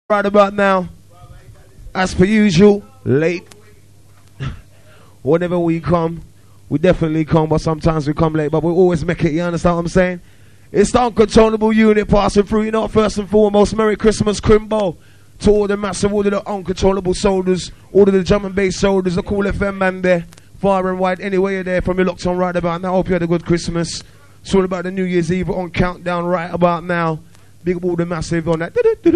Right about now, as per usual, late. Whenever we come, we definitely come, but sometimes we come late, but we always make it, you understand what I'm saying? It's the uncontrollable unit passing through, you know, first and foremost, Merry Christmas, Crimbo, to all the massive, all of the uncontrollable soldiers, all of the drum and bass soldiers, the Cool FM man there, far and wide, anywhere you're there, from your locked on right about now. I hope you had a good Christmas. It's all about the New Year's Eve on countdown right about now. Big up all the massive on that.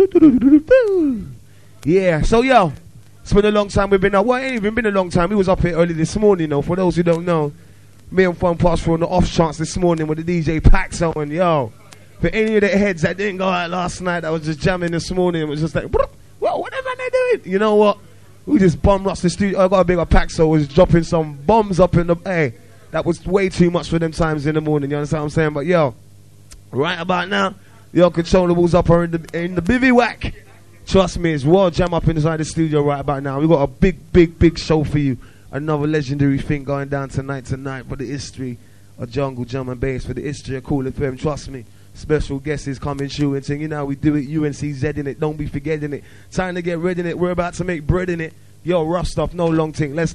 Yeah, so yo, it's been a long time we've been out. Well, it ain't even been a long time. We was up here early this morning, though. For those who don't know, me and Fun passed through on the off chance this morning with the DJ Paxo. And yo, for any of the heads that didn't go out last night, that was just jamming this morning, it was just like, well, what am I doing? You know what? We just bomb rushed the studio. I got a big Paxo was dropping some bombs up in the hey. That was way too much for them times in the morning. You understand what I'm saying? But yo, right about now, the uncontrollables up are in the bivouac. Trust me, it's world jam up inside the studio right about now. We got a big show for you. Another legendary thing going down tonight for the history of jungle drum and bass, for the history of Cool FM. Trust me, special guests is coming through and saying, you know how we do it, UNCZ in it, don't be forgetting it. Time to get ready in it, we're about to make bread in it. Yo, rough stuff, no long thing. Let's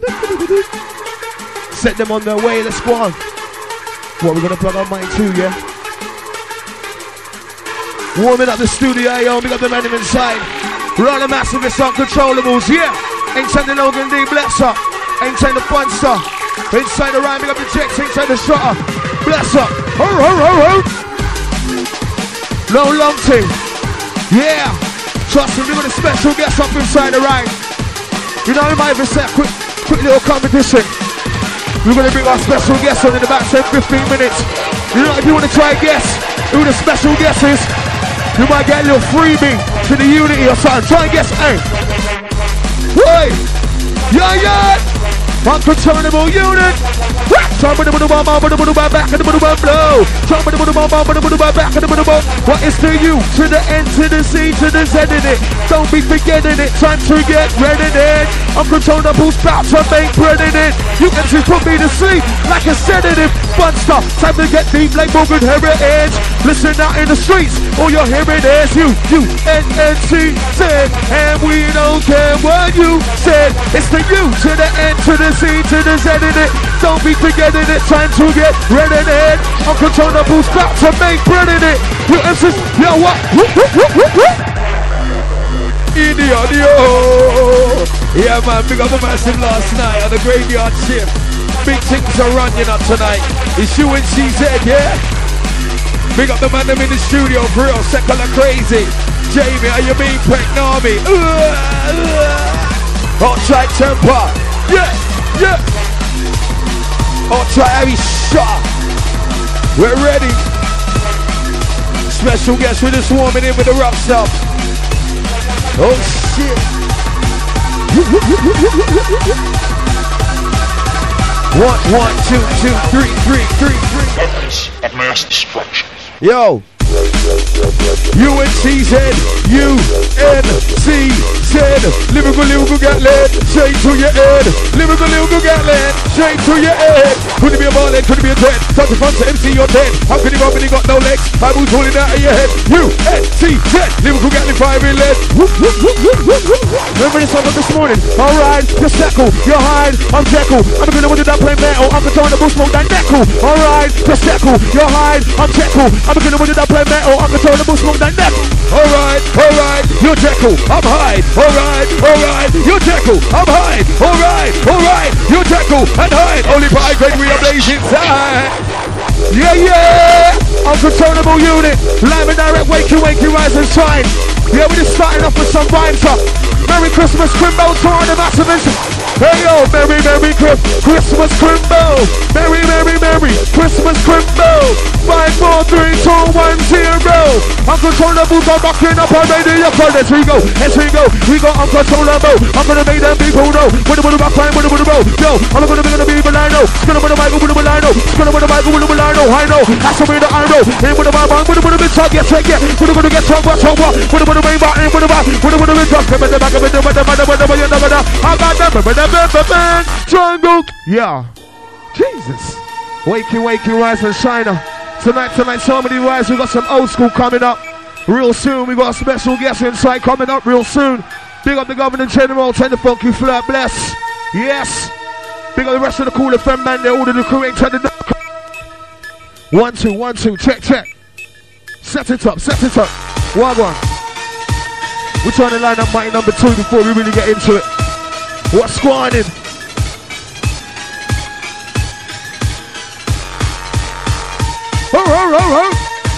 set them on their way, let's go on. What, we're gonna plug our mic too, yeah? Warming up the studio, yo, we got the man inside. Rather massive, it's uncontrollables, yeah. Ain't the Logan D, bless up. Ain't the fun stuff. Inside the rhyme, we got the checks, inside the shutter. Bless up. Ho, ho, ho, ho. No long thing. Yeah. Trust me, we got a special guest up inside the rhyme. You know, we might even set a quick little competition. We're going to bring our special guest on in about 10-15 minutes. You know, if you want to try and guess who the special guest is, you might get a little freebie to the unity or something. Try and guess, hey. Wait. Yeah. Uncontrollable unit. What is the U to the N to the C to the Z in it? Don't be forgetting it. Time to get ready in it. Uncontrollable's about to make bread in it. You can just put me to sleep like a sedative. Fun stuff. Time to get deep like Morgan Heritage. Listen out in the streets. All you're hearing is U-N-N-C-Z. And we don't care what you said. It's the U to the N to the C to the Z in it. Don't be forgetting it. Time to get ready in it. Uncontrollable's about to make bread in it. You insist. Yo, what? Idiot, yo. Yeah, man, big up the massive last night on the graveyard shift. Big things are running up tonight. It's UNCZ, yeah? Big up the man them in the studio, for real, secular crazy. Jamie, how you mean, Pregnami? Hot track temper. Yeah. Hot track heavy shot. We're ready. Special guest, we're just warming in with the rough stuff. Oh shit. 1, 2, 2, 3. Weapons of mass destruction. Yo. UNCZ, UNCZ. Lyrical Gatland, straight to your head. Lyrical Gatland, straight to your head. Could it be a ballad, could it be a dread? Start to front to MC your dead. How can you go when you got no legs? I was holding out of your head. UNCZ, Lyrical Gatland, fire in lead. Remember this song of this morning? Alright, you're Seckle, you're Hyde, I'm Jekyll. I'm gonna win that play metal, I'm gonna turn the bush smoke that Neckle. Alright, you're Seckle, you're Hyde, I'm Jekyll. I'm gonna win that play metal, I'm gonna turn the bush smoke that Neckle. Alright, you're Jekyll, I'm Hyde. Alright, you're Jekyll, I'm Hyde. Alright, you're Jekyll and Hyde. Only by great we are blazing inside. Yeah. Uncontrollable unit, live and direct, wakey, rise and shine. Yeah, we're just starting off with some rhymes up. Merry Christmas, Crimbo, tour on the massive inch. Hey yo, Merry Christmas, Crimbo. Merry Christmas, Crimbo. 5, 4, 3, 2, 1, 0. Uncontrollables are rocking up our radio. As we go. We got uncontrollable. I'm gonna make them people know. With the rock time, with the roll. Yo, I'm gonna be the people I know. It's gonna be the mic, with the I know. It's gonna be the mic, with the I know. I know. That's the way that I know. In with the bang, with the big talk, yeah. With the get talk, what? With the main bar, with the big talk. I got them. Jungle. Yeah. Jesus. Wakey, rise and shiner. Tonight, so many rise. We got some old school coming up. Real soon, we got a special guest inside coming up real soon. Big up the Governor General, Tender Funky Flirt, bless. Yes. Big up the rest of the Cool FM man, they're all in the crew, ain't trying to 1 2 1 2, check. Set it up. One. We're trying to line up mic number 2 before we really get into it. What's squatting? Ho.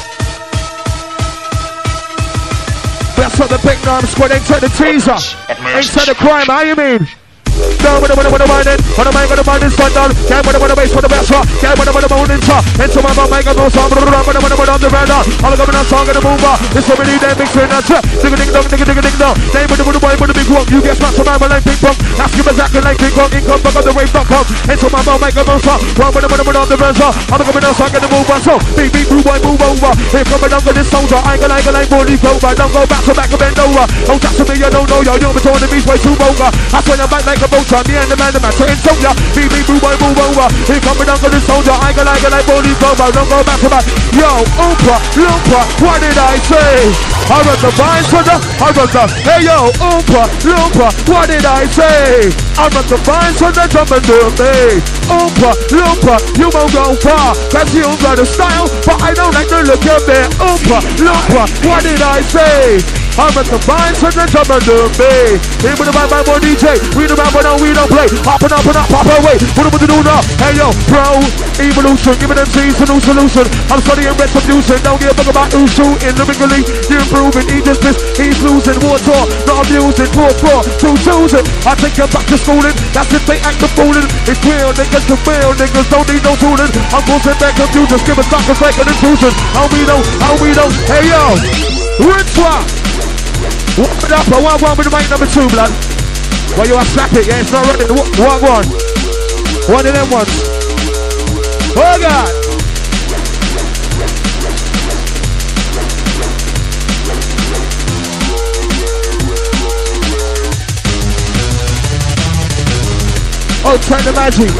Best of the big arm squad, ain't the teaser. Ain't the crime, how you mean? Down with the minded, when the mic of the mind is fun down. Can't with the bass for the best rock. Can't with the moon in top. Into my mic of the song, but I'm on the radar. All the government song and the mover. It's so many damn mixing that trap. Dig a ding dong. Name with the boy with the big rock. You get smacked from my like ping pong. Ask him exactly like ping pong. Income back on the rave.com. Into my mic of the song. One with the on the radar. All the government song and the mover. So, big blue boy, move over. Here coming down with this soldier. I ain't like body clover. Don't go back to back and bend over. Oh, that's to me, you don't know. You're between the beast way too over. I swing your back like a boat. Me and the man, so in Sonia, BB, move over. Here coming down to the soldier, I ain't like body clover. Don't go back to back. Yo, Oompa, Loompa, what did I say? I run the vines for the, hey yo, Oompa, Loompa, what did I say? I run the vines for the drum and do me. Oompa, Loompa, you won't go far, cause you got a style, but I don't like the look of it. Oompa, Loompa, what did I say? I'm at the vines and the drum and do me. Here with the man, boy DJ, we the man, but no, we don't play. Up and up, pop away. What do we do now? Hey yo, bro, evolution, give it a cheese, a new solution. I'm studying retribution, don't give a fuck about who's shooting. Lyrically, you're improving, he just missed, he's losing. War talk, not abusing, 4-4, 2 choosing. I take you back to schooling, that's if they act the fooling. It's real niggas to fail, niggas don't need no tooling. I'm causing back computers, give a stock a second intrusion. How we know, hey yo, rinse swap. Walk it up, I want one with the mic number 2, blood. Well, you are slap it, yeah, it's not ready. Walk one. One of them ones. Oh, God. Oh, turn the magic.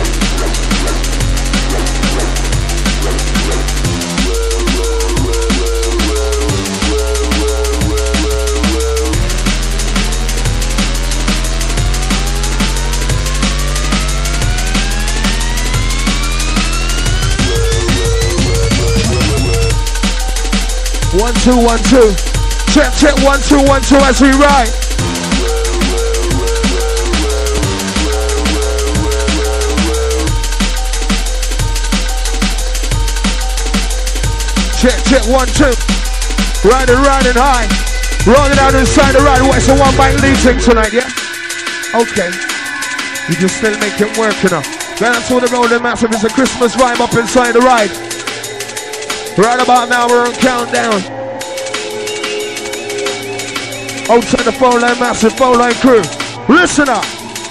One, two. Check, 1 2 1 2 as we ride. Check, 1 2. Riding high. Rolling out inside the ride. What's a one bite lead thing tonight, yeah? Okay. You just still make it work, you know. Going to the road, massive. It's a Christmas vibe up inside the ride. Right about now, we're on countdown. Outside the phone line, massive phone line crew. Listen up.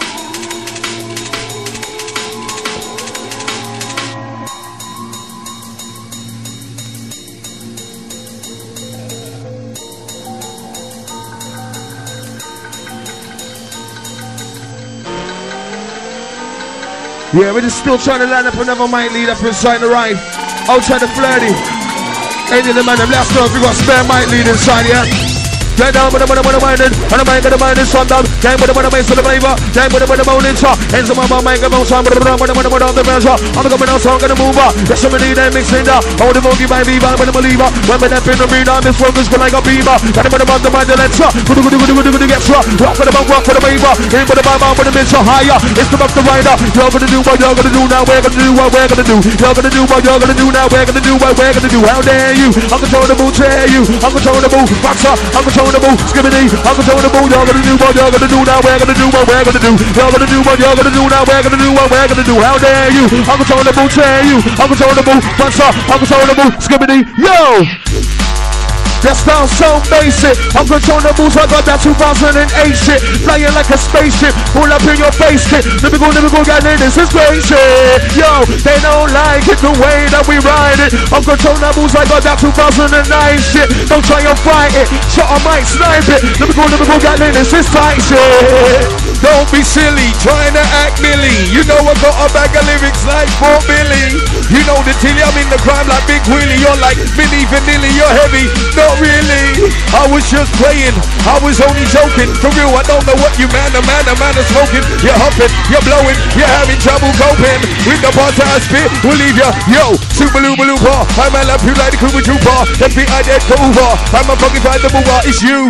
Yeah, we're just still trying to line up another mic lead up inside the ride. Outside the flirty. Any of the man, let us know if you got spare mic lead inside, yeah? Get down with the minded, and the mind of the mind is sun down. Game with the mace of the flavor, game with the moaning top. Ends of my mind, I'm on the measure. I'm coming out, song and the mover. There's somebody that mixing up. Oh, the monkey by Viva, when I'm a believer. When I'm in the arena, Miss Focus, like a beaver. Got him on the mind, let's up. Good, get struck. Rock for the bump, rock for the waiver. In with the bomb, with the mid so higher. It's the buck the rider. You're gonna do what you're gonna do now. We're gonna do what we're gonna do. You're gonna do what you're gonna do now. We're gonna do what we're gonna do. How dare you? I'm controllable, tear you. I'm controllable, box up. I'm controllable, skibbity. I'm controllable. You're gonna do what you're gonna do now. We're gonna do what we're gonna do. You're gonna do what you're gonna do now. We're gonna do what we're gonna do. How dare you? I'm controllable, tear you. I'm controllable, box up. I'm controllable, skibbity. Yo! That sounds so basic. I'm controllable, so I got that 2008 shit. Flying like a spaceship, pull up in your face shit. Never go, get in, this is great shit. Yo, they don't like it the way that we ride it. I'm controllable, so I got that 2009 shit. Don't try and fight it, shot I might snipe it. Never go, get in, this is tight shit. Don't be silly, trying to act Millie. You know I got a bag of lyrics like Fort Billy. You know the tilly, I'm in the crime like Big Willie. You're like Millie Vanilli, you're heavy. No not really. I was just playing, I was only joking. For real, I don't know what you man is smoking. You're huffing, you're blowing, you're having trouble coping. With the bars I spit, we'll leave ya. Yo, super looper looper. I'm a love you like the Kuba Trooper. Then be I dead over. I'm a fucking find the mover. It's you,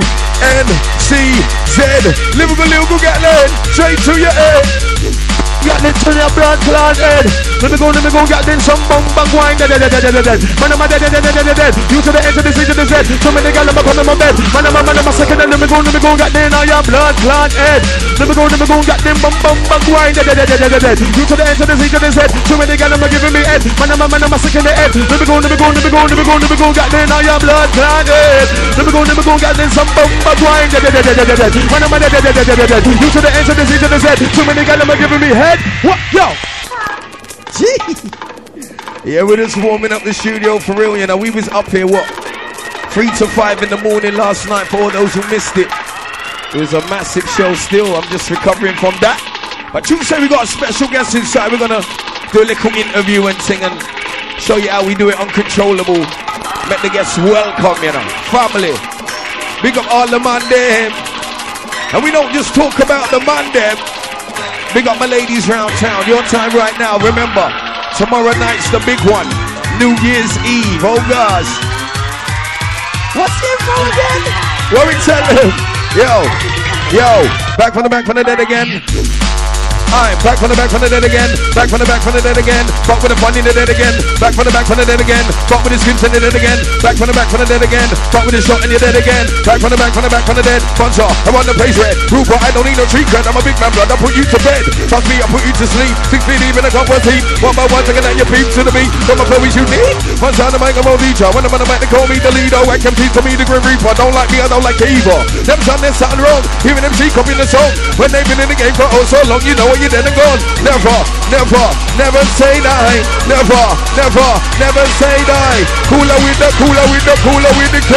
N-C-Z. Lyrical Gatland, straight to your head. Got this to your blood clot head. Let me go, got then some bang wine. Man, I'm dead. You to the end of the C to the Z. So many gal, I'm coming my bed. Man, I'm a second, and let me go, got then all your blood clot head. Let me go, got them bang wine. You to the end of the C to the Z. So many gal, I'm giving me head. Man, I'm a second head. Let me go, got then all your blood clot head. Let me go, got then some bang wine. Man, I'm dead. You to the end of the C to the Z. So many gal, I'm giving me head. What? Yo! Gee! Yeah, we're just warming up the studio for real, you know. We was up here, 3 to 5 in the morning last night for all those who missed it. It was a massive show still. I'm just recovering from that. But Tuesday we got a special guest inside. We're gonna do a little interview and sing and show you how we do it uncontrollable. Make the guests welcome, you know. Family. Big up all the man them. And we don't just talk about the man them. Big up my ladies round town. Your time right now. Remember, tomorrow night's the big one. New Year's Eve. Oh gosh. What's the info again? What we tell them? Yo. Back from the dead again. I'm back from the dead again. Back from the dead again. Fuck with the fun in the dead again. Back from the dead again. Fuck with the skin in the dead again. Back from the dead again. Fuck with the shot in your dead again. Back from the dead. Sponsor, I want the place red. Roofer, I don't need no tree cred. I'm a big man, blood. I put you to bed. Trust me, I put you to sleep. 6 feet deep in a couple of teeth. One by one, taking out your peeps to the beat. From my flow is unique. One time the mic, I'm on teacher. When I'm on the mic, they call me the leader. I can teach to me the Grim Reaper. Don't like me, I don't like evil. Them son, there's something wrong. Even them cheek up in the song. When they've been in the game for oh so long, you know what you're dead and gone. Never say die. Never say die. Cooler with the K.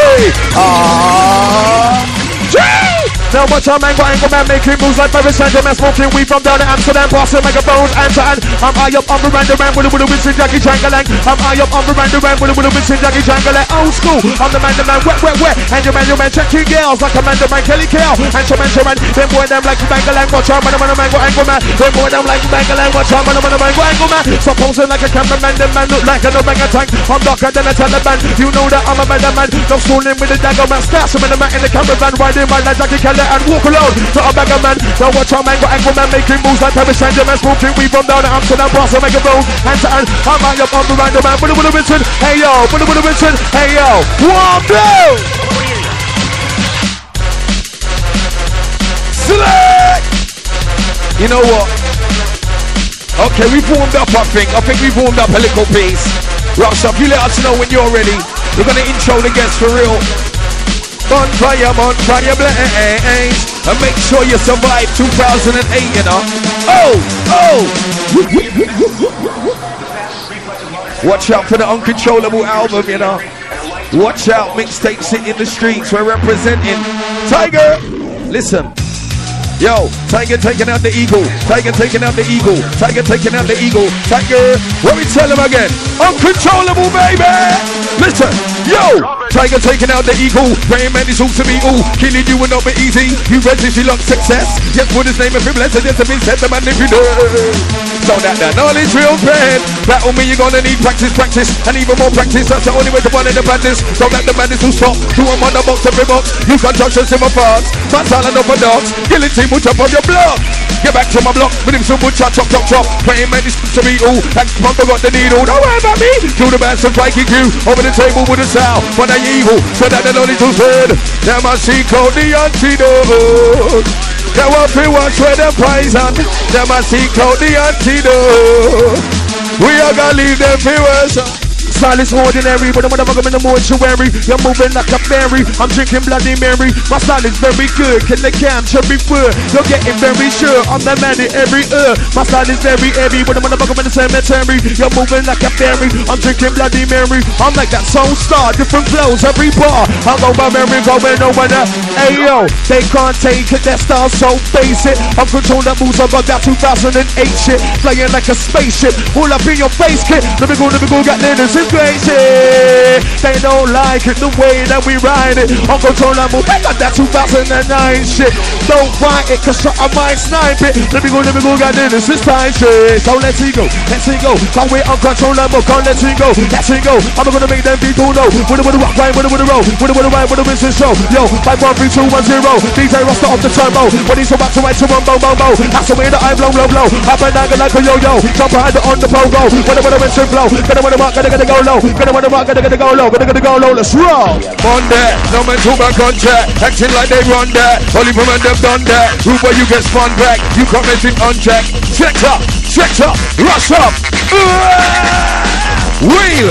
Now watch our man go angle man making moves like Paris Saint-Germain, smoking weed from down to Amsterdam, passing megaphones and I'm high up on the random with a Winston Jackie Jangalang. I'm high up on the random with a Winston Jackie Jangalang. Old school, I'm the man, wet. And your man, checking girls like a man, Kelly Kale. And Shaman, them boy them like Bangalang, watch out, man, go angle man. Them boy them like Bangalang, watch out, man, go angle man. So posing like a cameraman, them man look like an orangutan. I'm darker than a Taliban, you know that I'm a man. No schooling with the dagger man, stash him in the man in the caravan, riding by like Jackie Kelly. And walk alone to a bagger man. Now watch our man go angle man making moves like Paris Saint-Germain, smoking weed from down to Amsterdam, passing megaphones hand to hand. I'm high up on the random man. Bully Vincent, hey yo. Bully Vincent, hey yo. One blow. Select. You know what? Okay, we've warmed up. I think we've warmed up a little piece. Rush up. You let us know when you're ready. We're gonna intro the guests for real. Bonfire blaze, and make sure you survive 2008, you know. Watch out for the Uncontrollable album, you know. Watch out, mixtapes in the streets. We're representing Tiger. Listen. Yo, Tiger taking out the eagle. Tiger taking out the eagle. Tiger taking out the eagle. Tiger, what we tell him again? Uncontrollable, baby. Listen, yo, Tiger taking out the eagle. Praying man is all to me, ooh. Killing you will not be easy. You resist, you look success. Just put his name if you bless it. Just to be said, the man if you do. So that the knowledge real friend. Battle me, you're gonna need practice, and even more practice. That's the only way to run in the madness. Don't let the madness who stop. Do them on the box, every box. You can touch us in my parts. My talent of a dogs. Guillotine will chop on your block. Get back to my block with him some wood chop. Praying man is to me, ooh. And Pumper got the needle. Don't worry about me. Do the best and Mikey Q over the table with a sound. But I evil, so that the knowledge was heard. Now my seat called the antidote. Now I feel watch where the poison. Now my seat called the antidote. We are gonna leave them viewers. Style is ordinary, but I'm in the mortuary. You're moving like a berry. I'm drinking Bloody Mary. My style is very good. Can the cam cherry fur? You're getting very sure. I'm the man in every My style is very heavy, but I'm in the cemetery. You're moving like a berry. I'm drinking Bloody Mary. I'm like that soul star, different flows every bar. I'm over Mary, going over the Ayo. They can't take it, that style so basic. I'm controlling the moves, I got that 2008 shit. Flying like a spaceship, all up in your face, kid. Let me go, got Lennon. crazy. They don't like it the way that we ride it. Uncontrollable, they got that 2009 shit. Don't fight it, cause I might snipe it. Let me go, got this is time shit. So let's go. Can't wait, uncontrollable, can't let it go. Let's go. I'm gonna make them people know. With the rock, right, with the roll, with the right, with the business show. Yo, 5, 4, 3, 2, 1, 0. DJ Roster off the turbo. When he's about to right to one, bow. That's the way that I blow. Up and down like a yo-yo. Jump behind the on the pogo. When the wind should flow. Gonna go low. Gonna go low. Let's roll. On that, no man talk about contract. Acting like they run that. Only from them done that. Root where you get spun back. You commenting on jack. Check up, rush up. Wheel.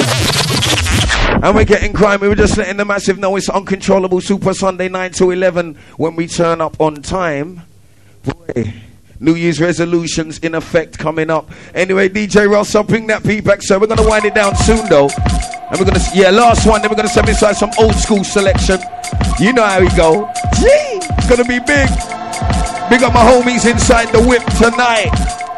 And we're getting grimy. We're just letting the massive know it's Uncontrollable Super Sunday 9 to 11 when we turn up on time. Boy, New Year's resolutions in effect coming up. Anyway, DJ Ross, I'll bring that beat back. So we're going to wind it down soon though. And we're going to, last one. Then we're going to step inside some old school selection. You know how we go. Gee, it's going to be big. Big up my homies inside the whip tonight.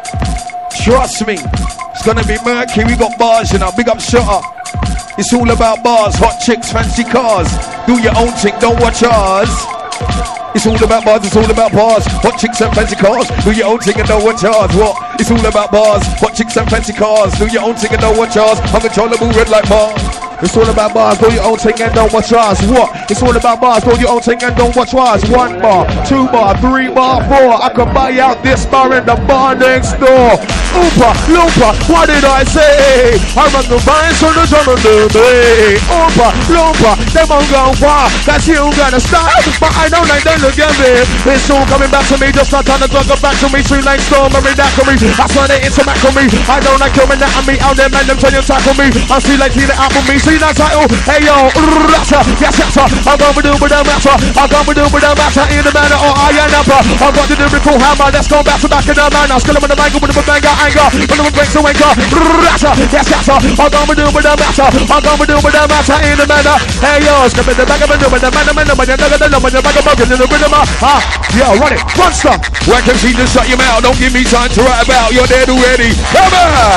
Trust me, it's going to be murky. We got bars, you know. Big up Shutter. It's all about bars, hot chicks, fancy cars. Do your own thing, don't watch ours. It's all about bars, it's all about bars. Hot chicks and fancy cars. Do your own thing and don't watch ours. What? It's all about bars, hot chicks and fancy cars. Do your own thing and don't watch ours. Uncontrollable red like Mars. It's all about bars, do your own thing and don't watch ours. What? It's all about bars, do your own thing and don't watch ours. 1 bar, 2 bar, 3 bar, 4. I can buy out this bar in the bar next door. Oopa, loopa, what did I say? I run the vines on the drum and the bay. Oopa, loopa, them on go far. That's you gonna start, but I don't like them again, babe. It's all coming back to me, just not trying to talk back to me. Street like storm, marry that to me. That's why they interact with me. I don't like coming that and me out there, man, them tell you tackle me. I see like Tina out for me. See that title, hey yo, rata, yes, I'm gonna do with the matter. I'm gonna do with the matter in the manner or I am upper. I'm gonna do with cool hammer. Let's go back to back in the manner. Skill with the mango with the banger, anger. With the breaks the wanker, rata, yes, I'm gonna do with the matter. I'm gonna do with the matter in the manner. Hey yo, skip the back of the with the man, but you're not gonna know when you're back of in the rhythm. Yo, run it, monster. Where can she just shut your mouth? Don't give me time to write about. You're dead already. Come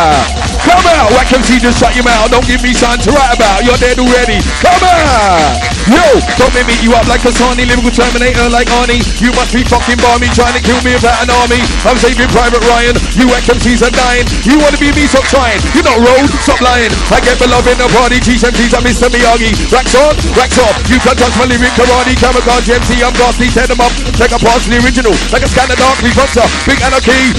on. Where can she just shut your mouth? Don't give me time to write about. You're dead already. Come on. Yo, don't make me eat you up like a Sony, lyrical Terminator like Arnie. You must be fucking balmy, trying to kill me without an army. I'm saving Private Ryan. You XMCs are dying. You wanna be me? Stop trying. You're not road. Stop lying. I get beloved in the party. GMCs are Mr. Miyagi. Racks on, racks off. You can touch my lyric karate. Kamikaze GMC. I'm ghastly. Set them up. Take a pass the original. Like a scanner darkly monster. Big anarchy.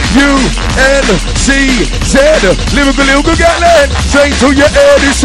UNCZ. Lyrical Gatland. Straight to your head. It's a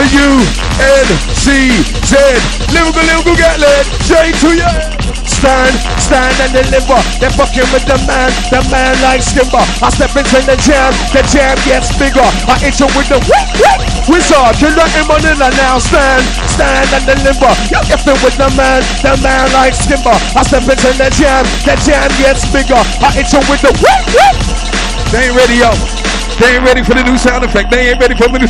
UNCZ. Lyrical Gatland. Straight to your head. Stand and deliver. They're fucking with the man like Stimber. I step into the jam gets bigger. I hit you with the wizard. You're not in Manila now. Stand and deliver. You're gifted with the man like Stimber. I step into the jam gets bigger. I hit you with the They ain't ready, yo. They ain't ready for the new sound effect. They ain't ready for the new.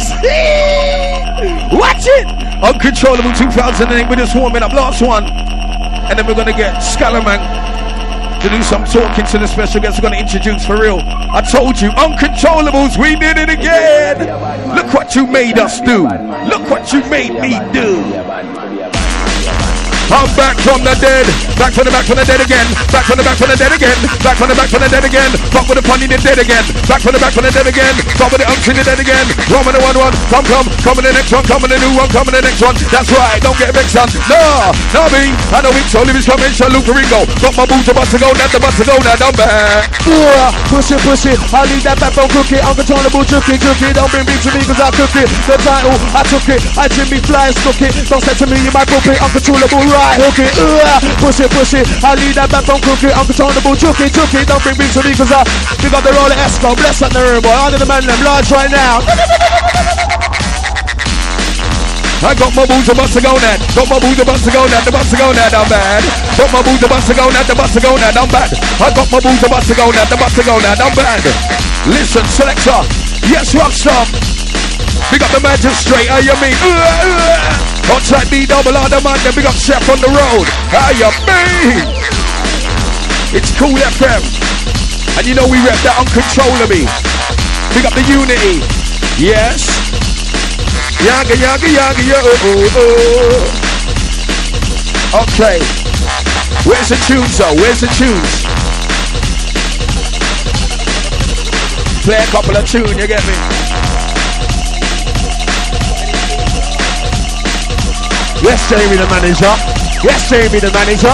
Watch it. Uncontrollable 2008. We're just warming up. Last one. And then we're going to get Scalaman to do some talking to the special guest. We're going to introduce for real. I told you, Uncontrollables, we did it again. Look what you made us do. Look what you made me do. I'm back from the dead. Back from the dead again. Back from the dead again. Back from the dead again. Fuck with the pun in the dead again. Back from the dead again. Fuck with the unks in the dead again. One with the one. Come in the next one. Come in the new one. Come in the next one. That's right. Don't get vexed, son. No me. I know it's only this coming. Luca Ringo. Got my boots about to go. That's about to go now. I'm back. Push it. I leave that backbone cookie. Uncontrollable cookie. Don't bring me to me cause I took it. The title, I took it. I Jimmy Fly and stuck it. Don't say to me you might book it. Uncontrollable. Right, hook it, push it. I lead that back on cookie, uncontrollable, chuck it. Don't bring me to me cause I got the roller Esco, bless up the room, boy. Under the man, them large right now. I got my boots about to go now. Got my boots about to go now. The bus to go now, I'm bad. Got my boots about to go now. The bus to go now, I'm bad. I got my boots about to go now. The bus to go now, I'm bad. Listen, selector. Yes, rockstar. Big up the magistrate, how you mean? Outside D-double R the man, then big up Chef on the road. How you mean? It's Cool FM. And you know we rep that Uncontrollable. Big up the Unity. Yes. Yaga, yaga, yaga, yo, oh, oh. Okay. Where's the tunes, though? Where's the tunes? Play a couple of tunes, you get me? Yes, Jamie the manager. Yes, Jamie the manager.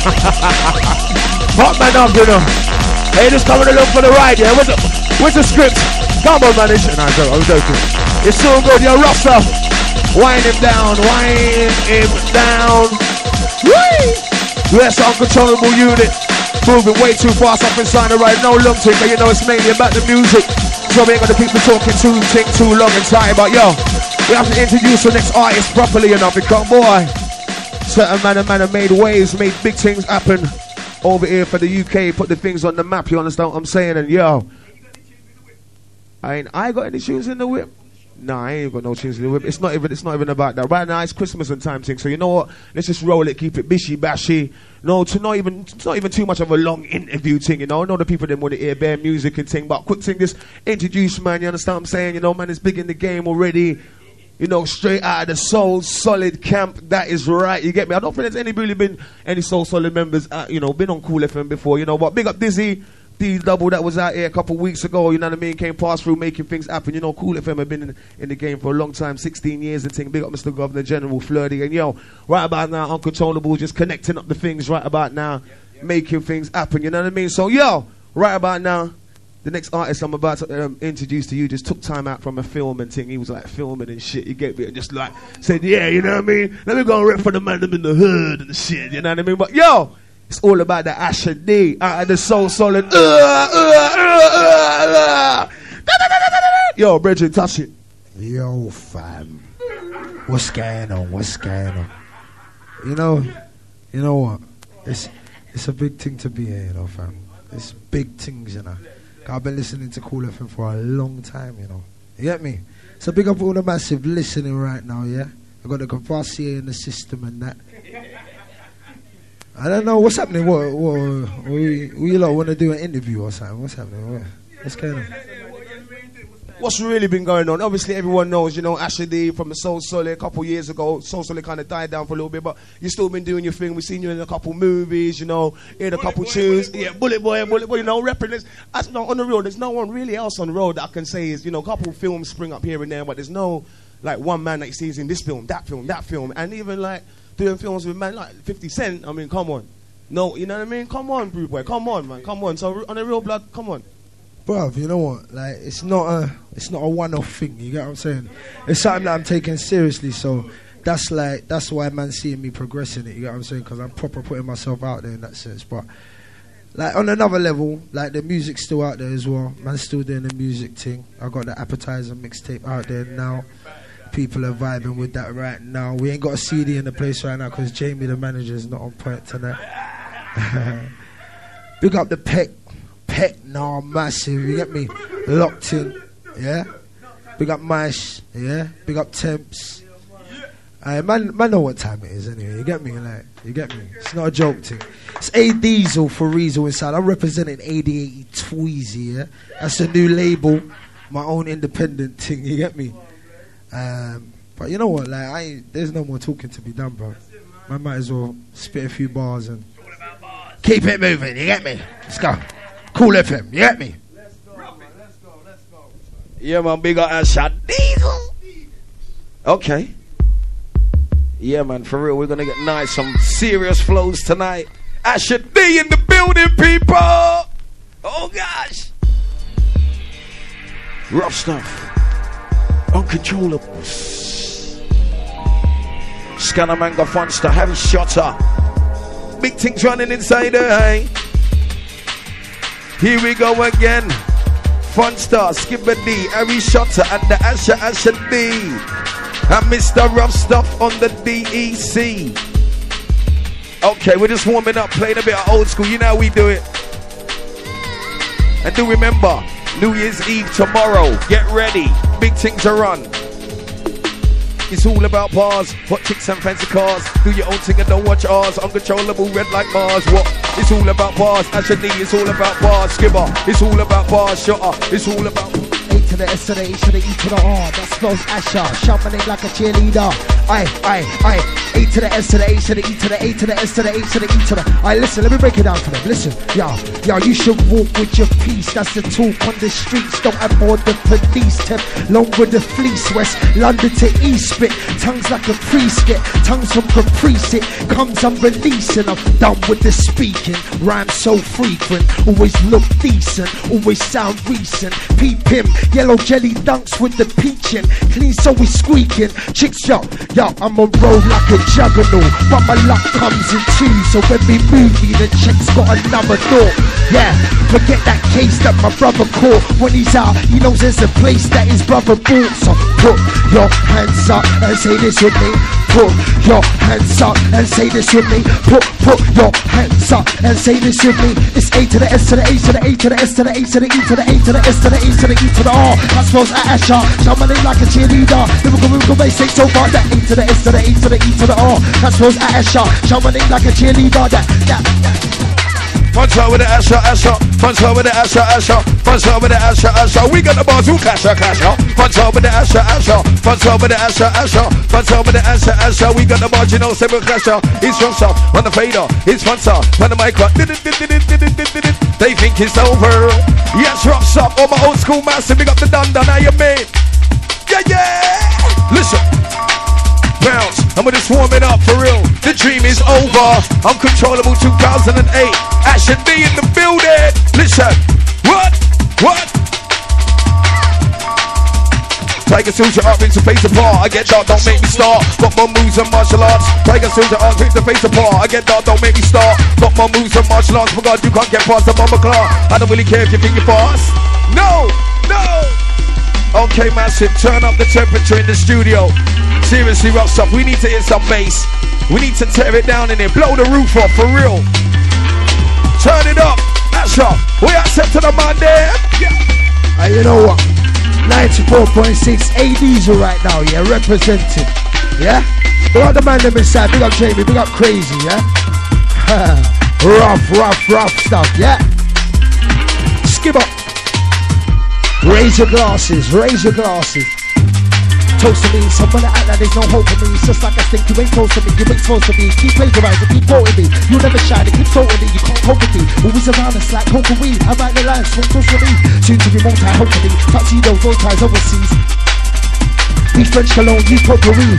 Hot man up, you know. Hey, just coming along for the ride, yeah? Where's the script? Come on, manager. Nah, I'm joking. It's so good, you're rough stuff. Wind him down, wind him down. Whee! Yes, uncontrollable unit. Moving way too fast up inside the ride. No long thing, but you know it's mainly about the music. So we ain't gonna keep talking too long and time. But yo, we have to introduce the next artist properly enough because boy, certain man have made waves, made big things happen over here for the UK, put the things on the map, you understand what I'm saying? And yo, I got any tunes in the whip? Nah, I ain't got no tunes in the whip. It's not even about that. Right now it's Christmas and time thing, so you know what? Let's just roll it, keep it bishy bashy. No, it's not even too much of a long interview thing, you know. I know the people that want to hear bare music and thing, but quick thing, this introduce, man, you understand what I'm saying? You know, man, it's big in the game already. You know, straight out of the Soul Solid camp. That is right. You get me? I don't think there's really been any Soul Solid members, you know, been on Cool FM before, you know. But big up Dizzy, D-Double that was out here a couple of weeks ago, you know what I mean? Came past through making things happen. You know, Cool FM have been in the game for a long time, 16 years and thing. Big up Mr. Governor General Flirty. And yo, right about now, Uncontrollable, just connecting up the things right about now, making things happen, you know what I mean? So yo, right about now, the next artist I'm about to introduce to you just took time out from a film and thing. He was like filming and shit. You get me? And just like said, yeah, you know what I mean? Let me go and rap for the man in the hood and shit. You know what I mean? But yo, it's all about the Asher D out of the Soul Solid. Yo, Bridget, touch it. Yo, fam. What's going on? What's going on? You know what? It's a big thing to be here, you know, fam. It's big things, you know. I've been listening to Cool FM for a long time, you know. You get me? So big up all the massive listening right now, yeah? I got the Cavassier in the system and that. I don't know what's happening. What you lot want to do an interview or something? What's happening? What's going on? What's really been going on? Obviously, everyone knows, you know, Asher D from the Soul Solid a couple years ago. Soul Solid kind of died down for a little bit, but you still been doing your thing. We've seen you in a couple movies, you know, in a couple tunes. Yeah, Bullet Boy, you know, repping this. On the road, there's no one really else on the road that I can say is, you know, a couple films spring up here and there, but there's no, like, one man that you see is in this film, that film. And even, like, doing films with man like 50 Cent, I mean, come on. No, you know what I mean? Come on, Bruce Boy, come on, man, come on. So, on the real blood, come on. Bruv, you know what? Like, it's not a one-off thing. You get what I'm saying? It's something that I'm taking seriously. So that's why man seeing me progressing it. You get what I'm saying? Because I'm proper putting myself out there in that sense. But like on another level, like the music's still out there as well. Man's still doing the music thing. I got the Appetizer mixtape out there now. People are vibing with that right now. We ain't got a CD in the place right now because Jamie the manager is not on point tonight. Big up the Peck now, massive, you get me? Locked in, yeah? Big up Mash, yeah? Big up Temps. Man know what time it is anyway, you get me? Like, you get me? It's not a joke thing. It's A Diesel for Reasel inside. I'm representing 8080 Tweezy, yeah? That's a new label, my own independent thing, you get me? But you know what, like, there's no more talking to be done, bro. I might as well spit a few bars and keep it moving, you get me? Let's go. Cool FM, you get me? Let's go. Yeah, man, big up Asher Diesel. Okay. Yeah, man, for real, we're gonna get some serious flows tonight. Asher D in the building, people. Oh gosh. Rough stuff. Uncontrollable. Scanamanga Funster, Heavy Shotter. Big things running inside her, hey. Here we go again. Funstar, Skipper D, Harry Shotter, and the Asher D. And Mr. Rough Stuff on the DEC. Okay, we're just warming up, playing a bit of old school. You know how we do it. And do remember, New Year's Eve tomorrow. Get ready. Big things are on. It's all about bars, hot chicks and fancy cars. Do your own thing and don't watch ours. Uncontrollable, red like Mars. What? It's all about bars. Asher D, it's all about bars. Skipper, it's all about bars. Shutter, it's all about to the S to the E to the E to the R. That spells Asher. Shout my name like a cheerleader. Aye. A to the S to the A to the E to the A to the S to the A to the E to the. Aye, listen, let me break it down to them. Listen, yo, you should walk with your peace. That's the talk on the streets. Don't aboard the police. Tip long with the fleece. West London to East spit. Tongues like a priest get. Tongues from Caprice. It comes I'm releasing. I'm done with the speaking. Rhymes so frequent. Always look decent. Always sound recent. Peep him. Yellow jelly dunks with the peaching. Clean so we squeaking. Chicks yo, I'm on road like a juggernaut. But my luck comes in twos. So when we move me, the chick's got another door. Yeah, forget that case that my brother caught. When he's out, he knows there's a place that his brother bought. So put your hands up and say this with me. Put your hands up and say this with me. Put your hands up and say this with me. It's A to the S to the A to the A to the S to the A to the E to the A to the S to the A to the E to the R. That spells Asher. Shout my name like a cheerleader. Lyrical bass ain't so far. That A to the S to the A to the E to the R. That spells Asher. Shout my name like a cheerleader. That. Punch out with the Asher. Punch out with the Asher. Punch out with the Asher. We got the bars who cash out. Punch out with the Asher. Punch out with the Asher. Punch out with the Asher. We got the bars, you know, seven cash out. He's from south, on the fader. He's from south, on the mic. They think it's over. Yes, rocks up. All my old school massive. Big up the Dunda. Now you made. Yeah. Listen. Bounce, I'm gonna swarm it up for real. The dream is over. Uncontrollable 2008. Action B in the building. Listen, what? Tiger Soldier up into face apart. I get dark, don't make me start. Got more moves and martial arts. Tiger Soldier up into face apart. I get dark, don't make me start. Got more moves and martial arts. For God, you can't get past the bomber claw. I don't really care if you think you're fast. No. Okay, massive, turn up the temperature in the studio. Seriously, rock stuff, we need to hit some bass. We need to tear it down in here. Blow the roof off, for real. Turn it up. Asher, we accept to the man there. Yeah. You know what? 94.6 ADs right now, yeah, representing. Yeah? Big up the man them inside, big up Jamie, big up Crazy, yeah? rough stuff, yeah? Skip up. Raise your glasses. Toast to me, someone that act like there's no hope for me. It's just like I think you ain't close to me, you ain't supposed to be. Keep plagiarizing, keep quoting me. You'll never shine, keep quoting me, you can't cope with me. Always around us like coke and weed. I write the lines, smoke close to me. Soon to be multi-hopefully. Tuxedo, roll ties overseas. Be French cologne, you potpourri.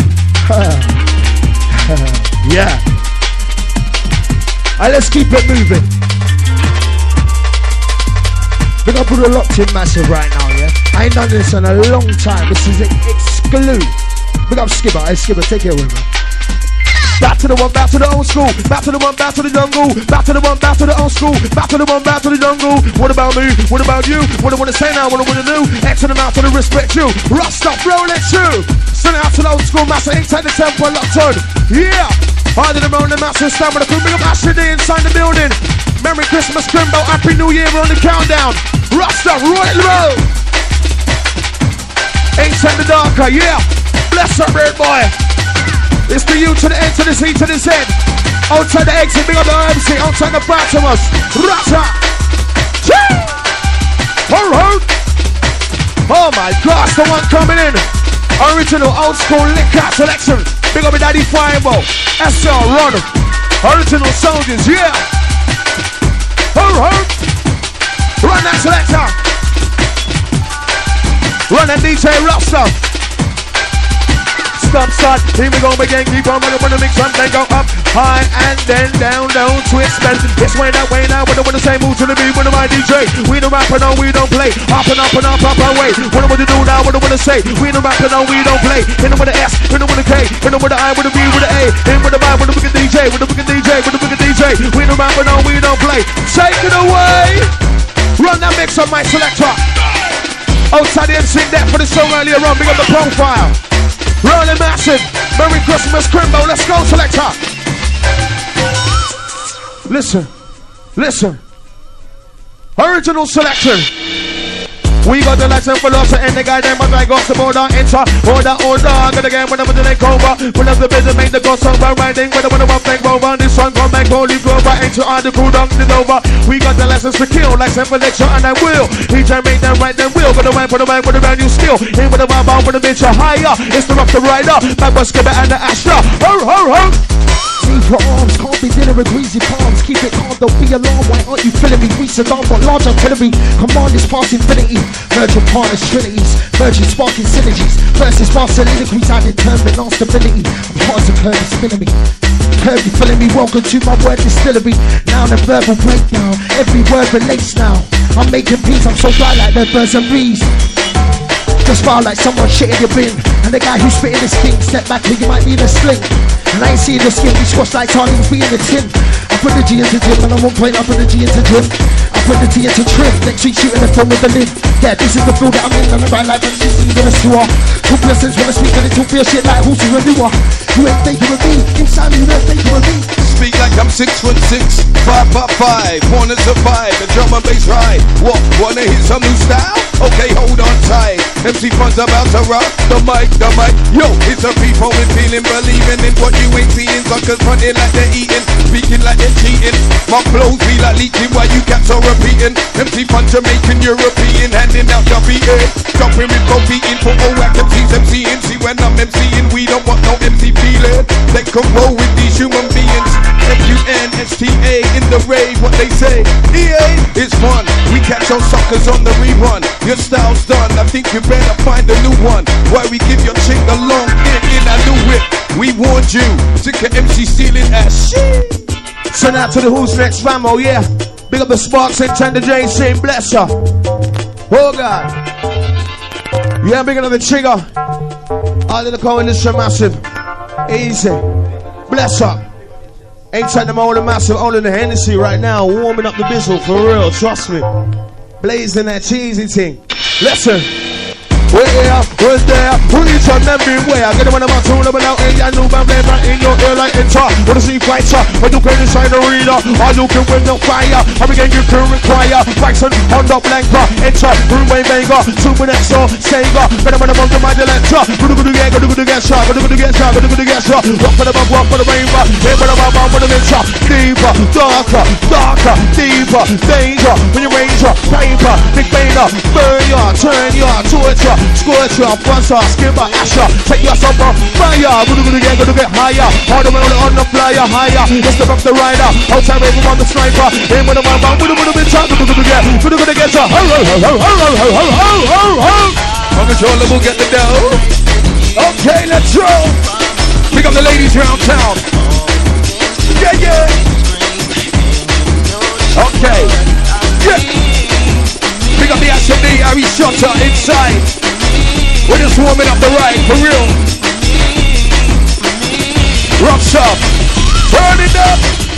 Yeah. Alright, let's keep it moving. We're gonna put a locked in massive right now, yeah? I ain't done this in a long time. This is exclusive. Big up Skipper. Hey Skipper, take it away, man. Back to the one, back to the old school. Back to the one, back to the jungle. Back to the one, back to the old school. Back to the one, back to the jungle. What about me? What about you? What I wanna say now, what I wanna do? X to the mouth for the respect you. Rust up, roll it too. Send it out to the old school master. Ain't take the tempo locked on. Yeah. I did the roll the massive stand with the crew. Big up Asher D inside the building. Merry Christmas, Crimbo. Happy New Year. We're on the countdown. Rust up, roll it low. Ain't send the darker, yeah. Bless up, red boy. It's the U to the N to the C to the Z. Outside the exit, big up the MC. Outside the bottom of us. Rasta. Oh my gosh, the one coming in. Original old school liquor selection. Big up the Daddy Fireball. SR Run. Original soldiers, yeah. Run that selector. Run that DJ Rasta. Stop, start, here we go again. Keep on running, mix up, then go up high and then down, twist, then this way, that way. Now, what I wanna say, move to the beat with my DJ. We don't rap and no, we don't play. Up and up and up, up our way. What I wanna do now, what I wanna say. We don't rap and no, we don't play. In with the S, in with the K, in with the I, with the B, with the A. In with the I, with the wicked DJ, with the wicked DJ, with the wicked DJ. We don't rap and no, we don't play. Take it away. Run that mix on my selector. Outside the MC deck for the song earlier on. Big up the profile. Rolling massive. Merry Christmas, Crimbo. Let's go, selector. Listen. Original selection. We got the license for lots and the guy them but I got some order enter. Order, gonna get when I'm gonna take over. Pull up the business, make the ghost over riding. When I wanna take over. This one come back, holy Grover, enter on the cool down the over. We got the license to kill, license for lecture and I will. He try make them right, then will. Gonna wine for the man with a brand new skill. Here with the vibe out with the bitch higher. It's the rock the rider, back by Skipper and the Astra. Ho, ho, ho. Deeper arms, can't be dinner with greasy palms. Keep it calm, don't be alarmed. Why aren't you feeling me? Reach the dawn, but large artillery. Command is past infinity. Merging partners, trinities. Merging sparking synergies. Versus fast soliloquies, I determine our stability. I'm hard to curve, spinning me. Curve, you feeling me? Welcome to my word distillery. Now the verbal breakdown. Every word relates now. I'm making peace, I'm so dry like the birds and bees. Just file like someone shit in your bin. And the guy who's spitting the skin, step back or you might be in a sling. And I ain't seeing the skin, we squash like Charlie will be in the tin. I put the G into gym, and at one point I put the G into gym. I put the T into trim, next week shooting the film with the lid. Yeah, this is the field that I'm in, and I ride like she's in the sewer. Two blessings when I speak, and it took me a shit like who's a newer. You ain't thinking with me, inside me you ain't thinking with me. Speak like I'm 6'6", 5'5", wanna survive, the drum and bass ride. What, wanna hear some new style? Okay, hold on tight. MC Fun's about to rock the mic. Yo, it's a people with feeling, believing in what you ain't seeing. Suckers fronting like they're eating, speaking like they're cheating. My flows be like leaking while you cats are repeating. MC Fun Jamaican, European, handing out your beating. Jumping with both beating for all activities. MCing, see when I'm MCing, we don't want no MC feeling. They can roll with these human beings. FUNSTA in the rave, what they say. EA is fun, we catch those suckers on the rerun. Your style's done, I think you better find a new one. Why we give your chick the long in a new whip. We warned you, sick of MC stealing ass shit. Send out to the Who's Next famo, yeah. Big up the Sparks and Tender J, saying bless her. Oh God. Yeah, big up the Trigger. All of the coalition massive. Easy. Bless her. Ain't taking them all the massive, all in the Hennessy right now. Warming up the bizzle, for real, trust me. Blazing that cheesy thing. Listen. We're here, we're there, who needs some memory where? Get them on the mountain, but now ain't ya new band play right in your ear like enter. Wanna see fighter, but you can inside the arena, or you can win the fire. I'm again you can require, Bryson, Honda, Blanca, enter, Runway Vega, Super Nexo, Sega. Get them on the mountain, my lecture. Go get shot, go get shot. Walk for the bump, walk for the rainbow. Here for the bump, for the venture. Deeper, darker, deeper, danger. When you ranger, paper, big bainer, burn ya, turn ya, torture. Scorcher, Francois, Skipper, Asher. Take your summer, fire. Gonna get higher. All the way on the flyer, higher. It's the rock the rider. Outside waving on the sniper. In with the man, with the bitch. Gonna get ya. Uncontrollable, get the dough. Okay, let's roll. Pick up the ladies around town. Yeah. Okay. Yeah. Pick up the SMD, Harry Shotter inside. We're just warming up the ride, for real. Rocks up. Turn it up.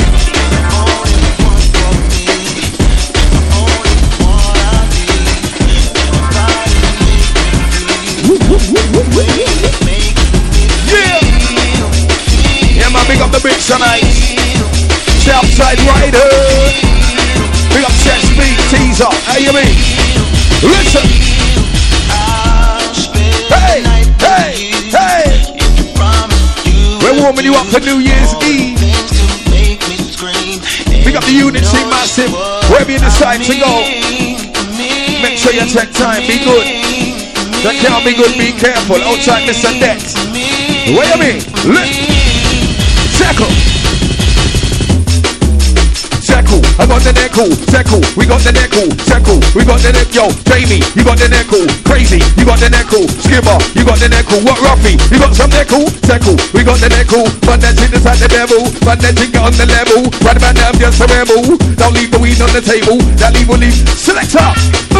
Yeah, man, big up the bitch tonight. Southside Rider. Big up Chess Beat Teaser. How you mean? Listen. Hey. We're warming you up for New Year's Eve. Pick up the unity massive. Wherever you decide to go, make sure you take time. Be good. That can't be good. Be careful. Outside Mr. Dex. What you mean? Circle. I got the neck Zeku, we got the neck Zeku, we got the neck, yo, Jamie, you got the neck Crazy, you got the neck Skipper, you got the neck what Ruffy, you got some neck Zeku, we got the neck but that shit is at the devil, but that shit get on the level, right about now I'm just a rebel, don't leave the weed on the table, that leave will leave, select up.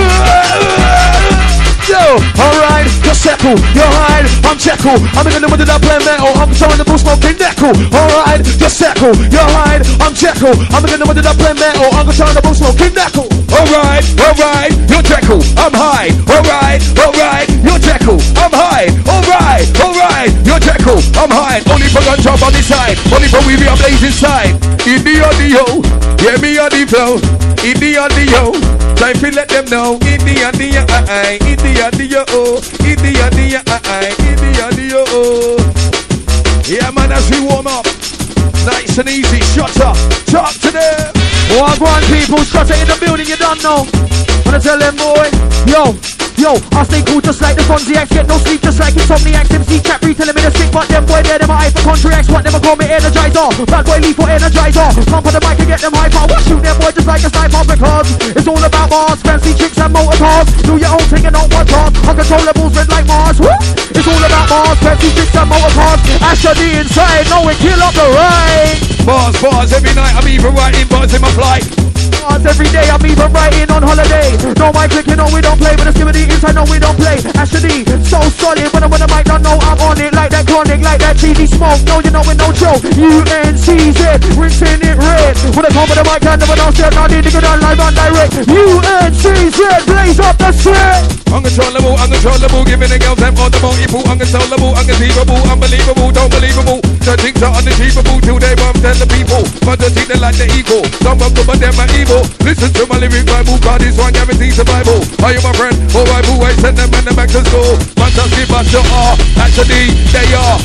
Yo, alright, you're Zeku, you're hide, I'm Zeku, I'm in the middle of that blend metal, I'm throwing the bull smoking Deku. Alright, you're Zeku, you're hide, I'm Zeku, I'm in the middle of that blend metal, I'm throwing the bull smoking Deku. Alright, you're Zeku, I'm high. Alright, you're Zeku, I'm high. Alright, you're Zeku, I'm high. Only for gun drop on the side, only for we be a blaze inside. In the audio, yeah me on the flow, in the audio. Time to let them know. India, India, India, India, oh. India, India, India, India, oh. Yeah, man, as we warm up. Nice and easy. Shut up. Talk to them. One people, shut it in the building, you don't know. Wanna tell them, boy, yo, I stay cool just like the Fonziacs. Get no sleep just like insomniacs. MC chat telling me to stick, but them boy there, them are hypochondriacs. What never call me energizer. Bad boy leave for energizer. Pump on the mic and get them hyper. Watch shoot them boy just like a sniper, because it's all about Mars, fancy chicks and motor cars. Do your own thing and don't want cars. Uncontrollables red like Mars. Woo! It's all about Mars, fancy chicks and motor cars. Asher D inside, no we kill up the right. Bars, every night I'm even writing bars in my flight. Every day I'm even writing on holiday. No mic clicking, no we don't play. When it's giving the inside, no we don't play. Ashley, so solid. When I'm on the mic, don't know I'm on it. Like that chronic, like that cheesy smoke. No, you know it, no joke. UNCZ, rinsing it red. When I come with the mic, I never downstairs. Now need to go down live and direct. UNCZ, blaze up the set. Uncontrollable, giving the girls them on the multiple. Uncontrollable, unconceivable, unbelievable, don't believable. The things are unachievable till they won't tell the people. But the teeth they like the equal. Some of them, but them are evil. Listen to my lyric Bible, God this one guarantees survival. Are you my friend? Oh, I send them and them back to school. Fantastic, but you are. Actually, they are.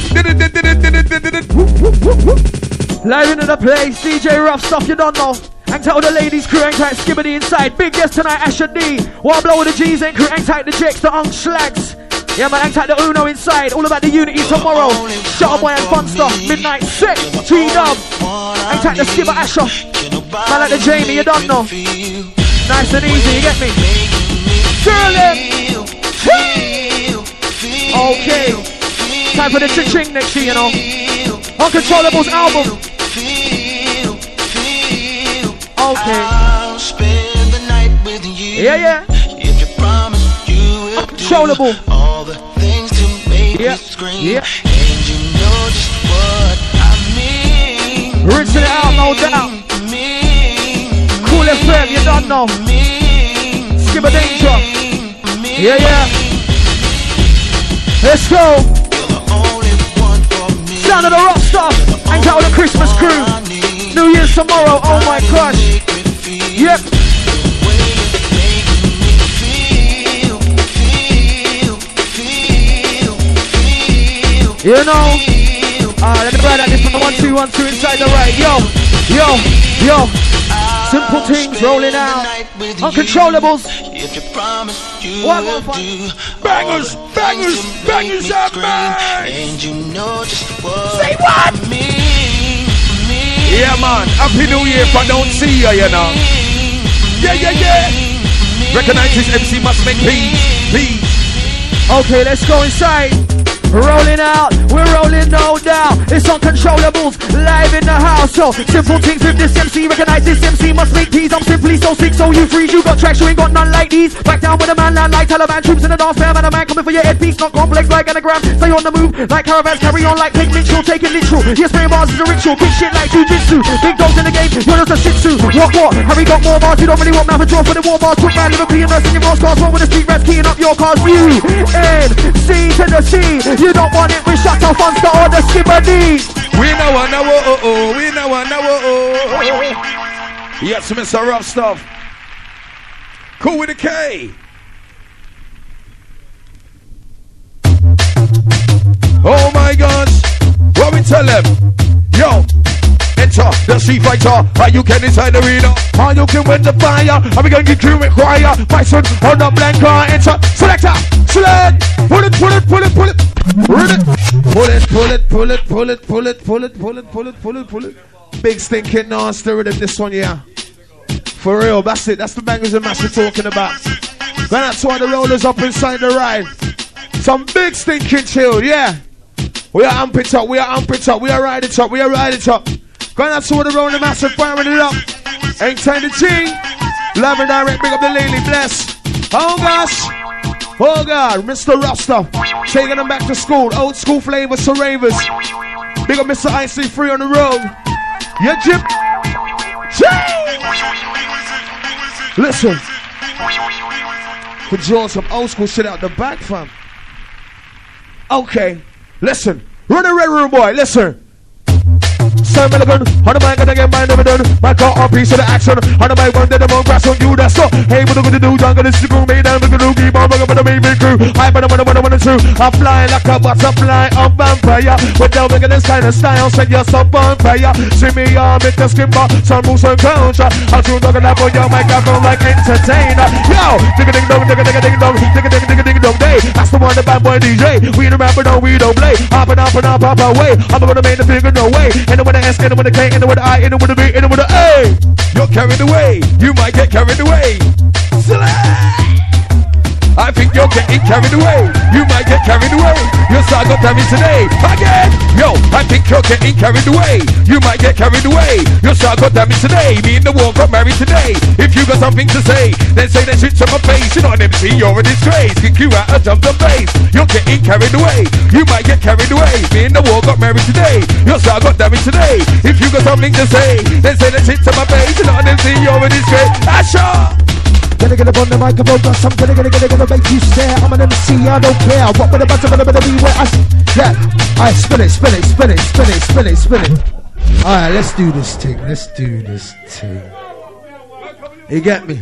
Live into the place, DJ Rough Stuff, you don't know. Hang tight with the ladies, crew hang tight, Skibbity inside. Big guest tonight, Asher D. One blow with the G's and crew hang tight, the Jakes, the Unk Slags. Yeah man, hang tight, the Uno inside. All about the unity tomorrow. Shut up boy and fun stuff. Midnight sick, G-Dub. Hang tight, the Skibber Asher. Man like the Jamie, you don't know. Nice and easy, you get me? Sterling. Okay. Time for the ching next year, you know. Uncontrollables album. Okay. I'll spend the night with you. Yeah. If you promise you will Uncontrollable. do all the things to make me scream. Yeah. And you know just what I mean. Rinsing it out, no doubt. Cool FM, you don't know. Skibber Danger. Yeah. Let's go. Sound of the rock stuff. Hang out with the Christmas crew. New Year's tomorrow, oh my gosh. Yep. You know. Let me ride at this from 1 2 1 2 inside the right. Yo. Simple things rolling out. Uncontrollables. If you promise you What will one? do Bangers, bangers, bangers up, man. and you know just what Say what? I mean. Yeah, man. Happy New Year if I don't see you know. Yeah. Recognize this MC must make peace. Okay, let's go inside. Rolling out, we're rolling no doubt. It's Uncontrollables, live in the house. So, simple things with this MC. Recognize this MC must make these. I'm simply so sick, so you freeze. You got tracks, you ain't got none like these. Back down with a man, land like Taliban. Troops in the dance, man, a man coming for your headpiece. Not complex like anagram. Stay on the move, like caravans. Carry on like Pig Mitchell, take it literal. Yes, spray bars is a ritual. Kick shit like jujitsu. Big dogs in the game, you're just a shih tzu. What? Harry got more bars, you don't really want man for draw for the war bars. Quick man, Liverpool, and in your boss cars. Roll with the street rats, keying up your cars. U-N-C to the C. You don't want it with Shut Off Monster or the Skibber D. We know we know. Yes, Mr. Rough Stuff. Cool with a K. Oh my gosh. What we tell them? Yo. Enter the street fighter, and you can inside the arena, and you can win the fire, and we gonna get crew with choir. Bison on the blanker, enter selector, select, pull it. Big stinking nasty rhythm, this one, yeah. For real, that's it. That's the bangers and mash we're talking about. Then that's why the rollers up inside the ride. Some big stinking chill, yeah. We are amp it up, we are ride it up, Going out to the rolling massive, firing it up. Ain't time to G. Live and direct, big up the lady, bless. Oh gosh. Oh God, Mr. Rough Stuff. Taking them back to school, old school flavors to ravers. Big up Mr. IC3 on the road. Yeah, Jim. Listen. Could draw some old school shit out the back, fam. Okay, listen. Run the red room, boy, listen. Sam Milligan, on the mic, I get mine never done. My car on piece of the action. On the mic, one day the more grass on you, that's so. Hey, what I'm gonna do, I'm gonna screw me down, I'm gonna keep on rocking with the main crew. I wanna true. I'm flying like a butterfly, I'm vampire. With the wickedest kind of style, send you some bonfire. See me, I'm in the skimmer, some moves and culture. I'm soon talking up on your microphone like entertainer. Yo, digga-ding-dong, digga-ding-dong, digga-ding-ding-ding-dong day. That's the one, the bad boy DJ. We the rapper, no, we don't play. Up and up and up, up away. I'm gonna make the figure no way. In with the S, in with the K, in with the I, in with the B, in with the A. You're carried away, you might get carried away. I think you're getting carried away. You might get carried away. Your star got damaged today. Again. Yo, I think you're getting carried away. You might get carried away. Your star got damaged today. Me and the war got married today. If you got something to say, then say that shit to my face. You're not an MC, you're a disgrace. Kick you out and jump the bass. You're getting carried away. You might get carried away. Me and the war got married today. Your star got damaged today. If you got something to say, then say that shit to my face. You're not an MC, you're a disgrace. Asha! Gonna get up on the microphone, cause I'm gonna make you stare. I'm an MC, I don't care. What with the button, gonna be where yeah. Alright, spin it. Alright, let's do this thing. You get me?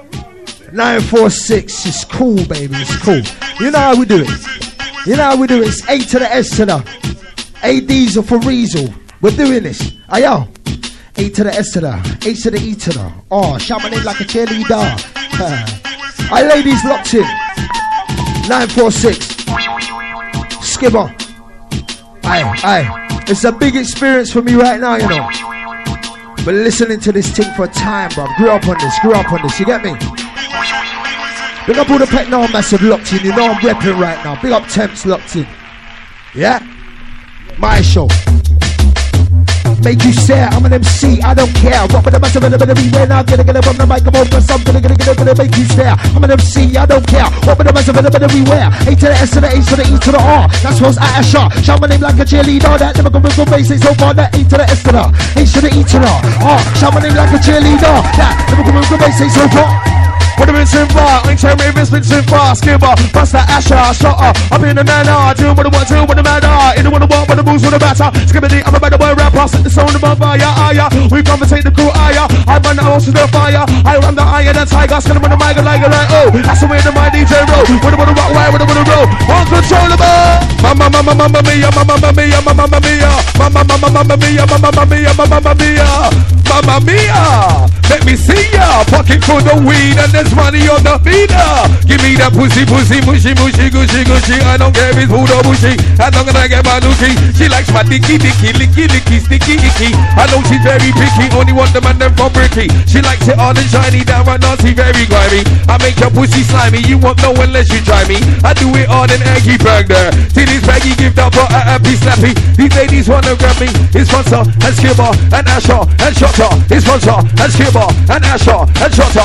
946, it's cool, baby, it's cool. You know how we do it. It's A to the S to the ADs are for Reasel. We're doing this. Ayo. A to the S to the H to the E to the oh, shout my name like a cheerleader. I ladies locked in 946 Skibber. Aye. It's a big experience for me right now, you know. But listening to this thing for a time, bro. Grew up on this, you get me? Big up all the Pet Now Massive locked in, you know I'm repping right now. Big up Temps locked in. Yeah? My show. Make you stare, I'm an MC, I don't care. What with the massive and the everywhere now, get up on the microphone, cause I'm gonna make you stare. I'm an MC, I don't care. What with the massive and the everywhere. A to the S to the H to the E to the R. That's what's at a shot. Shout my name like a cheerleader. That never go bass so far. That A to the S to the H to the E to the R. Shout my name like a cheerleader. That never go bass so far. What have been so far? Ain't tell me if it's been so far. Skibber, Buster, Asher, Shotter. Up in the manor, do what I want, do what the man are. In the one what the moves with the batter. Skibbity, I'm a better boy rapper. Set the sound of my fire, we conversate the crew, I burn the house to the fire. I run the iron and tiger. Skin with the mic like oh. That's the way that my DJ roll. With the rock, why with the roll? Uncontrollable. Mamma mia, mamma mia, mamma mia. Mamma mia, mamma mia, mamma mia. Mamma mia. Let me see ya. Pocket full of weed and there's money on the meter. Give me that pussy, mushy, gushy. I don't care if it's food or bushy. As long as I get my nookie. She likes my dicky, licky, sticky, icky. I know she's very picky. Only want the man them for bricky. She likes it all and shiny, down right now she very grimy. I make your pussy slimy. You won't know unless you try me. I do it on an eggy burger. See this baggy gift up for a happy snappy. These ladies wanna grab me. His sponsor and Skibber and Asher and Shotter. His sponsor and Skibber and Asher and Shotter.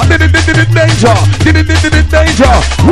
Danger.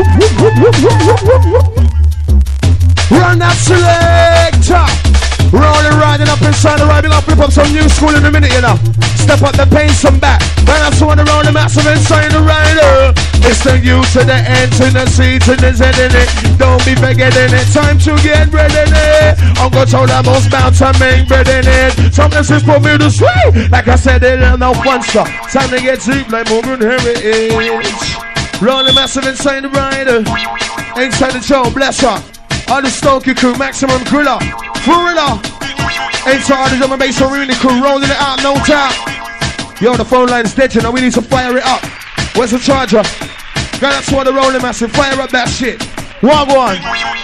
Run that selector. Riding up inside the ride. I'll flip up some new school in a minute, you know. Step up the pace and back. Run up to one around the massive inside the rider. It's the U to the N to the C to the Z in it. Don't be forgetting it. Time to get ready in it. Uncle told I most bound to make bread in it. Something says put me to sleep. Like I said, it ain't no fun stuff. Time to get deep like moving heritage. Run the massive inside the rider. Inside the show, bless her. All the Stokey crew, maximum griller. Florida. Inside the drum and bass arena crew, rolling it out, no doubt. Yo, the phone line's dead, you know, we need to fire it up. Where's the charger? Go, that's why the rolling massive, fire up that shit. One.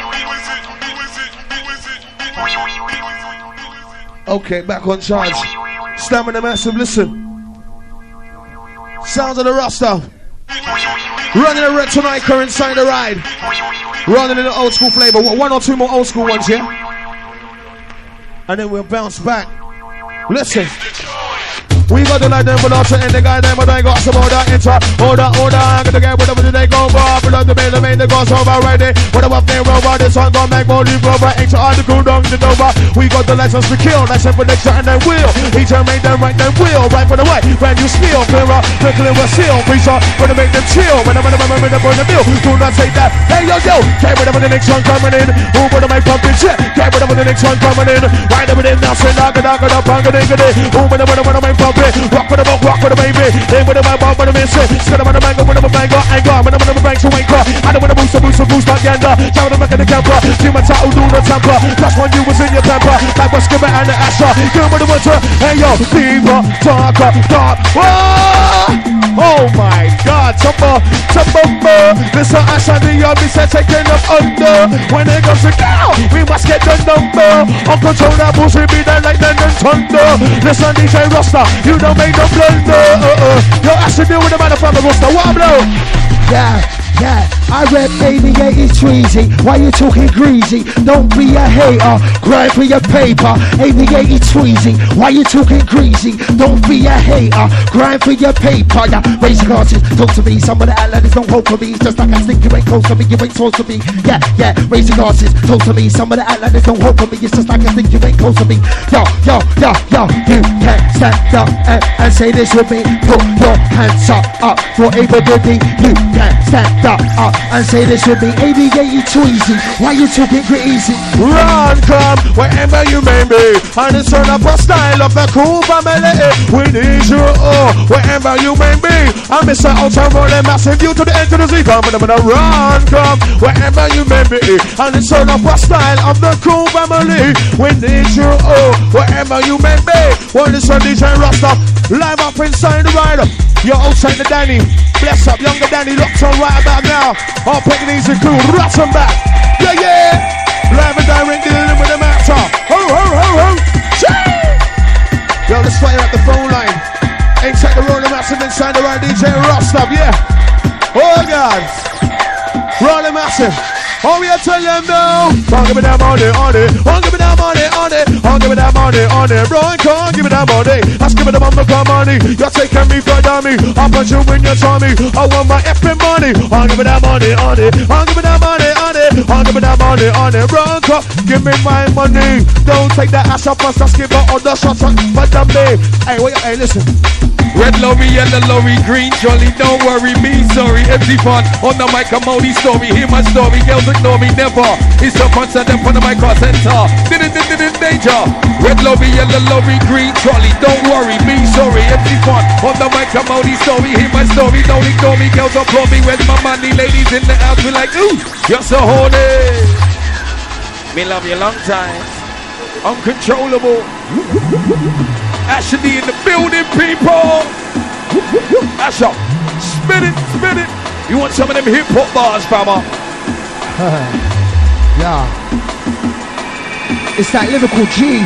Okay, back on charge. Stamina massive, listen. Sounds of the Rasta. Running a red tonight, current inside the ride. Running in the old school flavor. One or two more old school ones, yeah? And then we'll bounce back. Listen. We got the light them without to end the guy them, but I got some order enter. Order, I'm gonna get whatever they go for. Below the main, the goes over right there. Whatever they rover, this one gonna make more leave over. Ain't all the cool down the over. We got the license to kill, license for next and then wheel. Each time make them right, then wheel. Right for the way, brand new skill. Clearer, quickly we're seal. Preacher, gonna make them chill. When I'm in the bill, do not take that. Hey yo, can't whatever the next one coming in. Who would have made pumping shit? Can't whatever the next one coming in. Right over there, now say knock it up, I'm gonna get it. Who would have made pumping bit. Rock with the boat, rock with the baby. They with the man, bomb with the mission. Skin with the mango, with the mango, anger. When I'm in the bank, so ain't car. I don't want to boost, my gander. Down the back of the camper. See my title, do the temper. Plus one you was in your temper. Like what's Skipper and the Asher. Give with the winter. Hey yo, fever, talker, dark. Oh my God, Tumble. Mr. Asher, the army said taking them under. When it comes to go, we must get the number. Uncontrol that pussy, be there like London thunder. Listen, DJ Rasta, you don't make no blunder. Yo, Asher, deal with the man from the Rasta. What blow? Yeah, I rep 80 Tweezy. Why you talking greasy? Don't be a hater, grind for your paper. 80 Tweezy. Why you talking greasy? Don't be a hater, grind for your paper. Yeah, raise your glasses, talk to me. Some of the outlanders don't hold for me. Just like I think you ain't close to me, you ain't close to me. Yeah, raise your glasses, talk to me. Some of the outlanders don't hold for me. It's just like I think you ain't close to me. Yo, you can stand up and say this with me. Put your hands up for everybody. You can stand up and say this with me. 80 Tweezy. Why you talking greasy? Run, come wherever you may be, and it's turn up a style of the cool family. We need you all wherever you may be. I'm Mr. Outer rolling massive you to the end of the sea. Come run, come wherever you may be, and it's turn up a style of the cool family. We need you all wherever you may be. Well, this one DJ Rasta live up inside the rider. You're outside the Danny. Bless up, younger Danny, locked on right about now. All Pekingese crew, rat them back. Yeah. Live and direct dealing with the matter. Ho. Yo, let's fire at the phone line. Inside the rolling massive, inside the right DJ Rasta, yeah. Oh God. Rolling massive. Oh, we are telling them now. Can't give me that money on it. Can't give me that money on it. Can't give me that money on it. Bro, can't give me that money. Ask me the mama got money. You're taking me for dummy. I'll punch you when you tell me. I want my effing money. Can't give me that money on it. Can't give me that money on it. Can't give me that money on it. Bro, give me my money. Don't take that ass up and skip it on the shots on for dummy. Hey, listen. Red lorry, yellow lorry, green jolly, don't worry, me sorry. MC Fun on the mic, I'm only story. Hear my story, girls ignore me, never. It's a fun set them on the mic, center. Didn't danger. Red lorry, yellow lorry, green jolly, don't worry, me sorry. MC Fun on the mic, I'm only story. Hear my story, don't ignore me, girls applaud me. Where's my money, ladies in the house, we like, ooh, you're so horny. Me love you long time. Uncontrollable. Asher D in the building, people. Asher, spin it. You want some of them hip hop bars, fama? Yeah. It's that lyrical G.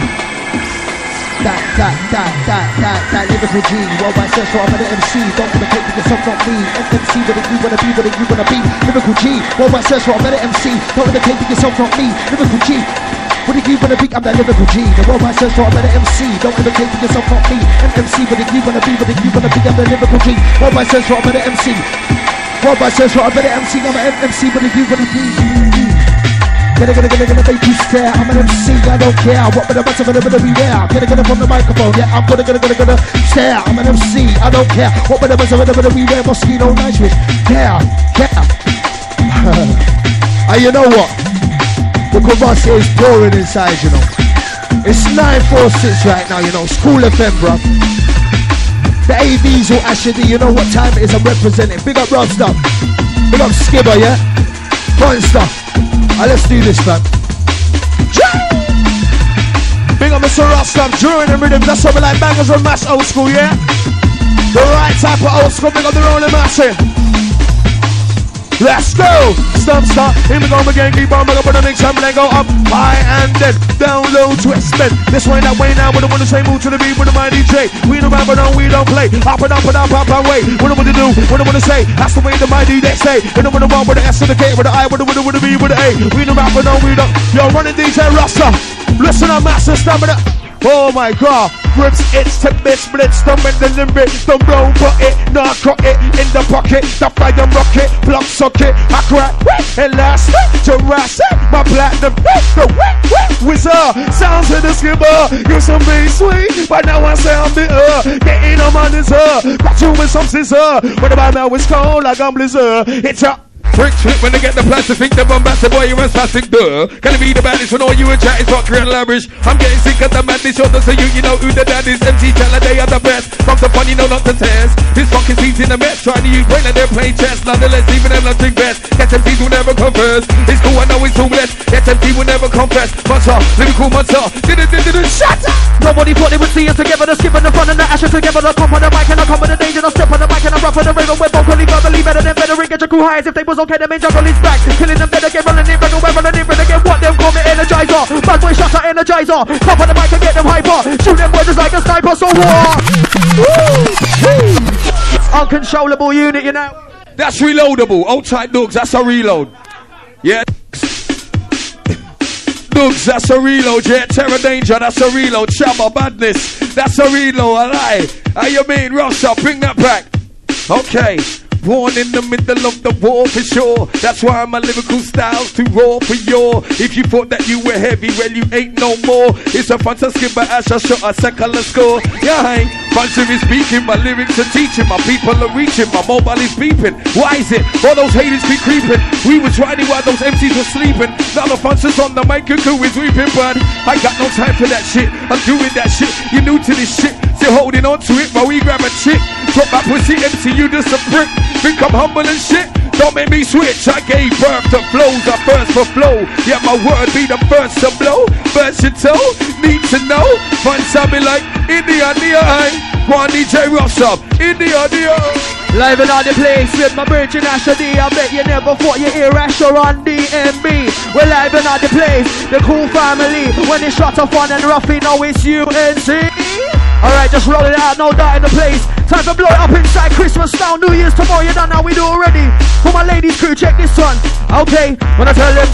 That lyrical G. Well, my sense for I'm an MC. Don't wanna take yourself from me. MC, what you wanna be, what you wanna be. Lyrical G. Well, my sense for I'm an MC. Don't wanna take yourself from me. Lyrical G. What do you wanna be? I'm that lyrical G. The world might search for a better MC. Don't imitate yourself from me. An MC, what do you wanna be? What do you wanna be? I'm the lyrical G. World might search for a better MC. World might search for a better MC. I'm an MC, what do you wanna be? Gonna make you stare. I'm an MC, I don't care. What but the rest of it gonna be there? Gonna from the microphone. Yeah, I'm gonna stare. I'm an MC, I don't care. What but the rest of it gonna be there? Mosquito night switch. Yeah. You know what? The Kavasi is pouring inside, you know. It's 9:46 right now, you know. School FM, bro. The AVs or Asher D, you know what time it is. I'm representing. Big up Rasta. Big up Skibber, yeah? Monster. Let's do this, fam. Big up Mr. Rasta. During the rhythm, that's what we like bangers and mash old school, yeah? The right type of old school. Big up the rolling massive. Let's go! Stop, here we go again, keep on, make up on the next time, then go up, high and then, down low, twist, spin. This way, that way now, we don't want to say move to the beat with the mighty DJ. We don't rap, but no, we don't play. Up and away. What do we do? What do we want to say? That's the way the mighty they say. We don't want to run with the S and the K, with the I, with the B, with the A. We don't rap, but no, we don't. Yo, running DJ Rasta. Listen up, master, stamina. Oh my God, grips, it's to miss, blitz, the limit, the blow, put it, knock it, in the pocket, the fire rocket, plug socket, I crack, elastic, Jurassic, my platinum, the wizard, sounds of the skipper, you some be sweet, but now I sound bitter, getting on my dessert, got you with some scissor, but about now it's cold like I'm blizzard, it's a Brick flip when they get the plastic, think the bombastic boy, you must plastic, duh. Can it be the baddest when all you and chat is fuckery and lavish? I'm getting sick of the madness, short so you know who the dad is. MC Chandler, they are the best. From the funny, no, not the test. This fucking seats in the mess, trying to use brain and they're playing chess. Nonetheless, even them not drink best. SMCs will never confess. It's cool, I know it's too blessed. SMC will never confess. Monster, lyrical monster. Shut up! Nobody thought they would see us together. The skip in the front and the ashes together. The comp on the mic and I come with the danger. The step on the mic and I rap for the raven. We're vocally verbally better than veteran. Get your crew high as if they was okay. The main juggle is back. Killing them dead again. Running in, running away, running in, running again. What them call me energizer. Bad boy shots are energizer. Come on the mic and get them hyper. Shoot them boys just like a sniper. So what? Uncontrollable unit, you know. That's reloadable. Old tight dogs, that's a reload. Yeah. Dogs, that's a reload. Yeah. Terror danger, that's a reload. Shabba badness, that's a reload. I lie. How you mean, Rossa? Bring that back. Okay. Born in the middle of the war for sure. That's why my lyrical style's too raw for your. If you thought that you were heavy, well you ain't no more. It's a fun to skip but as I shot a second score. Yeah, hey, Fancy is speaking, my lyrics are teaching. My people are reaching, my mobile is beeping. Why is it? All those haters be creeping. We was riding while those MCs were sleeping. Now the Fancy's on the mic, cuckoo is weeping. But I got no time for that shit. I'm doing that shit. You're new to this shit. Still holding on to it while we grab a chick. Drop my pussy, MC, you just a prick. Think I'm humble and shit? Don't make me switch. I gave birth to flows, I first for flow. Yeah, my word be the first to blow. Versatile, need to know. Once I be like, India, one DJ Ross up, India. Live in on the place with my bridge in Asher D. I bet you never thought you hear Asher on DMB. We're live in on the place, the cool family. When it's shot off on and rough, you know it's UNC. Alright, just roll it out, no doubt in the place. Time to blow it up inside Christmas style. New Year's tomorrow, you done how we do already. For my ladies crew, check this one. Okay, when I tell them,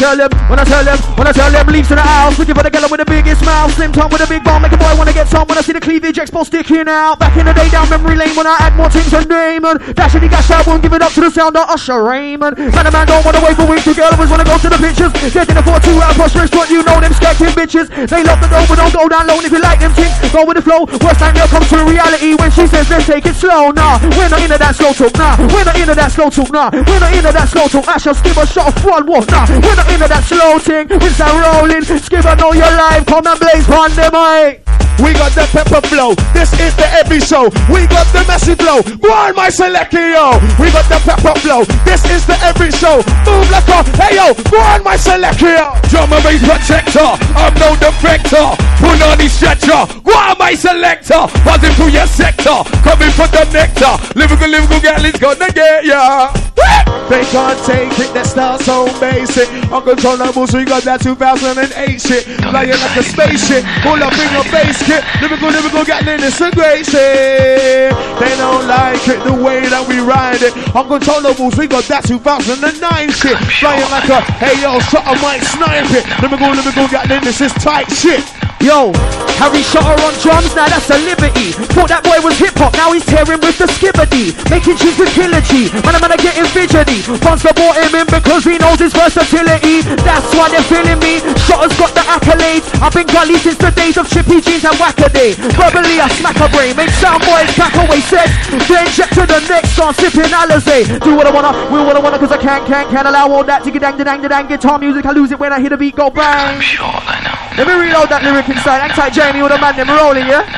leaves to the house. Looking for the girl with the biggest mouth. Slim tongue with a big bum, make a boy wanna get some. When I see the cleavage expo sticking out. Back in the day down memory lane when I had more things than Damon. Dashing the gas, I won't give it up to the sound of Usher Raymond. Man, a man don't wanna wait for weeks. The girl always wanna go to the pictures. Get in a 4-2 out posh restaurant, you know them sketching bitches. They love the dough, but don't go down low. And if you like them things, go with the flow. Worst nightmare comes to reality when she says let's take it slow. Nah, we're not into that slow talk. Nah, we're not into that slow talk. Nah, we're not into that slow talk. I shall skip a shot of front walk. Nah, we're not into that slow thing. It's that rolling. Skip, I know you're live. Come and blaze on the mic. We got the pepper flow. This is the every show. We got the messy flow. Go on, my selector, yo. We got the pepper flow. This is the every show. Move like a hey yo. Go on, my selector, yo. Drum and bass protector. I'm no defector. Put on the stretcher. Go on, my selector. Buzzing through your sector. Coming for the nectar. Lyrical gatlin's gonna get ya. They can't take it, that style so basic. Uncontrollable, so you got that 2008 shit. Flying like a spaceship, pull up in your base kit. Lyrical Gatlin, it's a great shit. They don't like it, the way that we ride it. Uncontrollable, so we got that 2009 shit. Flying like a, hey yo, shot, I might snipe it. Lyrical Gatlin, this is tight shit. Yo, Harry Shotter on drums, now that's a liberty. Thought that boy was hip-hop, now he's tearing with the skibbity. Making tunes with Killer G, man are getting fidgety. Fonster brought him in because he knows his versatility. That's why they're feeling me, Shotter's got the accolades. I've been gully since the days of Chippy Jeans and Wackaday. Verbally I smack a brain, make sound boys back away sex. Then jet to the next, start sipping Alizé. Do what I wanna, will what I wanna, cause I can't allow all that. Diggy dang, guitar music, I lose it when I hear the beat go bang. I'm sure I know. Let me reload that lyric inside. Hang tight, Jamie, with a man, them rolling, yeah?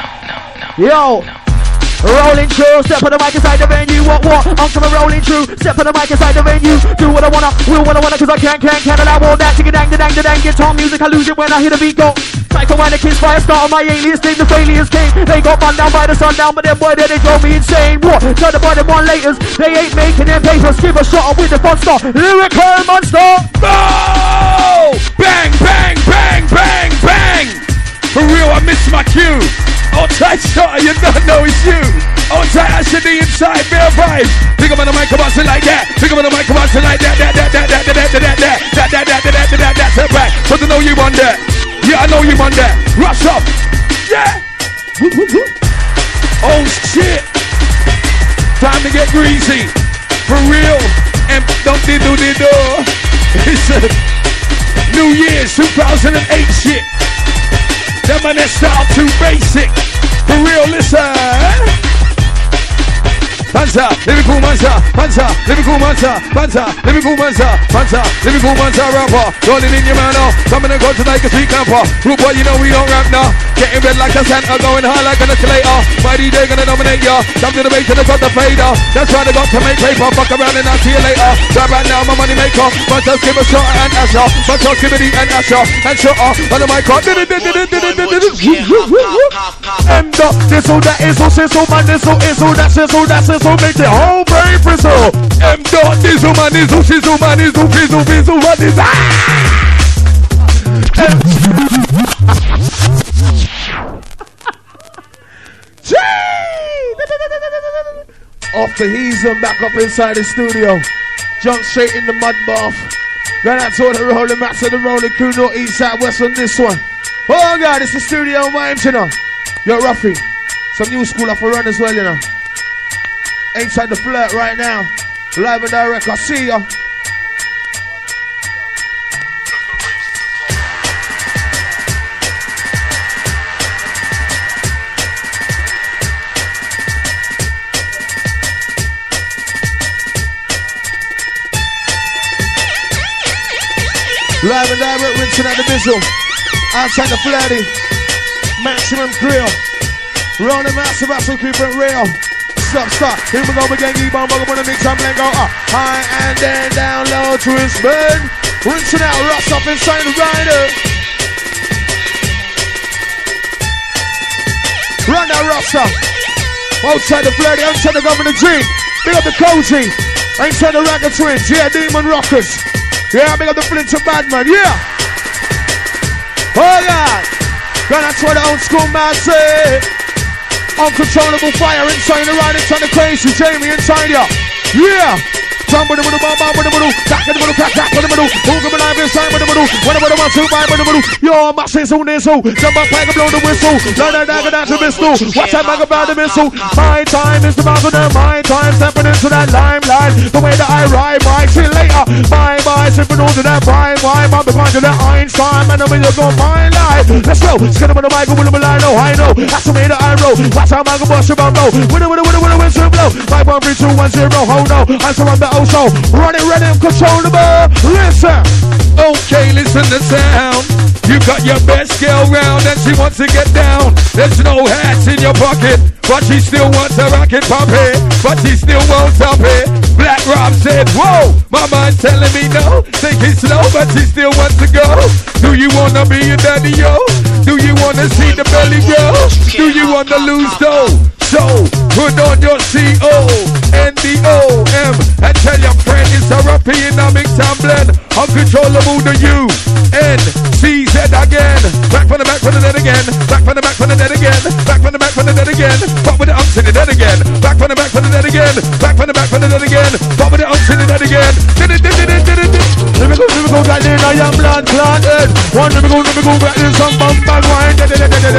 Yo, rolling through, step on the mic inside the venue. What? I'm coming rolling through, step on the mic inside the venue. Do what I wanna, will what I wanna, cause I can't allow all that. Diggy dang, guitar music, I lose it when I hear the beat go. Psycho when the kids fire start on my alias name, the failures came. They got run down by the sundown, but them boy there, they drove me insane. What? Tell the boy them one laters, they ain't making them papers. Give a shot up with the fun star, lyrical monster. Oh! Bang, bang, bang, bang, bang! For real, I missed my cue. All tight shot, you don't know it's you. All tight, I should be inside, fair vibe. Pick up on the mic, come on, like that. Pick up on the mic, come on, like that. That's her back. But I know you on that. Yeah, I know you on that. Rush up. Yeah. Oh shit. Time to get greasy. For real. And don't do. It's a New Year's 2008 shit. That man, that style too basic. For real, listen. Mansa, lyrical Mansa, Mansa, lyrical Mansa, Mansa, lyrical Mansa, Mansa, lyrical Mansa rapper. Rolling in your manner, coming and go to like a street camper. Group boy, you know we don't rap now. Getting red like a Santa, going high like an escalator. My DJ gonna dominate ya. Come to the base and I got the fader. That's why they got to make paper. Fuck around and I'll see you later. Grab right now, my money maker. Mansa, give a shot and Asher. Mansa, give it and Asher. And shut off on the mic. And this so that is so say so man this so is so that say so that say so make the whole brain bristle. M dot this so man is so she so man is so fizzle fizzle what is that? Off the he's and back up inside the studio. Jump straight in the mud bath. Going out to all the rolling mats of the rolling crew, north, east, south, west on this one. Oh God, it's the studio vibes, you know. Yo, Ruffy, some new school off a run as well, you know. Inside the flirt right now. Live and direct, I see ya. Live and direct, rinsing at the visual. Outside the flirty. Maximum grill. Rolling massive, absolute keep it real. Stop. Here we go again. Keep on bugging when the mix and blend go up. High and then down low, twist burn. Rinsing out, rust up inside the rider. Run that rust up. Outside the flirty, outside the government dream. Big up the cozy. Inside the ragged twins. Yeah, demon rockers. Yeah, big up the Flinter Badman, yeah! Oh God! That's what the old school man say! Uncontrollable fire inside the ride, inside the crazy, Jamie inside ya! Yeah! Jump in the middle, bomb in the middle, crack in the middle, crack in the middle, move him alive inside in the middle, whatever the one, two, five in the middle, yo, my say so, this so, jump up, pack, blow the whistle, learn that dagger, that's a pistol, watch that bag about the missile, my time is the mountain, my time, stepping into that limelight, the way that I ride, my till later, my, sipping on to that prime, I'm behind to that Einstein, and the way you go, my life, let's go, skin up on the mic, with a line, no, I know, that's the way that I roll, watch how I go, bust your bum, low, with a whistle blow, 5, 1, 3, 2, 1, 0, hold no, I surround the so run it, controllable. Listen. Okay, listen to sound. You got your best girl round and she wants to get down. There's no hats in your pocket, but she still wants to rock it, poppy. But she still won't stop it. Black Rob said, whoa, my mind's telling me no. Take it slow, but she still wants to go. Do you wanna be a daddy, yo? Do you wanna see the belly go? Do you wanna lose dough? So, put on your C-O-N-D-O-M and tell your friend it's a European mix and blend. Uncontrollable to you. N-C-Z again. Back from the back from the net again. Back from the back from the net again. Back from the back from the net again. Pop with the umps in the net again. Back from the back from the net again. Back from the back from the net again. Pop with the umps in the net again. Lyrical, got in a young blood planted. One lyrical, got in some bump and wine. You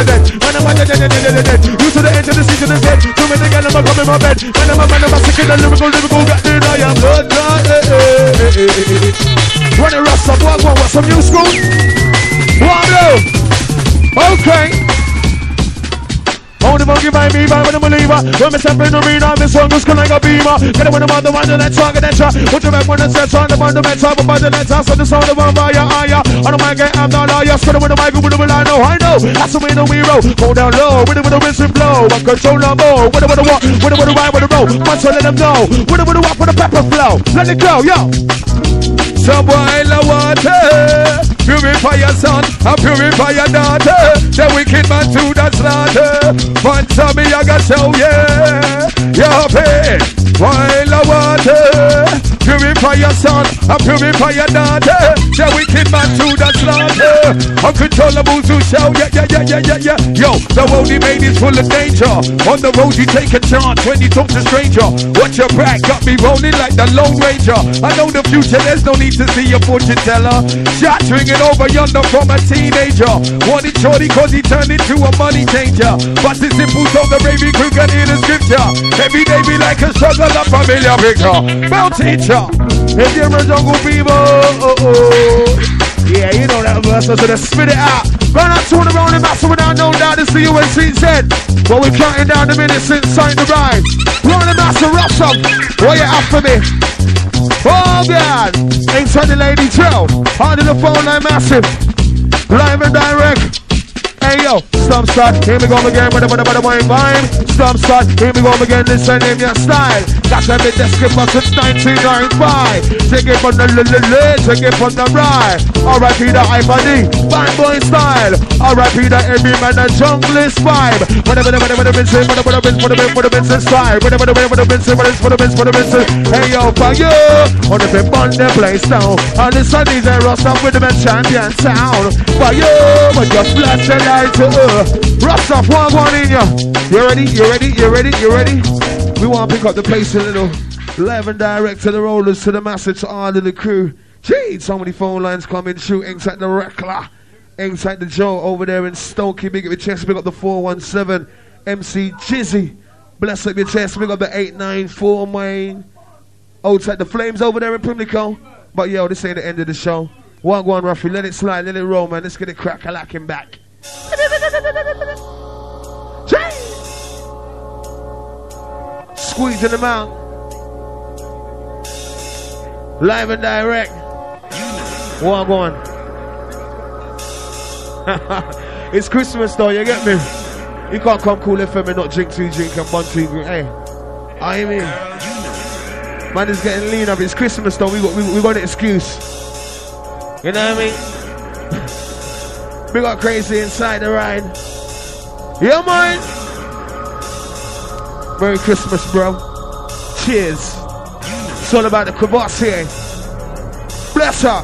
to the edge of the seat of the dead. Too many girls I'm coming my bed. Man, I'm sick in the lyrical, got in a young blood planted. Run it, Rasta, what's some new school? What? Okay. Only monkey by me, by the believer. When me step in the arena, this one just like a beamer. Get it when I'm on the one that talk and that shot. Put your back when it sets on the fundamental, but by the next house, so the sound of one by your eye. On the mic, I'm not lawyer. Spread it with the mic, with the will I know. That's the way the we roll. Go down low, with the whistle blow. I control the bow. With the walk, with the ride, with the roll. Once I let them know. With the walk, with the pepper flow. Let it go, yo. So boil the water, purify your son, and purify your daughter. The wicked man to the slaughter. Once me I got show your pain. Boil the water, purify your son, and purify your daughter. The wicked man to the slaughter. Uncontrollable to show yeah. Yo, the world he made is full of danger. On the road you take a chance when you talk to stranger. Watch your back, got me rolling like the Lone Ranger. I know the future, there's no need to see a fortune teller. Shot ringing over yonder from a teenager. Wanted shorty cause he turned into a money changer. But it's simple so the baby crew can hear the scripture. Every day be like a struggle, a familiar picture. Bound teacher. If you're a jungle people, yeah, you know that verse, so let's spit it out. Run out to the round and massive without no doubt. This is the UNC said. But we're counting down the minutes inside the ride. Round and massive, rush up. What you after me? Oh God. Inside the lady Joe. Under the phone line massive. Live and direct. Hey yo, stop start, here we go again with the wine vibe. Stop start, here we go again, listen in your style. Got to be desperate since 1995. Take it from the take it from the right. R.I.P. the Hyper-D, fine boy style. R.I.P. the every man a junglist vibe. Whatever the been say, whatever the been style. Whatever the been say, whatever the been say. Hey yo, for you, on the pimp on the place down. On the Sundays and Ross up with the champion sound. For you, but just bless the light to Ross up, one in you. You ready? You ready? You ready? You ready? We want to pick up the pace a little. Live and direct to the rollers, to the massive, to all of the crew. Gee, so many phone lines coming through. Inside the Reckler, inside the Joe over there in Stokey. Big up your chest, big up the 417. MC Jizzy, bless up your chest, big up the 894 main. Outside the Flames over there in Pimlico. But yo, this ain't the end of the show. One go on, Ruffy, let it slide, let it roll, man. Let's get it crack-a-lacking back. Gee! Squeezing them out. Live and direct. One on. It's Christmas though, you get me? You can't come Cool FM and not drink 2 drink and 1 2 drink. Hey, I mean, man is getting lean up. It's Christmas though. We got an excuse. You know what I mean? We got crazy inside the ride. Yeah, man. Merry Christmas, bro. Cheers. It's all about the crevasse here. Bless her.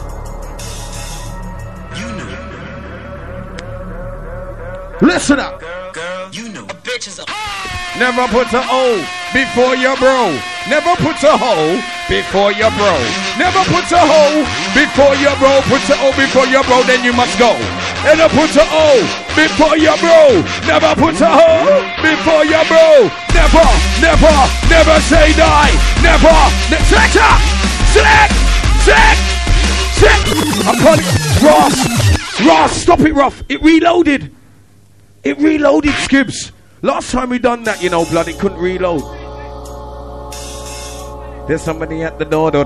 Listen up. Girl, you know a bitch is a Never put a O before your bro. Never put a hoe before your bro. Never put a hoe before your bro. Put a O before your bro, then you must go. Never put a O before your bro. Never put a hoe before your bro. Never, never, never say die. Never. Select up. Select. I'm calling Ross. Ross, stop it, Ruff. It reloaded. It reloaded, Skibs. Last time we done that, you know, blood, it couldn't reload. There's somebody at the door.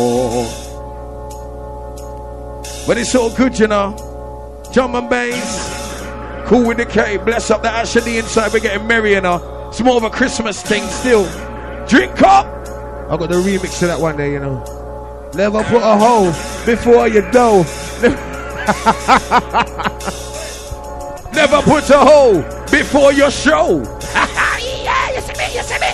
But it's all good, you know. Drum and bass. Cool with the K. Bless up the ash on the inside. We're getting merry, you know. It's more of a Christmas thing still. Drink up. I got the remix to that one day, you know. Never put a hole before you dough. Never put a hole before your show. Yeah, you see me.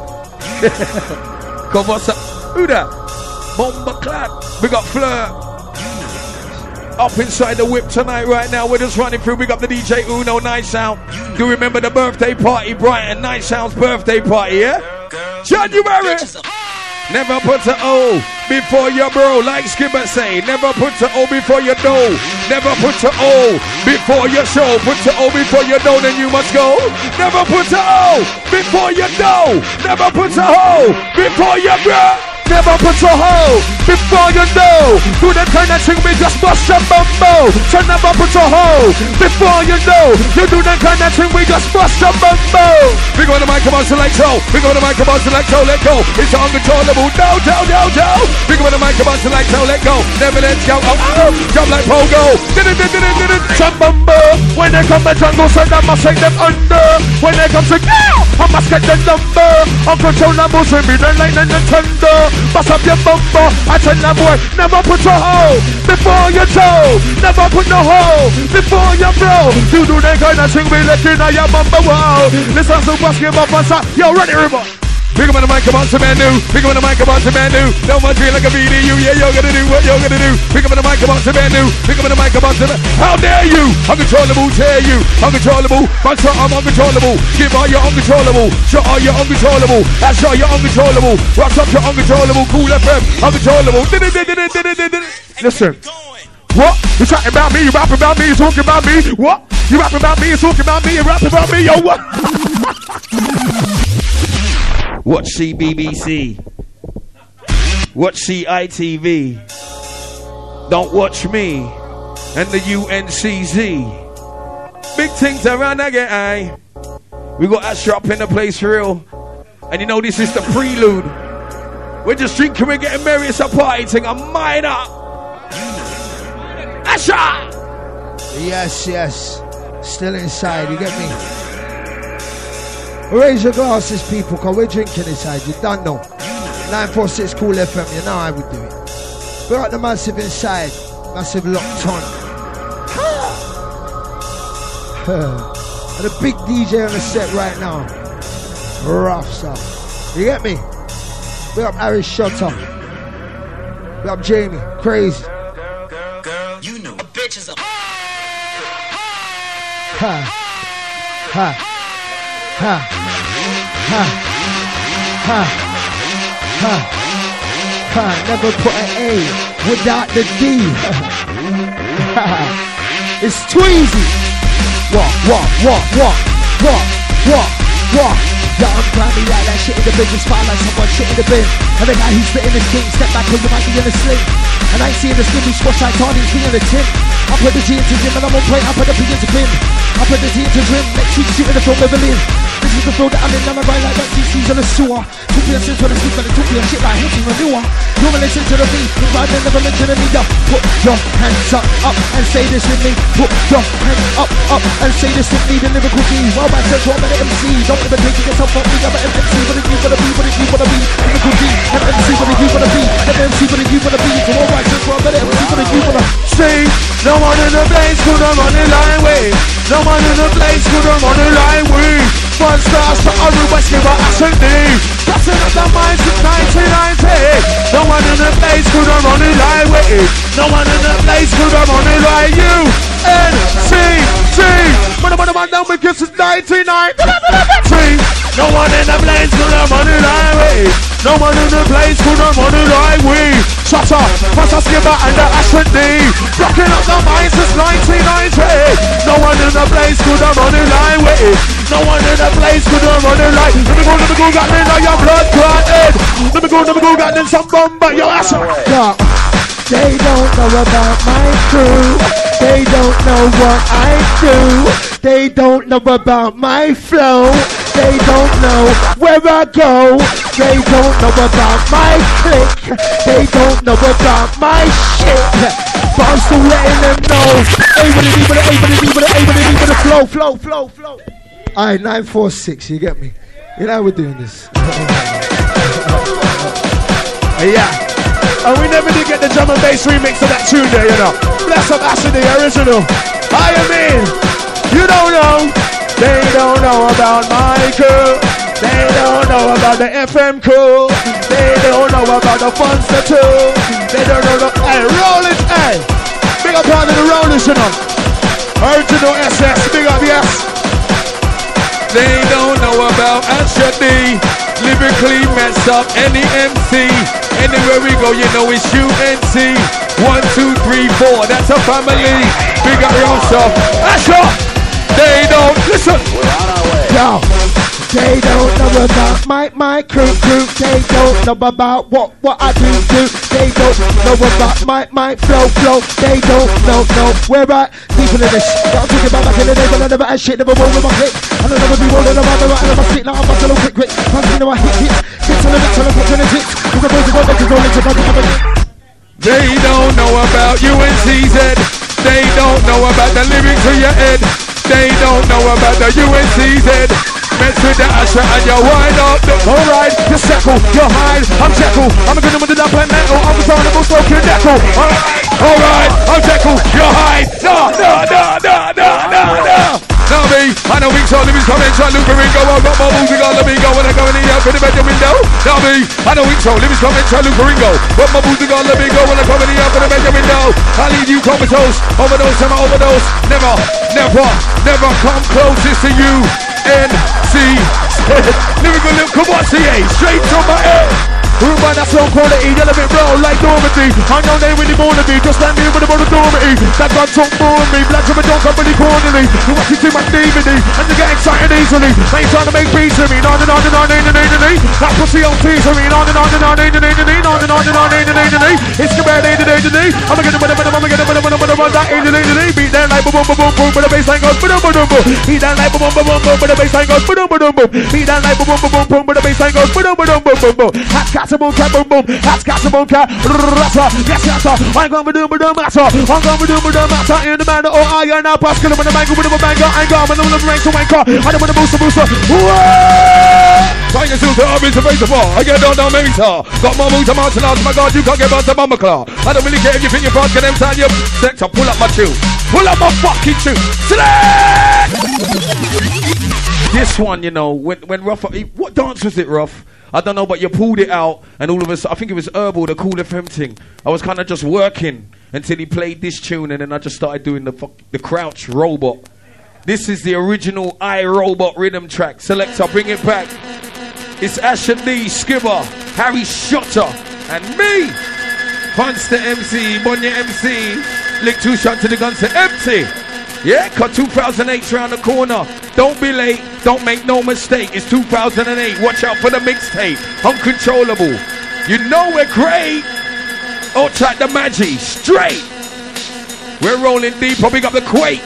Come on, who that? Bomber clad. We got Fleur up inside the whip tonight right now. We're just running through. We got the DJ Uno Night Sound. Do you remember the birthday party? Brighton Night Sound's birthday party, yeah? January. Never put a O before your bro, like Skipper say. Never put a O before your dough. Never put a O before your show. Put a O before your dough, then you must go. Never put a O before your dough. Never put a O before your bro. Never put a hoe before you know. Do the kind of thing we just bust a bumbo. So never put a hoe before you know. You do the kind of thing we just bust a bumbo. We go to the mic, come on, select show. We go to the mic, come on, select show, let go. It's uncontrollable, no. We go to the mic, come on, select show, let go. Never let go, jump like pogo. Some bumbo. When they come to jungle, so I must take them under. When they come to I must get the number. Uncontrollable, swim in the lightning and thunder. Bust up your bumper, I tell that boy, never put a hoe before your toe. Never put no hoe before your bro. You do that kind of thing, we let you know your bumper. Wow, listen to what's give up on top. Yo, ready, river. Pick up on the mic, come on, some man new. Pick up on the mic, come on, some man new. Don't want to feel like a VDU. Yeah, you're gonna do what you're gonna do. Pick up on the mic, come on, some man new. Pick up on the mic, come on, some man. How dare you? Uncontrollable, tear you. Uncontrollable, but so I'm uncontrollable. Give all your uncontrollable. Show all your uncontrollable. That's all your uncontrollable. Rock up your uncontrollable. Cool FM, uncontrollable. Listen. What? You talking about me? You rapping about me? You talking about me? What? You rapping about me? You talking about me? You rapping about me? Yo, what? Watch CBBC. Watch CITV. Don't watch me and the UNCZ. Big things around again, aye. We got Asher up in the place for real. And you know this is the prelude. We're just drinking, we're getting merry, it's a party thing, a minor. Asher! Yes, yes. Still inside, you get me? Raise your glasses, people, because we're drinking inside, you don't know. 946 Cool FM, you know how we do it. We're at the massive inside, massive locked on. And a big DJ on the set right now. Rough stuff. You get me? We up Harry Shutter. We up Jamie. Crazy. Girl, you know a bitch is a Ha. Ha. Ha. Ha. Ha. Ha. Never put an A without the D. It's too easy. Walk. Yeah, I'm grimy like that shit in the bin. Just fire like someone shit in the bin. And the guy who's spitting his king, step back or you might be in a sling. And I ain't seeing the skin, we squash like Tony, king in the tin. I put the G into Jim and I'm on point, I put the P into Pim. I put the T into Grim, next week shooting the film Beverly. This is the field that I'm in, I'm a grind like that CC's in the sewer. Took me a sense when I sleep, and it took me a shit like hitting manure. You will listen to the beat, cause I never mention a leader. Put your hands up, and say this with me. Put your hands up, and say this with me. The lyrical G, well by central, I'm an MC. Don't ever take yourself from me, I'm an MC. What if you wanna be, what if you wanna be? Lyrical G, an MC, what if you wanna be? An MC, what if you wanna be? From all right central, I'm an MC, what if you wanna Stay, no one in the place could have run the line way. No one in the place could have run the line way. One star shot a room, West River Action Day. Crossing up the mind since 1990. No one in the place could have run the line way. No one in the place could have run the line. U-N-C-T. Man down because it's 1990. No one in the place could have run the line way. No one in the place could have run the line way. Shut up, Pastor Skipper and the Action Day. Blocking up the mind since 1990. No one in the place could have run the line way. No one in the place could have run the line. Let me go, got me now your blood clotted. Let me go, got them some bomber, your ass. Yeah. They don't know about my crew. They don't know what I do. They don't know about my flow. They don't know where I go. They don't know about my clique. They don't know about my shit. But I'm still letting them know. A flow. Alright, 946, you get me? You know how we're doing this. Yeah. And we never did get the drum and bass remix of that tune there, you know. Bless up Asher, the original. I mean, you don't know. They don't know about my crew. They don't know about the FM crew. They don't know about the Funster too. They don't know the... Hey, roll it, hey. Big up part of the rollers, you know. Original SS, big up, yes. They don't know about Asher D. Lyrically mess up any MC. Anywhere we go, you know it's UNC. 1, 2, 3, 4, that's a family. Big up yourself. Asher! They don't listen. We're on our way. Yo, they don't know about my crew. They don't know about what I do. They don't know about my flow. They don't know where I people in this. I'm talking about back in the day when I never had shit, never roll with my click. I don't never be rolling around the right and my stick. Now I'm busting a quick. I'm know I hit. Hits on the mix, on the pitch, on the hits. You can go back and roll into my. They don't know about UNCZ. They don't know about the lyrics to your head. They don't know about the UNCZ. Mess with the Asher and you wind up. Alright, you're Sheckle, you're hide. I'm Jekyll, I'm gonna with the dump and metal. I'm the sound of a smoking deckle. Alright, I'm Jekyll, you're hide. No. Now me, I know weeks on, living coming, try Luke Ringo. I've got my music on, let me go when I go in the air for the bedroom window. Now me, I know weeks on, living coming, try Luke Ringo. Got my music on, let me go when I come in the air for the bedroom window. I leave you comatose, overdose, I'm overdose. Never come closest to you. NC, lyrical, come on, CA, straight to my head. Room by that sound quality, yellow bit roll like Normandy. I know they really wanna be, just stand here with the authority. That gun talk more than me, black to don't come really cornerly. You watch it see my DVD, and you get excited easily. They ain't trying to make peace with me, that pussy on teaser me, it's the bad I'm gonna run that beat down like boom boom boom boom, but the bassline goes boom boom boom boom. Beat down like boom boom boom boom, but the bassline goes boom boom boom boom. Beat down like boom boom boom boom, but the bassline goes boom boom boom boom boom. Hats got some boom cat boom boom, hats got some boom cat. Yes, I'm gonna do matter. I'm gonna do matter in the manner or I am now Pascal with the mango with the banger. I'm gonna do the rank to wanker. I don't want to booster. Find a super army to face the ball. I get down meter. Got more moves to martial arts. My God, you can't get out the bomber claw. I don't really care if you think you're fast. Get inside your sector. Pull up my tune. Pull up my fucking tune. Select! This one, you know, when Ruff, what dance was it, Ruff? I don't know, but you pulled it out, and all of us, I think it was Herbal, the Cool FM thing. I was kind of just working until he played this tune, and then I just started doing the Crouch Robot. This is the original iRobot rhythm track. Selector, bring it back. It's Asher D, Skibber, Harry Shotter, and me. Punch the MC, Bonya MC. Lick 2 shot to the gun, say empty. Yeah, cut 2008 round the corner. Don't be late, don't make no mistake. It's 2008, watch out for the mixtape. Uncontrollable. You know we're great. Outside the Magi, straight. We're rolling deep, popping up the quake.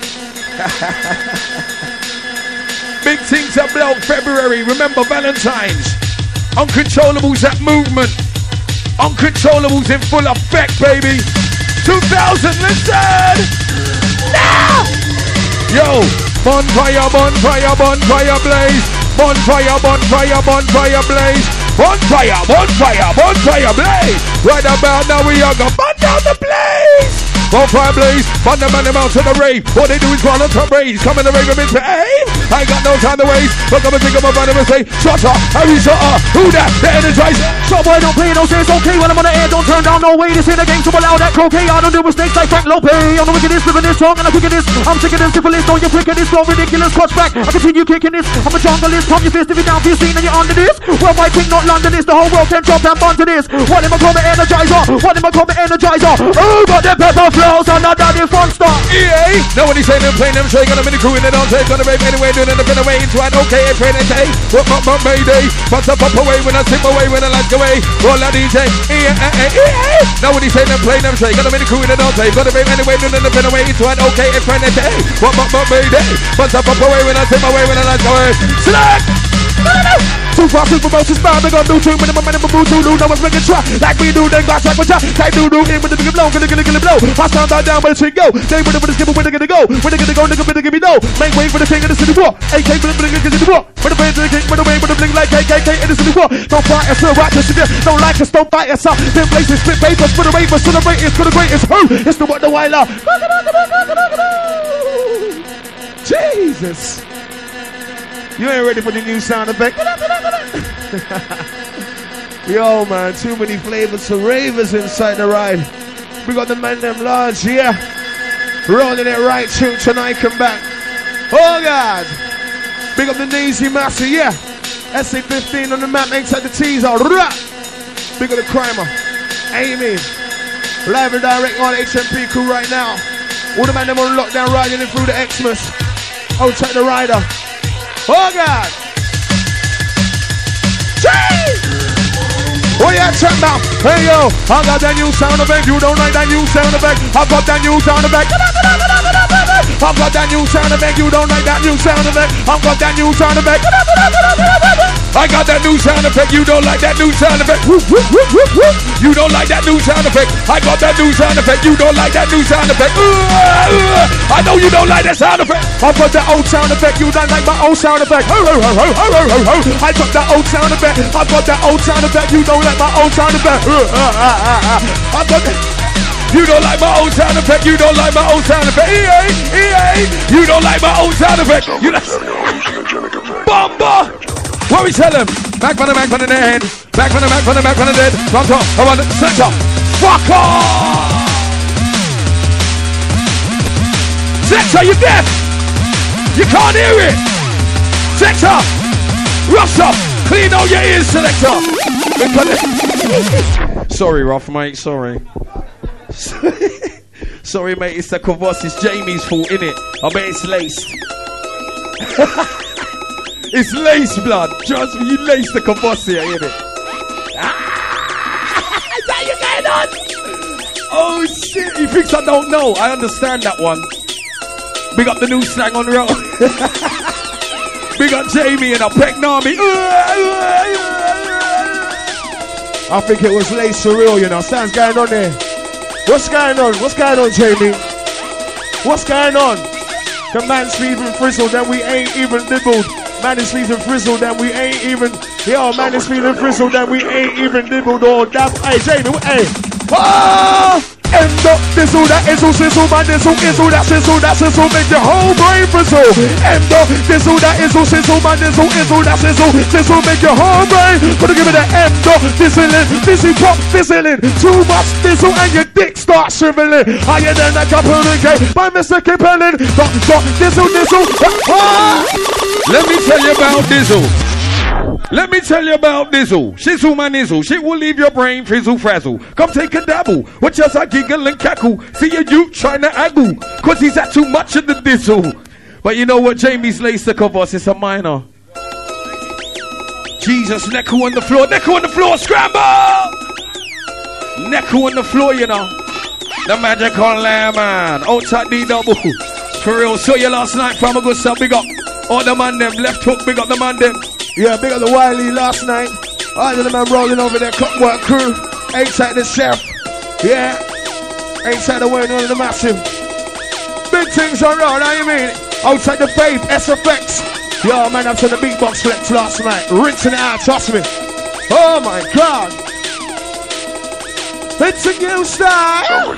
Big things are blow February, remember Valentine's. Uncontrollables that movement. Uncontrollables in full effect, baby. 2000, listen! Now! Yo, bonfire, bonfire, bonfire blaze. Bonfire, bonfire, bonfire blaze. Bonfire, bonfire, bonfire blaze. Right about now we are gonna burn down the blaze. Bonfire blaze, burn the man out to the rave. What they do is run on top raise. Come in the rave and misbehave. I ain't got no time to waste. But come and think of my man and say, Shotter, Harry Shotter, who that? The energize. Shot boy don't play, don't say it's okay when I'm on the air. Don't turn down, no way. This in the game, so allow that croquet. I don't do mistakes like Frank Lopez. I'm the wickedest, living this strong, and I'm kicking this. I'm sick of this, syphilis, don't you flick this, so ridiculous. Clutch back, I continue kicking this. I'm a junglist, pump your fist if you're down for your scene and you're under this. Worldwide king, not London, this. The whole world can jump and bond to this. What am I call me energizer? What am I call me energizer? Oh, got the pepper flows, and not the fun stuff. EA, nobody saying them playing them straight. Gonna be the crew in the dance, gonna rave anyway, doing it up in the way into an okay, if it ain't day. What Mayday? What's up away when I sip away when I like away. Roll a DJ. EA, nobody saying them playing them straight. Gonna be the crew in the dance, gonna rave anyway, doing it up in the way into an okay, if it ain't day. What Mayday? What's up away when I sip away when I like away. Select! Too far, super motions, bound, they gon' do too many momentum, move too low, no one's making try. Like we do, they got track with ya. Type do, in with the big blow, gonna blow. I sound down, where the shit go. They with the skipper, where they gonna go. Where they gonna go, nigga, better give me no. Make way for the king of the city war. AK for the blink in the war. For the pain to the king, for the way, for the blink like KKK in the city war. Don't fight us, right to shit. Don't like us, don't fight us up. Them places, spit papers for the ravers, for the greatest, for the greatest. Who? It's the what the whiler. Jesus. You ain't ready for the new sound effect. Yo, man, too many flavors for ravers inside the ride. We got the man them large, yeah. Rolling it right through tonight, come back. Oh, God. Big up the Daisy Master, yeah. SA15 on the map, makes like the teaser. Big up the Crimer. Amy. Live and direct on HMP crew right now. All the man them on lockdown riding in through the Xmas. Oh, check the rider. Oh, God. Jeez. Oh, yeah, check now. Hey, yo, I got that new sound effect. You don't like that new sound effect. I got that new sound effect. I've got that new sound effect. You don't like that new sound effect. I've got that new sound effect. I got that new sound effect. You don't like that new sound effect. You don't like that new sound effect. I got that new sound effect. You don't like that new sound effect. I know you don't like that sound effect. I've got that old sound effect. You don't like my old sound effect. I got that old sound effect. I've got that old sound effect. You don't like my old sound effect. I've got that. You don't like my old sound effect. You don't like my old sound effect. EA. You don't like my old sound effect. You like Bomba. What we tell them? Back on the back on the head. Back on the back on the back on the dead. Front top. Come on, center. Fuck off. Sector, you deaf. You can't hear it. Sector. Russia. Clean out your ears, selector. Sorry, Ruff, mate. Sorry. Sorry, mate. It's the Kavos. It's Jamie's fault, innit? I bet it's laced. It's lace blood. Trust me, you laced the Kavos here, innit? Is that you going on? Oh shit! He thinks I don't know. I understand that one. Big up the new slang on road. Big up Jamie and a Pegnami. I think it was lace surreal, you know. Something's going on there. What's going on? What's going on, Jamie? What's going on? The man sleeve and frizzled and we ain't even nibbled. Man is sleeve and frizzled and we ain't even. Yo, man is sleeve and frizzled and we ain't even nibbled or damn. Hey, Jamie, hey. Ah! End up, thistle, that izzle, sizzle, man, thistle, izzle, that sizzle, make your whole brain frizzle. End up, thistle, that izzle, sizzle, man, thistle, izzle, that sizzle, make your whole brain. Gonna give it an end up, thistling, dizzy pop, thistling. Too much thistle and your dick starts shriveling. Higher than a couple of K, by Mr. Kipelin. Thistle. Ah! Let me tell you about Dizzle. Let me tell you about Dizzle. Shizzle my nizzle. Shit will leave your brain frizzle frazzle. Come take a dabble. Watch us I giggle and cackle. See a youth trying to aggle. Cause he's had too much of the Dizzle. But you know what? Jamie's laced the covers. It's a minor. Jesus, Neko on the floor. Neko on the floor. Scramble! Neko on the floor, you know. The magical lemon. Outside D double. For real. Saw you last night from a good stuff. Big up. All the man them. Left hook. Big up the man them. Yeah, big up the Wiley last night. All of the man rolling over there, Cupwork crew. Outside the chef. Yeah. Outside the window of the massive. Big things on road, how you mean? Outside the Faith, SFX. Yo, man, I've seen the beatbox flex last night. Rinsing it out, trust me. Oh my God. It's a new style.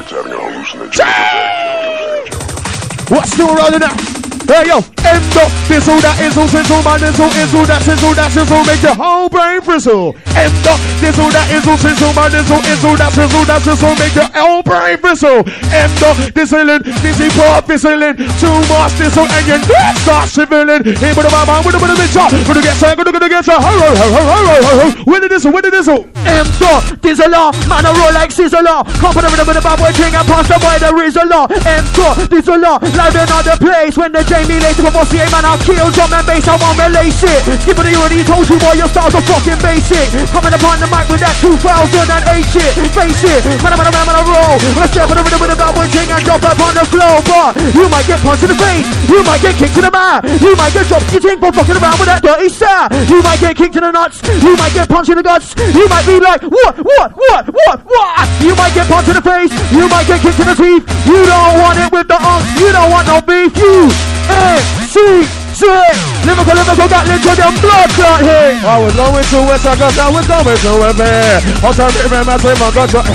What's still rolling out? Hey yo, end up, thistle, that izzle, sizzle, man, izzle, that sizzle, make your whole brain frizzle. End up, thistle, that izzle, sizzle, man, izzle, that sizzle, make your whole brain frizzle. End up, thistling, dizzy pop, thistling, too much thistle, and your neck starts shivering. Hey, but my man, with a bit of gonna get some, Where did thistle? End up, thistle, man, I roll like sizzle, come on with a bad boy king and pass the boy the rizzle. End up, thistle, live in another place when the Jamie later before CA man, I'll kill drum and bass, I won't release it. Skip it, you already told you boy, your styles are fucking basic. Coming upon the mic with that 2008 shit. Face it, man, I'm a roll. When I step with a bad boy king and drop up on the floor. But you might get punched in the face, you might get kicked in the mat, you might get dropped in your ting for fucking around with that dirty star. You might get kicked in the nuts, you might get punched in the guts, you might be like, what? You might get punched in the face, you might get kicked in the teeth. You don't want it with the you don't want no beef, you MC, Liverpool got into them blood clot here. I was going to West, I was going to a bear. I'll tell you, man, I got you.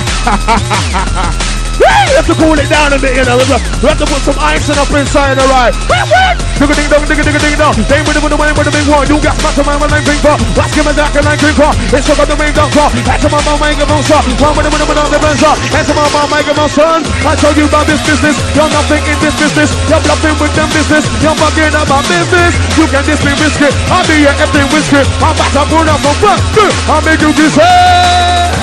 You have to cool it down a bit, you know. We have to put some icing up inside, alright. Digga-ding-dong. They with the way with the big one. You got smash a man with like finger. Let's give a jack and like finger. It's got the main dunker. That's my mom, make a monster. One with the defense. That's my mom, make a monster. I told you about this business. You're nothing in this business. You're bluffing with them business. You're fucking up my business. You can diss me risk it. I'll be your empty whiskey. I'm about to put up some fun. I'll make you kiss it.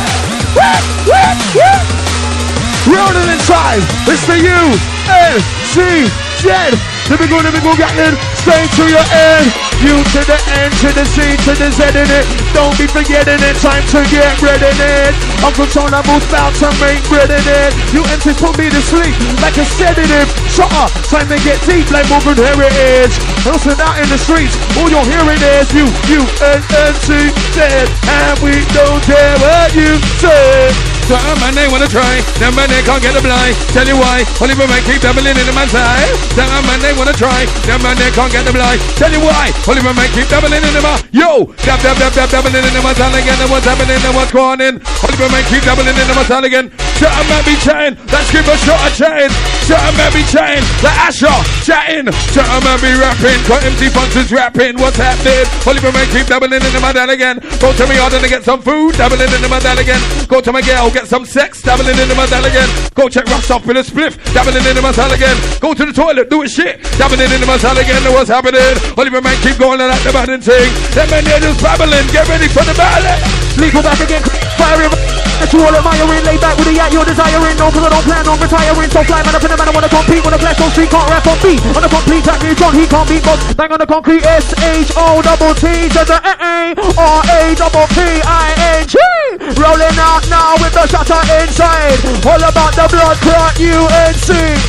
Rolling inside, it's the U-N-C-Z. Lyrical Gatlin, straight to your end. U to the N, to the C, to the Z in it. Don't be forgetting it, time to get rid of it. Uncle Tone, I'm about to make bread in it. You MCs put me to sleep like a sedative. Shut up, time to get deep like moving heritage. Listen out in the streets, all you're hearing is U-N-C-Z. And we don't care what you say. So man, they wanna try, them man, they can't get a blind. Tell you why, only when I keep doubling in the man's eye. That man, they wanna try, them man, they can't get the blind. Tell you why, only when I keep doubling in the man. Yo, doubling in the man's eye again, and what's happening and what's going on. Only when I keep doubling in the man's eye again. Shut up, man, be chatting. Let's give a shot of chatting. Shut up, man, be chatting. Like Asher, chatting. Shut up, man, be rapping. Got MC Funds is rapping. What's happening? Oliver May keep doubling into my dad again. Go to me order to get some food. Doubling into my dad again. Go to my girl, get some sex. Doubling into my dad again. Go check Ross off with a spliff. Doubling into my dad again. Go to the toilet, do a shit. Doubling into my dad again. What's happening? Oliver May keep going on at the bad and thing. Them men they're just babbling. Get ready for the battle. Legal back again. Fire him. That you all admiring, lay back with the yacht you're desiring. No, cause I don't plan on retiring. So fly man up in the man, I wanna compete with a flash on street, can't rap on beat. On the complete track, he's on, he can't beat box. Bang on the concrete, S-H-O-T-T, there's a R-A-P-P-I-N-G. Rolling out now with the shutter inside. All about the blood clot, U-N-C.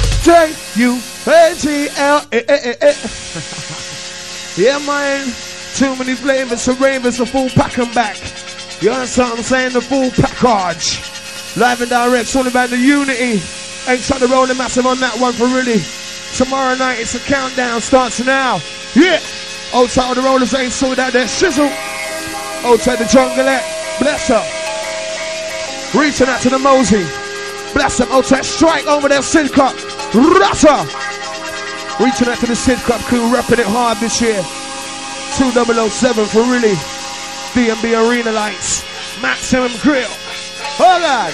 J-U-N-G-L-A-A-A. Yeah, man. Too many flavors, so ravers, a full pack and back. You understand what I'm saying? The full package. Live and direct, it's all about the unity. Ain't trying to roll the massive on that one for really. Tomorrow night, it's a countdown, starts now. Yeah! Outside the rollers ain't sold out there. Shizzle. Outside the jungleette. Bless her. Reaching out to the Mosey. Bless them. Outside strike over there, Sid Cup. Rata. Reaching out to the Sid Cup crew, repping it hard this year. 2007 for really. DMB Arena Lights, Maximum Grill. Hold on.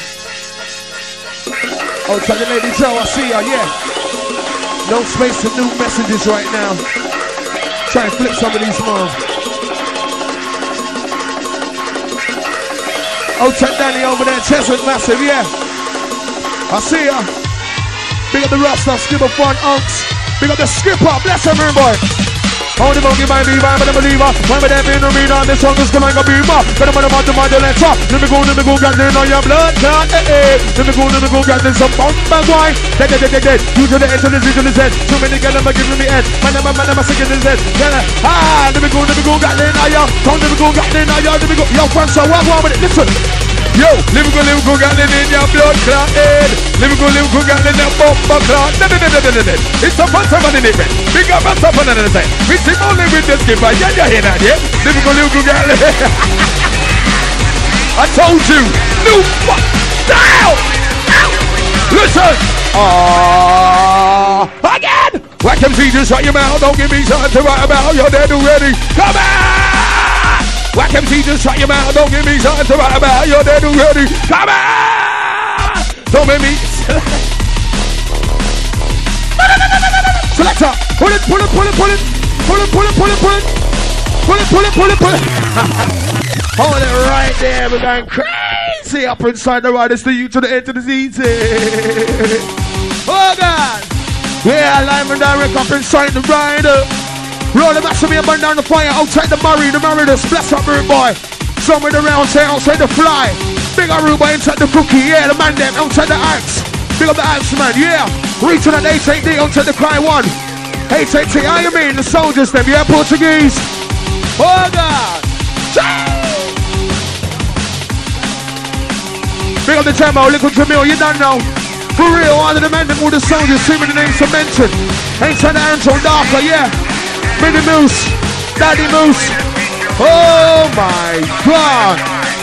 Oh, tell the Lady Joe, I see her, yeah. No space for new messages right now. Try and flip some of these more. Oh, tell Danny over there, Cheswick Massive, yeah. I see her. Big up the Rasta, Skipper Fun, Unks. Big up the Skipper, bless him, boy. How the monkey might be vibe and a believer. When we them in the arena, this song is coming like a beamer. But I'm on the model and top. Let me go, get in on your blood clot, Let me go, get in some bumper wine. Dead. You to the end, to the Z, to the Z. Too many girls are giving me head. Man, I'm singing this head. Let me go, get in on your. Let me go, get in on your. Let me go. Yo, friends, so what with it? Listen. Yo, live go, got it in your blood clot head. Live go, got it in your bumper clot. It's a fun time in it. Big up and stuff on the side. We see only with this skipper. Yeah, you hear that, yeah? Live go, got it. I told you. New fuck. Down. Listen. Again. Whack them teachers, shut your mouth. Don't give me something to write about. You're dead already. Come on. Whack them teachers, shut your mouth, don't give me something to write about. You're dead already. Come on! Don't make me. Selector, pull it. Pull it. Hold it right there, we're going crazy up inside the ride. It's the U to the A to the Z. Oh God! Yeah, live and direct up inside the rider. Roll the massive and burn down the fire outside the Mariners, bless up rude boy. Somewhere around say outside the fly. Big up rude boy inside the cookie, yeah, the man them outside the axe. Big up the axe man, yeah. Reaching at 880 outside the cry one. 880, how you mean? The soldiers them, yeah, Portuguese. Oh God. Big up the demo, little Jamil, you don't know. For real, one of the men them all the soldiers, too many names to mention. Outside the Anton Darker, yeah. Mini Moose, Daddy Moose. Oh my God.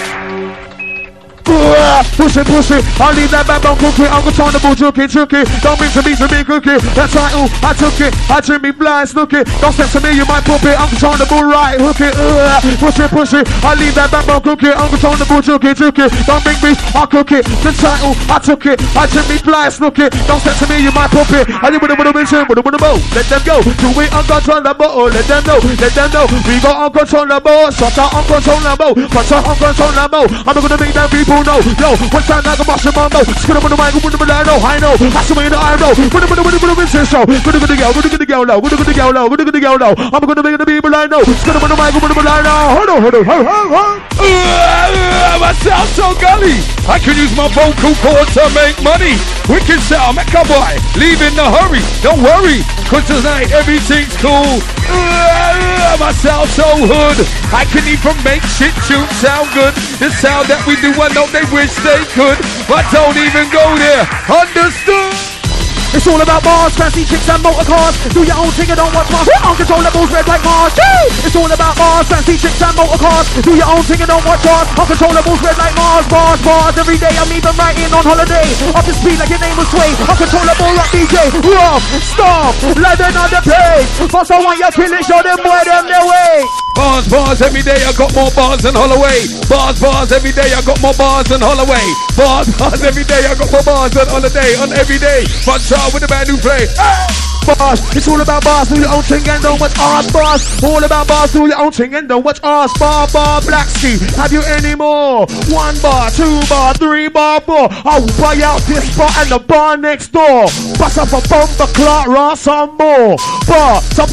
Push it. I'll leave that backbone cookie. I'm gonna turn the bull jookie. Don't mean to be cookie. That's right, I took it. I Jimmy Blind snook it. Don't step to me, you might pop it. I'm gonna turn the bull right, hook it. Push it. I'll leave that backbone cookie. I'm gonna turn the bull jookie. Don't bring me, I'll cook it. The title, I took it. I Jimmy Blind snook it. Don't step to me, you might pop it. I did with a mission, with a bow. Let them go. Do we uncontrollable? Let them know. We got uncontrollable. Shut out uncontrollable. I'm gonna make them people know. Yo, what's that like a mushroom on though? Spin up on the mic, I know. I see me in the eye know. What the show? Good to go low. I'm gonna make the people I know. Spin up on the mic, I know. Hold on. I sound so gully. I can use my vocal cords to make money. Wicked sound, make a boy. Leave in a hurry. Don't worry, cause tonight everything's cool. I sound so hood. I can even make shit tune sound good. The sound that we do, I know they wish they could, but don't even go there. Understood? It's all about bars, fancy chicks and motor cars. Do your own thing and don't watch Mars. Uncontrollables, red like Mars. It's all about bars, fancy chicks and motor cars. Do your own thing and don't watch Mars. Uncontrollables, red like Mars. Bars, bars, every day I'm even writing on holiday. Up the speed like your name was Sway. Uncontrollable rock DJ. Rough, stop, let another play. First I want you kill it, show them boy them their way. Bars, bars, every day I got more bars than Holloway. Bars, bars, every day I got more bars than Holloway. Bars, bars, every day I got more bars than Holiday. On every day, but with a band new play. Bars, it's all about bars, do your own thing and don't watch ours. Bars, all about bars, do your own thing and don't watch ours. Bar, Black Ski, have you any more? 1 bar, 2 bar, 3 bar, 4. I'll buy out this bar and the bar next door. Bust up a bumper clock, raw some more. Bar, some...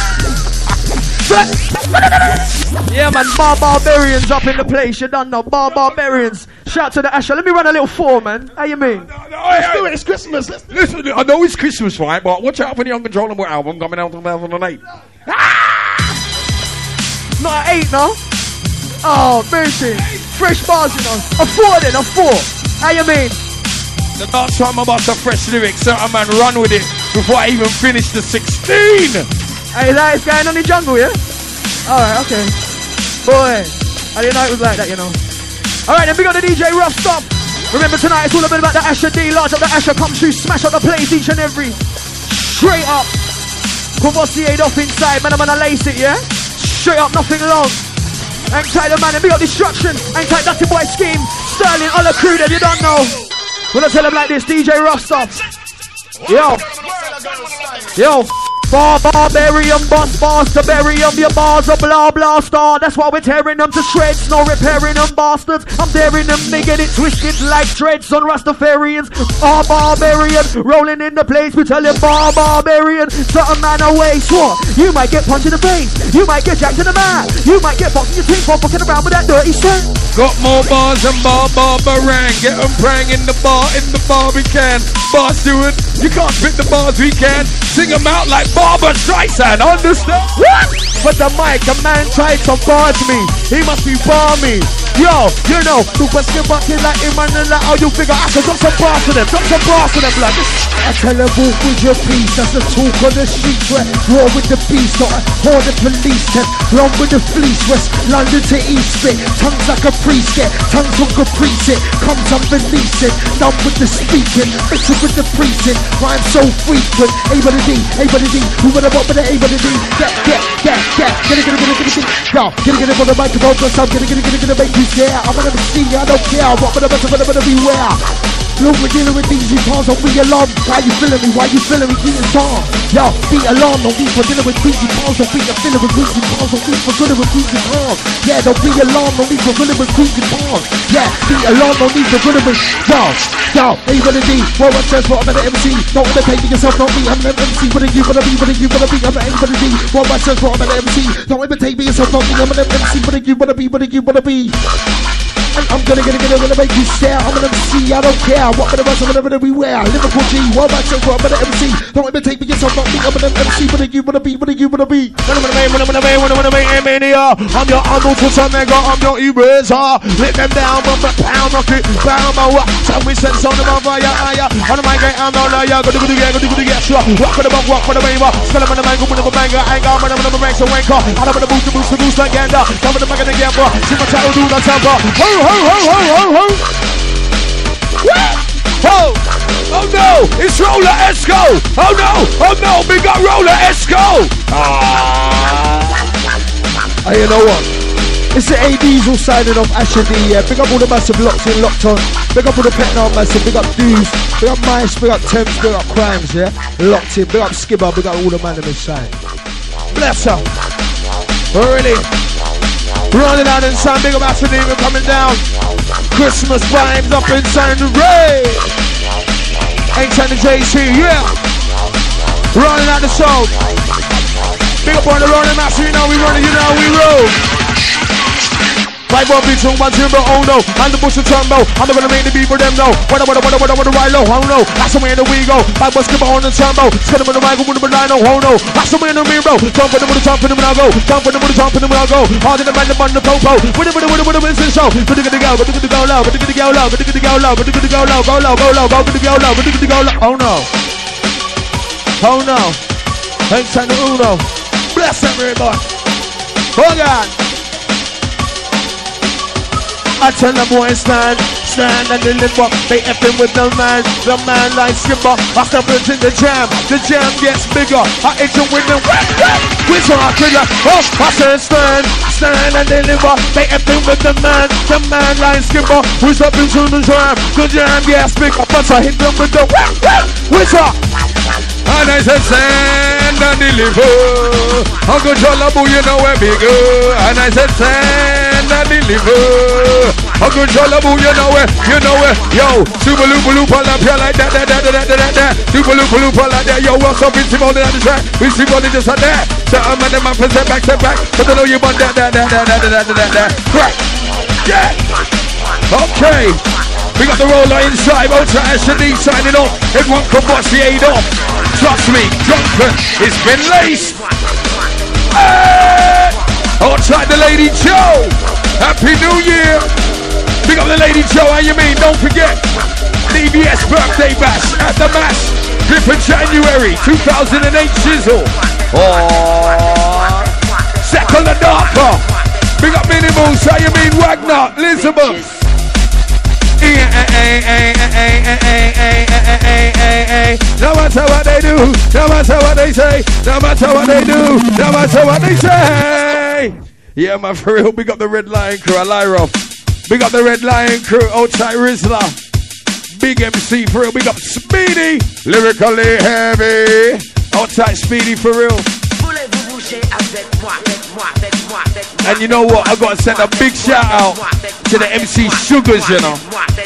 Yeah man, Barbarians up in the place, you done know, Barbarians. Shout to the Asher, let me run a little 4 man, how you mean? Let's do it, it's Christmas. Listen, I know it's Christmas, right, but watch out for the Uncontrollable album coming out in 2008. Not at 8 no? Oh, mercy. Fresh bars you know, a 4 then, a 4. How you mean? The last time I bust a fresh lyric, certain man run with it before I even finished the 16. Hey, that is going on in the jungle, yeah? Alright, okay. Boy, I didn't know it was like that, you know. Alright, then we got the DJ Rough Stop. Remember tonight, it's all a bit about the Asher D. Large up the Asher, come through, smash up the place each and every. Straight up. Courvoisier off inside, man, I'm gonna lace it, yeah? Straight up, nothing long. Hang tight, the man, and we got Destruction. Hang tight, Dirty Boy Scheme. Sterling, all the crew that you don't know. When I tell them like this, DJ Rough Stop. Yo. Yo. Barbarian, bars to bury them. Your bars are blah blah star. That's why we're tearing them to shreds. No repairing them bastards. I'm daring them, they get it twisted like dreads on Rastafarians. Barbarian, rolling in the place. We tell you Barbarian. Certain man away. What? You might get punched in the face. You might get jacked in the mouth. You might get boxed in your teeth for fucking around with that dirty shit. Got more bars than Barbarang. Get them prang in the bar we can. Bar Stewart, you can't spit the bars we can. Sing them out like Barbara Streisand, understand? What? But the mic, a man tried to bar me. He must be balmy. Yo, you know, super skip bucket like him and like how you figure I can drop some bars to them. Drop some bars to them, blood. I tell a wolf with your piece. That's the talk on the streets. Where war with the beast, not or the police. Test long with the fleece. West London to East Bit. Tongues like a priest. Get tongues from Caprice. It comes up release it. Done with the speaking. Mixing with the preaching. Rhyme so frequent. A by the D, A by the D. Who would have up with the A by the D? Get. Get it on the microphone. Cause I'm gonna make you scared. I'm gonna see you, I don't care. What for the best of it, beware. Look, we're dealing with these cars, don't be alarmed. Why you feeling me? Why you feeling me? Beating song. Yo, be alarmed, don't be for dealing with greasy cars. Don't be feeling with greasy cars. Don't be for dealing with greasy cars. Yeah, don't be alarmed, don't be for dealing with greasy cars. Yeah, be alarmed, don't be for dealing with. Yo, A with a D. What one says, what I'm an MC. Don't wanna pay me yourself, don't be. I'm an MC. What are you gonna be? What are you gonna be? I'm an A with a D. What one says, what I'm an MC. Don't imitate me yourself, don't be. I'm an MC. What are you gonna be? What are you gonna be? I'm gonna make you stare. I'm an MC, I don't care. What for the rest of it everywhere. Liverpool G, what about you? What about the MC? Don't imitate me yourself, don't be. I'm an MC. What are you gonna be? What are you gonna be? I'm your Arnold Schwarzenegger, I'm your eraser. Let them down, but pound rock it, pound my what? So we send on the fire, on the mic, I'm not liar. Go to get sure. Walk for the bug, walk for the baby. Spell them on the mango, with the banger, I got one of them ranks and wanker. I don't want to boost like gander. Come with the mic and the gamble. See my child do the temper. Ho! Oh no, it's Roller Esco. Oh no, we got Roller Esco. You know what? It's the A-Diesel signing off Asher D, yeah. Big up all the massive locked in, locked on. Big up all the Petnard massive, big up Dues, big up Mice, big up Temps, big up Crimes, yeah. Locked in, big up Skibber, big up all the man on this side. Bless her. Already. Running out inside, big up Asher D, we're coming down. Christmas vibes up inside the rain. Inside the JC, yeah. Running out the show. Big up on the running master, you know we running, you know we roll. 5 1 beats on 1 0, oh no. And the bush and turbo. I'm not gonna make the beat for them though. What ride low, oh no. That's the way that we go. 5 1 skip on the turbo. Skip on the mic with the line, oh no. That's the way that we roll. Jump in the middle, jump in the middle, go. Jump in the middle, jump in the middle, go. Hard in the man, on the popo. With the Winston show. But the go low, but the go low, but the go low, but the go low, go low, go low, go low, but the go low, oh no. Oh no. Thanks to Uno. Bless everybody. Hold on. I tell them boys stand and deliver. They effing with the man like skipper. I step into the jam gets bigger. I hit you with the which are killer. Oh, I said stand and deliver. They effing with the man like skipper. We step into the jam gets bigger. But I hit them with the which are. And I said stand and deliver. Uncle Jolabu, you know where we go. And I said stand and deliver. Uncle Jolabu, you know where. Yo, super loop all up here like that. Super loop all like that. Yo, what's up? It's all on the track. We see all just like that. So I'm at the man, step back. But I know you want that. Crack. Yeah. Okay. We got the roller inside. Ultra HD signing off. Everyone can watch the 8 off. Trust me, drunken, it's been laced. Hey! Outside the Lady Joe. Happy New Year. Pick up the Lady Joe, how you mean? Don't forget. DBS birthday bash at the Mash. 5th of January 2008 Chisel. Oh, Second and Darker. Big up Minimals, how you mean? Wagner, Elizabeth. No matter what they do, no matter what they say, no matter what they do, no matter what they say. Yeah, man, for real, big up the Red Lion crew, Alyra. Big up the Red Lion crew, outside Rizla. Big MC for real, big up Speedy. Lyrically heavy. Outside Speedy for real. And you know what? I gotta send a big shout out to the MC Sugars, you know.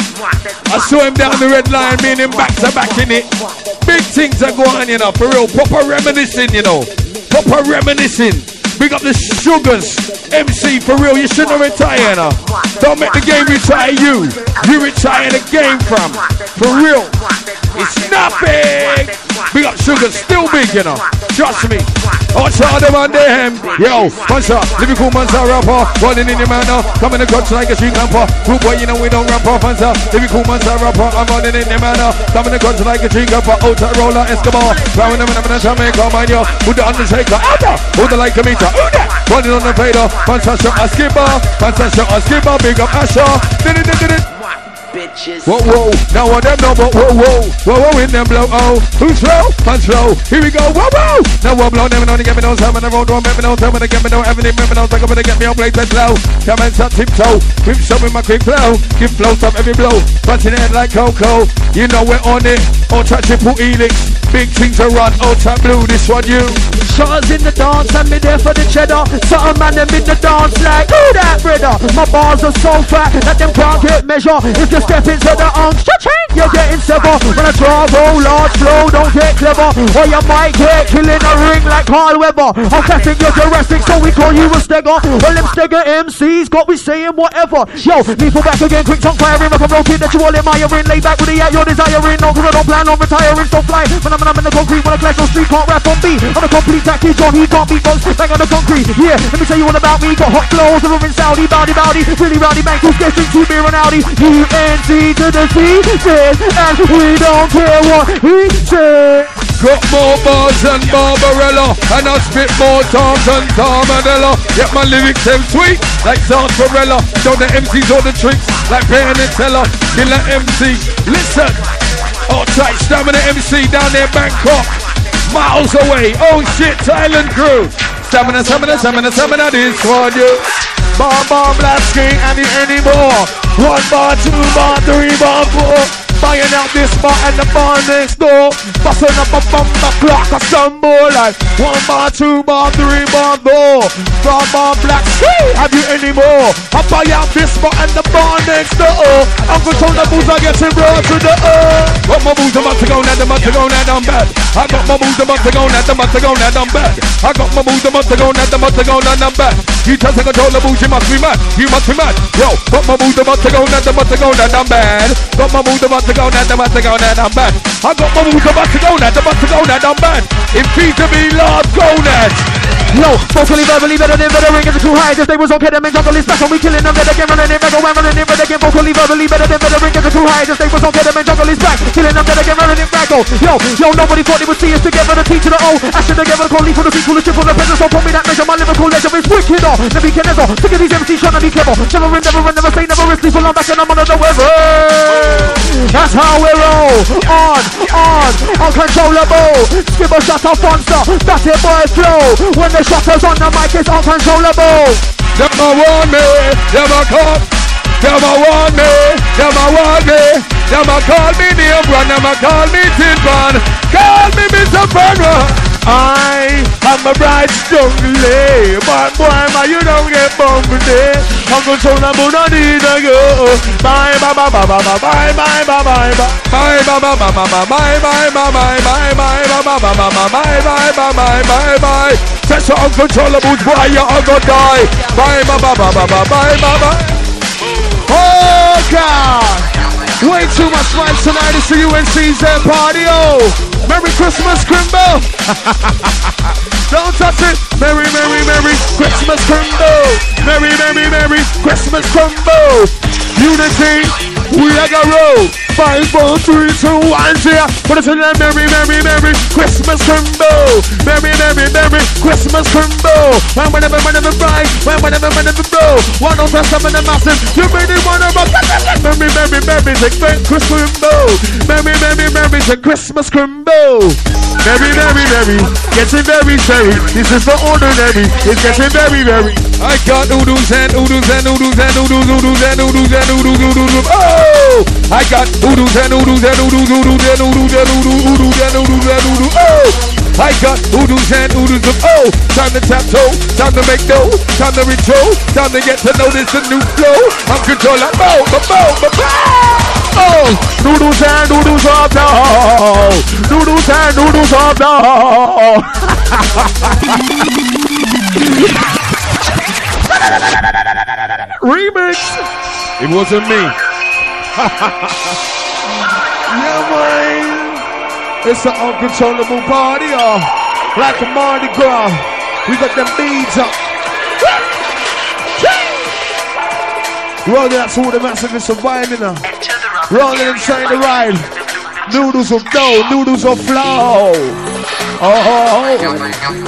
I saw him down the Red Lion, me and him back to back in it. Big things are going on, you know, for real. Proper reminiscing, you know. Proper reminiscing. Big up the Sugars, MC for real. You shouldn't retire, you know. Don't make the game retire you. You retire the game from. For real. It's nothing. Big up Sugars, still big, you know. Trust me. Outside them on them. Yo, Mansa, lyrical Mansa rapper. Rolling in the manner. Coming across like a street camper. Group boy, you know we don't rap off Mansa. Lyrical Mansa rapper. I'm running in the manner. Coming across like a street camper. Outside roller Escobar. Plowing them in the Jamaica, mind you. Who the Undertaker? Outer. Who the like a meter? Who that? Running on the fader. Mansa shot a skipper. Mansa shot a skipper. Big up Asher. Did it. Bitches. Whoa, now what them know, but whoa, in them blow, oh, who's slow, punch slow, here we go, whoa, now what blow, never know to get me no time, and the road don't make me no time, and get me no everything, remember no, like I'm gonna get me on plate that's low, come and start tiptoe, whip some with my quick flow, give flow up every blow, punching head like Coco, you know we're on it, Ultra Triple Helix, big things to run, Ultra Blue, this one you. Shots in the dance and me there for the cheddar. Something man them in the dance like, who that brother? My bars are so fat that them can't get measure. If you step into the arms, you're getting sever. When I draw roll large flow, don't get clever, or you might get killing a ring like Carl Weber. I'm classing your Jurassic, so we call you a stagger. Well, them stagger MCs got me saying whatever. Yo, lethal back again, quick tongue firing, rock and roll kid that you all admiring. Lay back with the out you're desiring. No, cause I don't plan on retiring, so fly. When I'm in the concrete, when I clash on street, can't rap on beat. I'm a complete tacky John, he can't beat box, bang on the concrete. Yeah, let me tell you all about me. Got hot flows, over in Saudi, bowdy, really rowdy, man, who's getting 2 beer and Audi. UNC to the C, says, and we don't care what he says. Got more bars than Barbarella, and I spit more times than Carmadella. Yet my lyrics them sweet, like Sartorella. Show the MCs all the tricks, like Penatella. Killer MC, listen. Outside Stamina MC down there Bangkok, miles away. Oh shit, Thailand crew. Stamina, this for you. Bar, black screen, and it anymore. 1 bar, 2 bar, 3 bar, 4. Buying out this bar and the bar next door. Busting up a bumper clock or some more like 1 bar, 2 bar, 3 bar, 4. Bar, black screen, have you any more? I buy out this bar and the bar next door. Uncle Tony the booze are getting brought to the earth. Got my booze about to go now, the month to go now, I'm bad. I got my booze about to go now, the month to go now, I'm bad. I got my booze about to go now, the month to go now, I'm bad. You try to control the booze, you must be mad. You must be mad. Yo, got my booze about to go now, the month to go now, I'm bad. Got my booze about to go now, the month to go now, I'm bad. I got my booze about to go now, the month to go now, I'm bad. In Peter B. Lord Gonads. Yo, vocally, verbally, better than better ring is too high. If they was okay, them and jungle is back and we killing them. Red again, running in, red again, running in, red again. Vocally, verbally, better than better ring is too high. If they was okay, them and jungle is back. Killing then I'm gonna get rid of it back. Yo, nobody thought they would see us together, the T to the O. Action together, call leave for the people, the trip on the presence. So put me that measure, my lyrical legend is wicked. Never can never, think of these MCs trying to be clever. Never say never, risk, sleep along back and I'm under the weather. That's how we roll. Uncontrollable. Skibber shut up, monster. That's it, boy, flow. When the shutters on the mic, it's uncontrollable. Them a want me, them a come. Them a want me, them a want me. Them a call me name run, them a call me Tin Pan. Call me Mr. Fenra. I am a bright jungle, but boy, man, you don't get bumped. Uncontrollable, no need to go. Bye, bye, bye, bye, bye, bye, bye, bye, bye, bye, bye, bye, bye, bye, bye, bye, bye, bye, bye. That's your uncontrollable, boy, you're gonna die. Bye, bye, bye, bye, bye, bye, bye, bye. Oh God! Way too much vibes tonight. It's the UNC's party. Oh, Merry Christmas, Crimbo. Don't touch it. Merry, Merry, Merry Christmas, Crimbo. Merry, Merry, Merry Christmas, Crimbo. Unity, we are gonna roll. 5, 4, 3, 2, 1, 0. Put it in there, Merry, Merry, Merry Christmas, Crimbo. Merry, Merry, Merry Christmas, Crimbo. Whenever fly, whenever blow. One on the seven and massive. You really wanna rock. Merry, Merry, Merry, say Christmas, Crimbo. Merry, Merry, Merry, say Christmas, Crimbo. Merry, Merry, Merry, getting very cherry. This is the ordinary. It's getting very, very. I got oodles and oodles and oodles and oodles, oodles and oodles and oodles, oodles. Oh, I got oodles and oodles and oodles, oodles and oodles and oodles, oodles and oodles and oodles. Oh, I got oodles and oodles of oh. Time to tap toe, time to make dough, time to reach out, time to get to know this a new flow. I'm controlling oh, noodles and noodles of dough, noodles and noodles of dough. Remix. It wasn't me. Yeah, man. It's an uncontrollable party, like a Mardi Gras. We got them beads up. Rolling out to all the massacre surviving now. Rolling inside the ride. Noodles of dough, noodles of flow. Oh.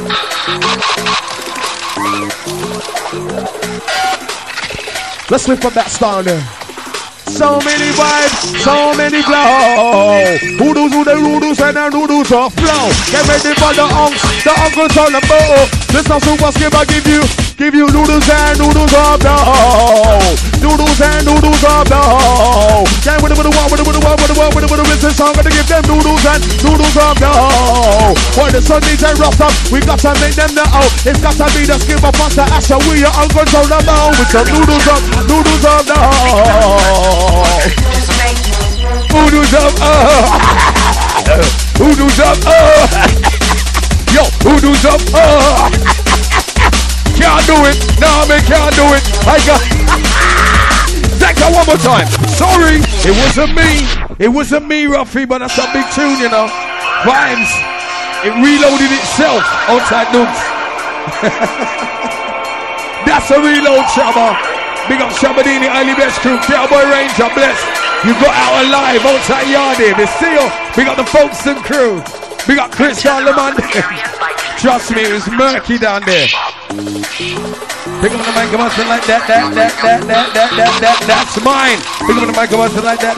Let's lift up that style there. So many vibes, so many flow. Hoodoo's who the noodles and the noodles of flow. Get ready for the uncontrollable. This is Super Skipper give you noodles and noodles of dough. Noodles and noodles of dough. Yeah, with the song, gonna give them noodles and noodles of dough. When the sun needs a rough up, we got to make them know. It's got to be the Skipper Pasta Asher. We are uncontrollable with some noodles of dough. Noodles of noodles of yo, noodles of can't do it, no man can't do it. I got take that one more time. Sorry, it wasn't me, Ruffy, but that's a big tune, you know. Vibes, it reloaded itself outside Nooks. That's a reload, Shabba. Big up Shabadini, Early Best Crew, Cowboy Ranger, bless. You got out alive outside Yardie. They still, big up the Folkestone crew. Big up Chris Charlemagne. Trust me, it was murky down there. Pick up the microphone like that, that's mine. Pick up the microphone like that.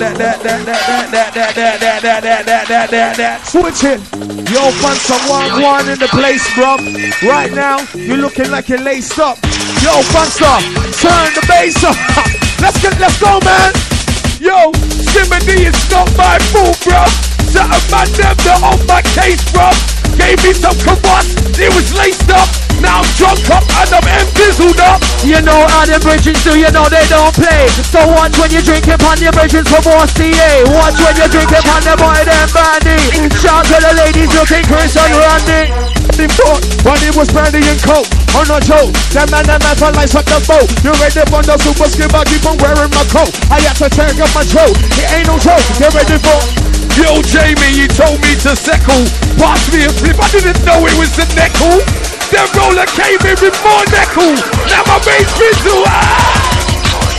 Switch it. Yo, fun some one in the place, bro. Right now, you're looking like you're laced up. Yo, Funster, turn the bass up. Let's go, man. Yo, Simony is not my fool, bro. Something man, them on my case, bro. Gave me some kvass, it was laced up. Now I'm drunk up and I'm embizzled up. You know how them bridges do, you know they don't play. So watch when you drink upon your bridges for more CA. Watch when you drink upon the boy them bandy. Shout to the ladies looking Chris and Randy. Before, when it was Brandy and Coke, on a joke, that man for lights up the boat. You ready for the Super Skipper, keep on wearing my coat. I had to take up my throat, it ain't no joke, you ready for? Yo, Jamie, you told me to settle. Pass me a flip, I didn't know it was the neckle. Them roller came in with more neckle. Now my main fizzle,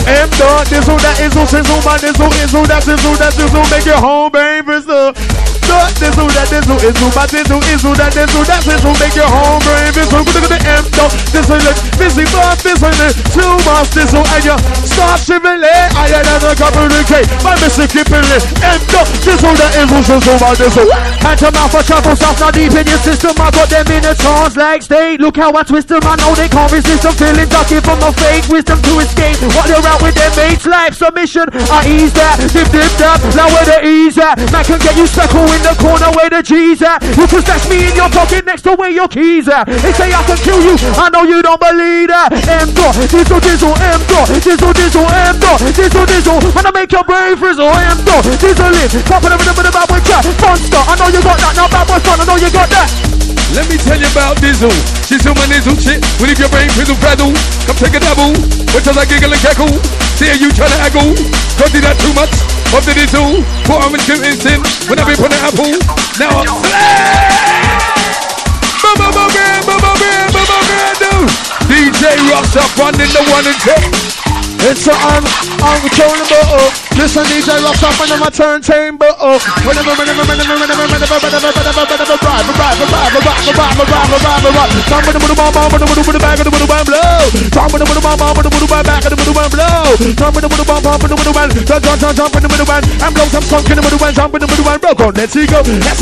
M dot, dizzle, that izzle, sizzle, my dizzle, izzle, that dizzle, make your home, baby, so. Dot, dizzle, that dizzle, izzle, my dizzle, izzle, that dizzle, make your home, baby, so. Look at the M dot, dizzle, busy, but dizzle, too much dizzle, and you start shivering, I had another couple of K, my Mr. Kipping, M dot, dizzle, that izzle, sizzle, my dizzle. Hand to mouth for trouble, stuff not deep in your system, I got them in a trance like state. Look how I twist them, I know they can't resist them, feeling ducky from my fake wisdom to escape. While they're out with their mates, life submission, I ease that, dip that, now where the ease at. Man can get you circle in the corner where the G's at. You can stash me in your pocket next to where your keys at. They say I can kill you, I know you don't believe that. M dot, dizzle, dizzle, M dot, dizzle, dizzle, M dot, dizzle, dizzle. When I make your brain frizzle, M dot, dizzle it. Top of the bad boy chat, monster. I know you got that, now bad boy fun, I know you got that. Let me tell you about Dizzle. She's on my nizzle shit. Will leave your brain fizzle frazzle. Come take a dabble. What does I giggle and cackle? See you trying to haggle. Don't do that too much. Of the Dizzle. Put on into instant. When I be put an apple. Now I'm DJ Ross up running the 1 and 2. It's uncontrollable. Listen, DJ Ross up under my turntable. Whenever I'm blow some skunk in the middle and jump in the middle and rock on. Let's go.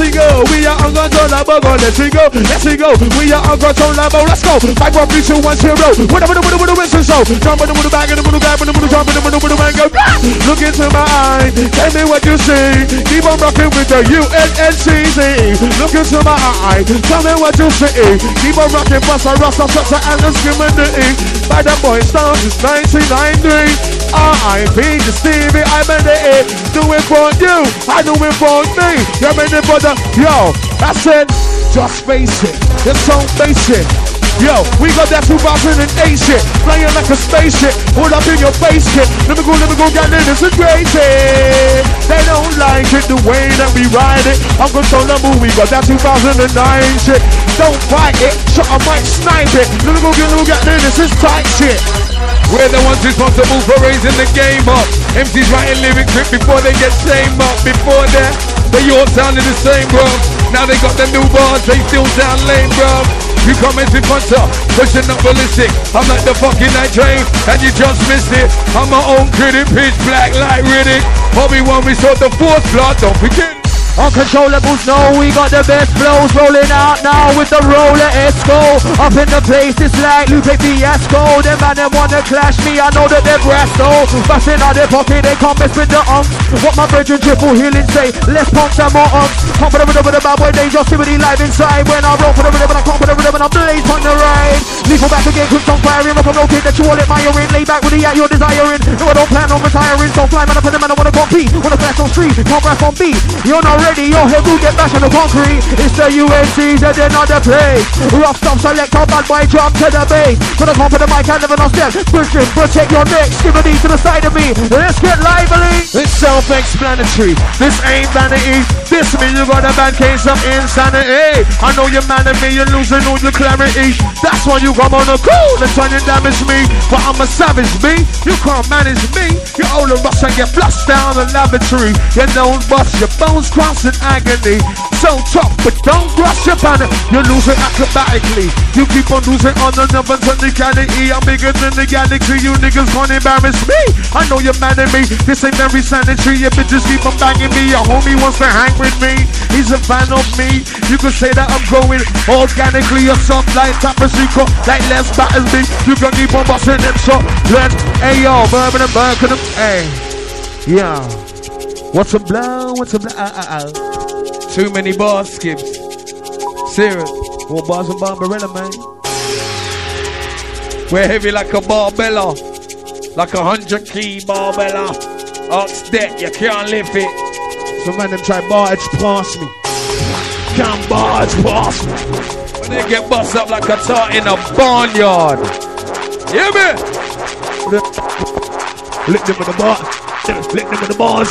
We are uncontrollable. Let's go. We are uncontrollable. Let's go. 5, 4, 3, 2, 1, 0. Whatever the whistle show. Jump in the middle, back in the middle, jump in the middle, and go. Look into my eye. Tell me what you see. Keep on rocking with the UNNCZ. Look into my eye. Tell me what you see. Keep on rocking, Busta Rasta, Sutta, and the Skimmity. By the boy stars since 1993. R.I.P. to Stevie, I'm in it. Do it for you, I do it for me. You're in it for the, yo, I said, just face it, it's so basic. Yo, we got that 2008 shit, flying like a spaceship, hold up in your face shit. Let me go, get it, this is crazy. They don't like it the way that we ride it. Uncontrollable, we got that 2009 shit. Don't fight it, shut I might snipe it. Let me go, get it, this is tight shit. We're the ones responsible for raising the game up. MC's writing lyrics before they get same up. Before that, they all sounded the same, bro. Now they got the new bars, they still sound lame, bro. You come in front of, pushing up ballistic. I'm like the fucking night train, and you just missed it. I'm my own critic, pitch black like Riddick. Obi-Wan, we saw the fourth blood, don't forget. Uncontrollables, no, we got the best flows rolling out now with the roller Esco. Up in the place, it's like Lupe Fiasco. Them man, them wanna clash me, I know that they're brasso. Busting out their pocket, they can't mess with the unks. What my brethren triple healing say, less punks and more unks. Come for the rhythm of the bad boy, dangerosity live inside. When I roll for the rhythm, I come for the rhythm, and I blaze on the ride. Lethal back again, quick on firing, up a rotate that you all admiring. Lay back with the you're desiring. No, I don't plan on retiring, so fly man up in the man, I wanna compete. Wanna flash on street, can't rap on beat. You're not ready, your head will get back on the concrete. It's the UNCs and they're not the place. Rough stuff, select our bad boy, jump to the base. Gonna come for the mic, I never know step. Pushing, protect your neck, stimulate to the side of me. Let's get lively. It's self-explanatory. This ain't vanity. This means you got a bad case of insanity. I know you're mad at me, you're losing all your clarity. That's why you come on a cool and try to damage me. But I'm a savage, B. You can't manage me. You old and rush and get flushed down the lavatory. You don't bust your bones crossing agony. So tough, but don't rush your panic. You're losing acrobatically. You keep on losing on the numbers and the galaxy. I'm bigger than the galaxy. You niggas can't embarrass me. I know you're mad at me. This ain't very sanitary. Your bitches keep on banging me. Your homie wants to hang with me. He's a fan of me. You could say that I'm growing organically or something like tapestry cut. Like less battles me. You can keep on busting them so let's hey yo, bourbon and burkin' them. Hey. Yeah. What's a blow? Too many bars, Skips. Serious. More bars and Barbarella, man. We're heavy like a Barbella. Like 100 key Barbella. Ox deck, you can't lift it. Some man them try barge past me. Can't barge past me. When they get bust up like a tart in a barnyard. Hear me? Lick them with the bar. Lick them with the bars.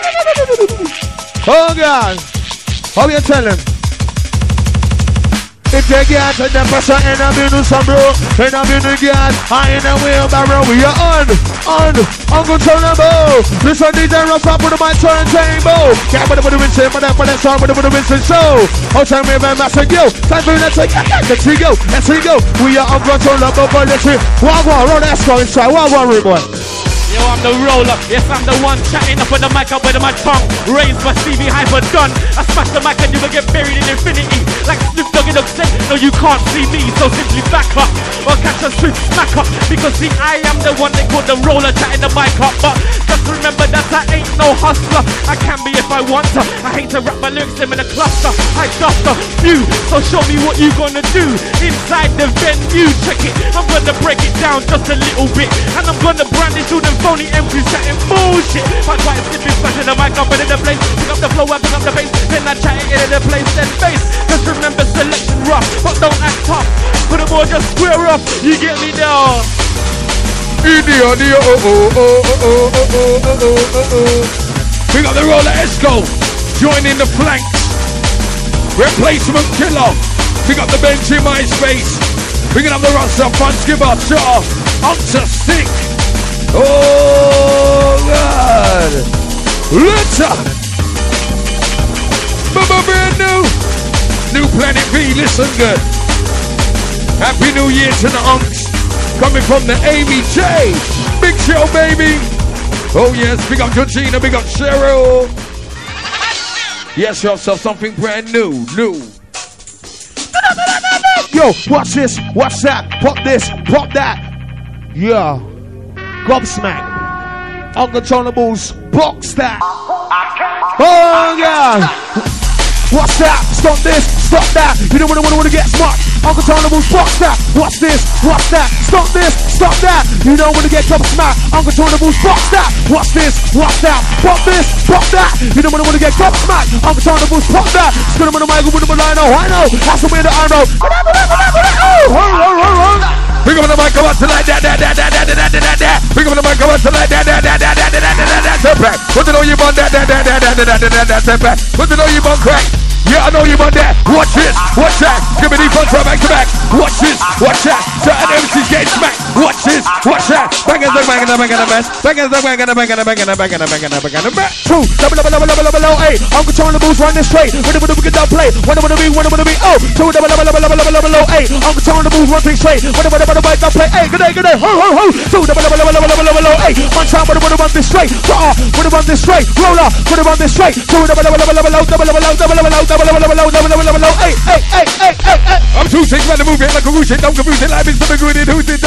Oh God. How you tell him? If you get to the pressure and I'm in some bro, and I'm in the gas, I in the wheelbarrow, we are uncontrollable. Listen, DJ Rock up with my turntable. Can't put the Vincent, but that's all with the Vincent show. Oh, time we have a massive yo. Time for let's go. We are uncontrollable, but let's see. Wow, roll that score inside. Wow, rude boy. Yo, I'm the roller, yes I'm the one chatting up with the mic up with my tongue raised by Stevie Hyper done. I smash the mic and you will get buried in infinity like Snoop Doggy Dogg said, no you can't see me, so simply back up or catch a sweet smack up. Because see I am the one they call the roller chatting the mic up. But just remember that I ain't no hustler. I can be if I want to. I hate to rap my lyrics them in a cluster. I dust a few, so show me what you gonna do inside the venue. Check it, I'm gonna break it down just a little bit, and I'm gonna brandish all them phony empty chatting bullshit. My quiet skipping, smashing the mic up in the place. Pick up the flow, I pick up the bass, then I chat it in the place, then bass. Just remember selection rough, but don't act tough. Put them all just square up, you get me down. We got the roller Esco, joining the flanks. Replacement killer. We got the bench in my space. We can have the Rasta Fun Skipper, Shaw, Hunter Stick. Oh God! Let's up! Brand new Planet V, listen good. Happy New Year to the unks. Coming from the Amy J. Big show, baby. Oh yes, big up Georgina, big up Cheryl. Yes, yourself something brand new. Yo, watch this, watch that, pop this, pop that. Yeah. Gobsmack, Uncontrollables, box that. Oh God! What's that? Stop this, stop that. You don't wanna get smart. Uncontrollables, box that. What's this? What's that? Stop this, stop that. You don't wanna get gobsmacked. Uncontrollables, box that. What's this? What's that? Pop this, pop that. You don't wanna get gobsmacked. Uncontrollables, pop that. Scream on the mic with the I know. That's the way that I know. Pick up the mic, come on to like that. Pick up the mic, come on to like that. Step back. What to know you about that? Step back. What to know you about crack? Yeah, I know you about that. Watch this, watch that. Give me the front row back to back. Watch this, watch that. Certain MCs get smacked. Watch this, watch that. Bang in the bang in the bang in the mess. Bang in the bang in the bang in the bang in the bang in the bang in the bang in the back. Two, double, eight. Uncontrollables run this straight. What do we get play? What do we be? Oh, two, double, eight. Uncontrollables run things straight. What do we play? Hey, good day. Ho. Two, double, eight. One time, what do we run this straight? What do we run this straight? Roller, what do we run this straight? Two, double, hey. I'm too sick about the movement like a roosh it, don't confuse it like it's the good it, who's it?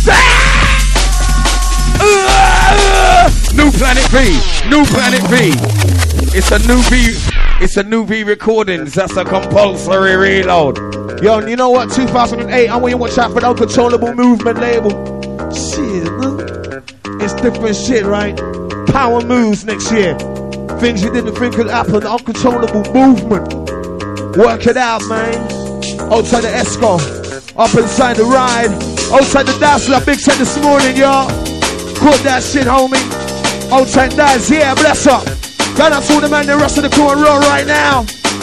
New Planet V. It's a new V recordings. That's a compulsory reload. Yo, and you know what? 2008, I want you to watch out for the Uncontrollable Movement label. Shit, man. It's different shit, right? Power moves next year. Things you didn't think could happen. Uncontrollable Movement. Work it out, man. Outside the Esco, up inside the ride, outside the Dazzler, big set this morning, y'all. Caught that shit, homie. Outside Daz, yeah, bless up. Got out to the man, the rest of the crew and roll right now.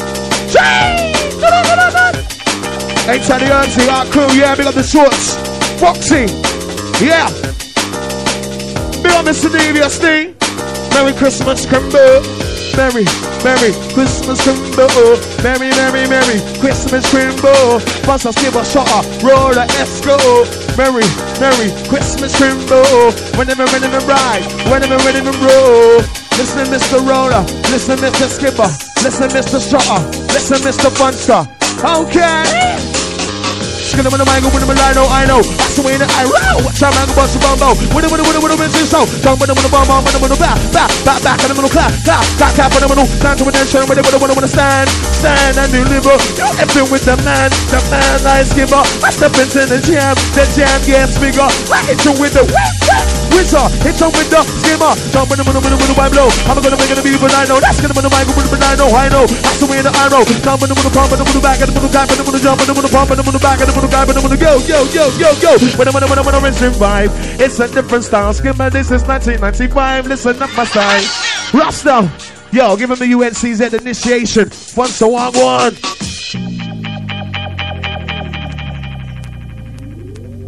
Inside the Earnsey, our crew, yeah, big up the shorts. Foxy, yeah. Big up Mr. Devious D. Merry Christmas, Crimbo. Merry Christmas, Crimbo. Merry Christmas, Crimbo. Once I skip a shot, roll the Esco. Merry Christmas, Crimbo. Whenever ride, whenever roll. Listen, Mr. Roller. Listen, Mr. Skipper. Listen, Mr. Shotter. Listen, Mr. Funster. Okay. Skip them in the mango, with them in I know. That's the way that I roll. Watch out, mango, bust the bumbo. With them in so. Jump with them in the bum, with them in the back, and them in the clap, for them in the stand to attention, with them in the stand and deliver. You're effing with the man I skipper. I step into the jam gets bigger. I hit you with the wizard, hit you with the skimmer. Jump with them in the white blow. I'm gonna make it a beautiful I know. That's gonna be the mango, with them I know. That's the way that I roll. Jump with them in the pump, and them in the back, and them in the tap, and them in the jump, and them in the pump, and them in the back, and them in the guy, but I'm gonna go. When I'm in vibe, it's a different style. Skimmer, this is 1995. Listen up my style. Rasta, yo, give him the UNCZ initiation. Once a one.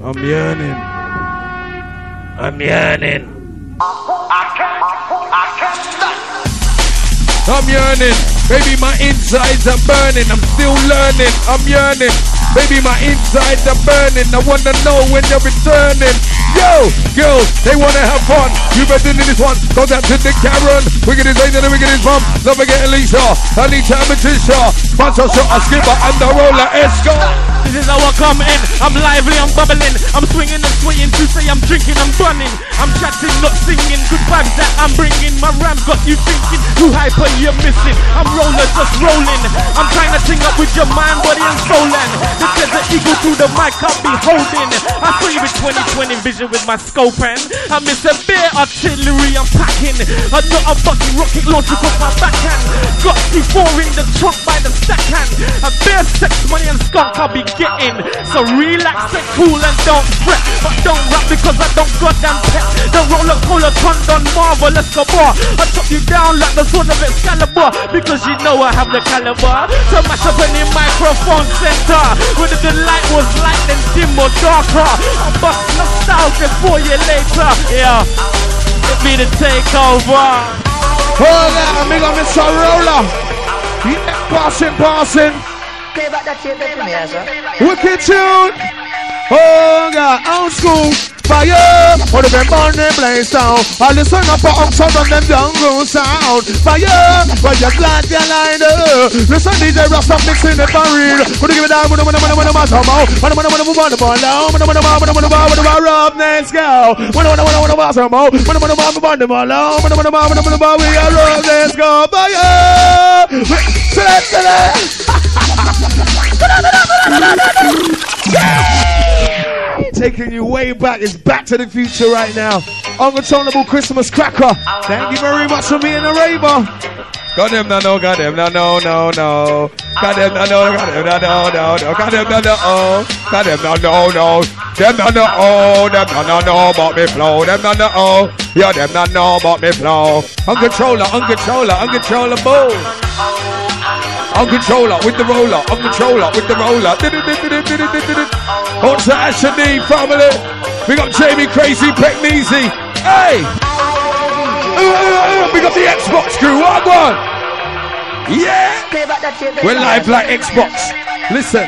I'm yearning. I'm yearning. I'm yearning. Baby, my insides are burning. I'm still learning. I'm yearning. Baby, my insides are burning. I wanna know when you're returning. Yo, girls, they wanna have fun. You better than this one. Goes out to the Karen. Wicked is Aiden and wicked is Mum. Don't forget Elisa. Anita and Patricia. Sponsor shot a skipper and the roller escort. This is how I come in. I'm lively, I'm bubbling. I'm swinging and swaying to say I'm drinking, I'm bunning. I'm chatting, not singing. Good vibes that I'm bringing. My rhymes got you thinking. Too hyper, you're missing. I'm roller, just rolling. I'm trying to ting up with your mind, body and soul. And the desert eagle through the mic I'll be holding. I saw you with 2020 vision with my scope and I miss a bit artillery I'm packing. I got a fucking rocket launcher off my backhand. Got C4 in the trunk by the stack hand. A bare sex, money and skunk I'll be getting. So relax and cool and don't fret. But don't rap because I don't goddamn pet. The roller cola ton marvel, let's go bar. I chop you down like the sword of Excalibur. Because you know I have the caliber to mash up any microphone center. Whether the light was light and dim or darker, I bust nostalgia for you later. Yeah, it be the takeover. Hold on, big up Mr. Roller. Yeah, passing. Play back that tape for me, sir. Wicked tune. Oh God, old school. Fire, all of them on them blaze down. I listen up for sound on them jungle sound. Fire, but you're glad you're lined up. Listen, DJ Rasta mixing the barrel. Wanna give it down, wanna matter more. Wanna rub, let's go. Wanna matter more. We are rub, let's go. Fire, taking you way back. It's Back to the Future right now. Uncontrollable Christmas cracker. Thank you very much for being a raver. Got them no. Got them no. Got them no. Got them no. Them no about me flow. Them no. Yeah, them no about me flow. Uncontrollable. Uncontroller with the roller, uncontroller with the roller. On to Ashley family. We got Jamie Crazy Peckneasy. Hey! We got the Xbox crew. What one? Yeah! We're live like Xbox. Listen.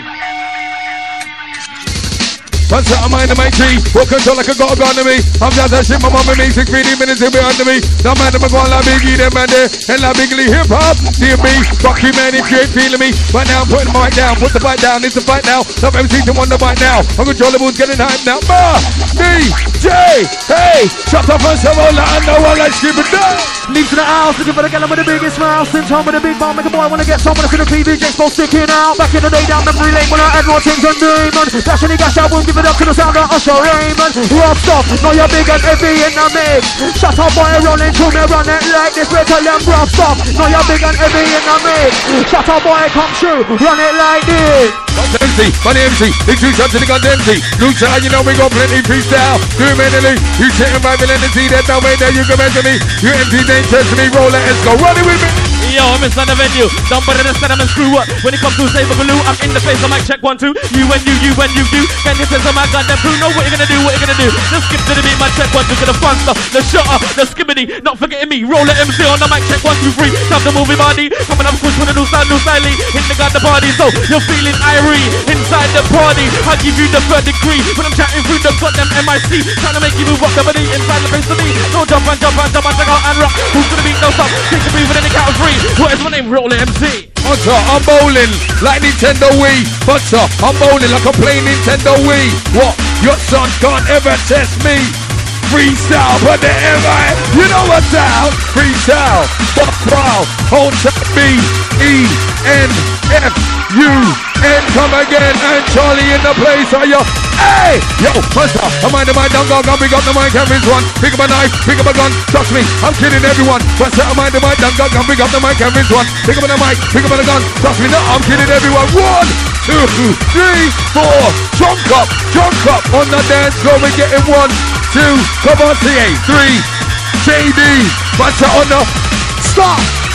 Once I'm mind of my tree, walk control like a got a gun to me. I'm just a shit, my mom and me, 6 feet minutes in behind me. No matter my going like Biggie, them and there, and like Bigly hip hop. Dear me, fuck you man if you ain't feeling me. Right now I'm putting my mic down, put the fight down, it's a fight now. Love MC to want to fight now. Uncontrollable's getting hype now. DJ, hey, shut up and some all I know I like skipping down. Leave to the house, looking for the gal with the biggest smile. Since home with a big bomb, make a boy wanna get some when I see the TV, J-Spot sticking out. Back in the day down memory lane when I had more things than demon. Dashing the gash out, won't give it up to the sound of Usher Raymond. Rough stuff, know you're big and heavy in the mix. Shut up boy, rolling through me, run it like this. Better than rough stuff, know you're big and heavy in the mix. Shut up boy, come through, run it like this. MC, money MC, big 2 shots in the gun empty. Lucha, you know we got plenty freestyle. Do mentally, you sitting by validity, there's no way that you can measure me. You empty, they test me, roll it, let's go, run it with me. Yo, I'm inside the venue. Don't bother to stand up and screw up. When it comes to save a balloon, I'm in the face. I might check 1, 2. You and you do. Can you sense of my goddamn crew? Know what you're gonna do, Just skip to the beat, my check 1, 2. Get the fun stuff, the shutter, the skibbity. Not forgetting me. Roll the MC on the mic, check 1, 2, 3. Tap the movie body. Coming up quick with a new style. Hit the goddamn party. So you're feeling irie inside the party. I give you the 3rd degree. When I'm chatting through the goddamn MIC. Trying to make you move up the body inside the place to me. So jump and check out and rock. Who's gonna beat no stop? Take a breathe with any count of 3. What is my name? Roll MC. Butter, I'm bowling like Nintendo Wii. Butter, I'm bowling like a plain Nintendo Wii. What? Your son can't ever test me. Freestyle, but the ever. You know what's out? Freestyle. Fuck wow. Hold B-E-N-F-U-N. Come again. And Charlie in the place. Are you? Hey! Yo, Buster, I'm minding my down gun. Pick up the mic, Kevin's one. Pick up a knife, pick up a gun. Trust me, I'm kidding everyone. Buster, I'm minding my down gun. Pick up the mic, Kevin's one. Pick up the mic, pick up the gun. Trust me, no, I'm kidding everyone. 1, 2, 3, 4. Jump up. On the dance floor, we're getting 1, 2. Come on, CA. 3. JD. Buster on the stop.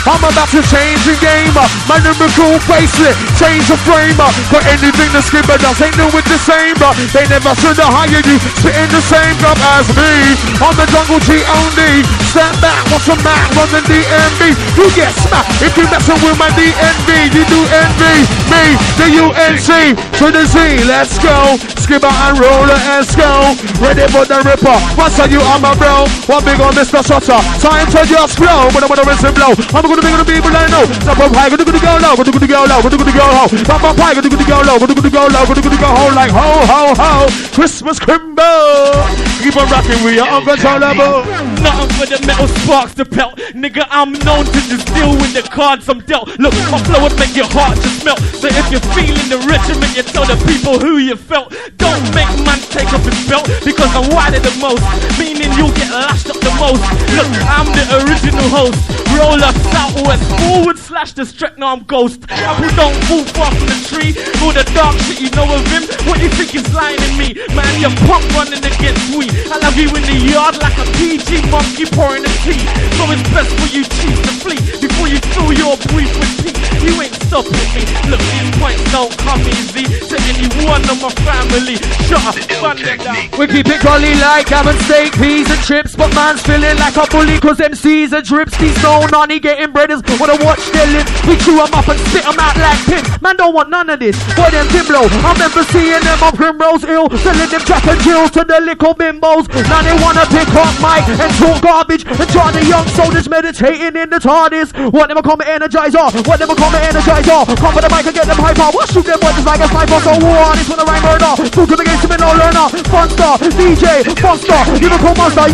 I'm about to change the game. My lyrical bracelet, change the frame. For anything the skipper does ain't new with the same. They never should have hired you, spitting the same club as me. On the jungle G only. Stand back, watch a Mac, run the DMV. You get smacked if you messing with my DNV. You do envy me, the UNC to the Z. Let's go. Skipper and roller and go. Ready for the ripper. Once are you on my bro? One big on Mr. Shutter. Time to just blow. When I want to rinse and blow. I'm gonna be the people I know. Stop up high, gonna go low, gonna go low, gonna go low. Stop up high, gonna go low, gonna go low, gonna go ho like ho ho ho. Christmas Crimbo. Keep on rocking, we are uncontrollable. Nothing for the metal sparks to pelt. Nigga, I'm known to just deal with the cards I'm dealt. Look, my flow would make your heart just melt. So if you're feeling the regiment, you tell the people who you felt. Don't make man take off his belt because I'm wider the most, meaning you'll get lashed up the most. Look, I'm the original host. Roller southwest forward / the strek. Now I'm ghost. Apple don't fall far from the tree. All the dark shit you know of him. What you think is lying in me? Man, you're punk running against me. I love you in the yard like a PG monkey pouring a tea. So it's best for you chiefs to flee before you fill your brief with pee. You ain't stopping me. Look, these points don't come easy to any one of my family. Shut up, fun it down. We keep it golly like having steak, peas and chips, but man's feeling like a bully cause MCs are drips. These no nonny getting breaders wanna watch their lips. We chew them up and spit them out like pins. Man don't want none of this. Boy them Timlo, I remember seeing them on Primrose Hill, selling them Jack and Jills to the little bimbos. Now they wanna pick up mic and talk garbage and try the young soldiers meditating in the TARDIS. What them a call me energizer? What them a call me energizer? Come for the mic and get them hyper. We'll shoot them boys like a sniper. So war, this when I rhyme murder. School to the games to be no learner. Funster, DJ, Foster, lyrical monster,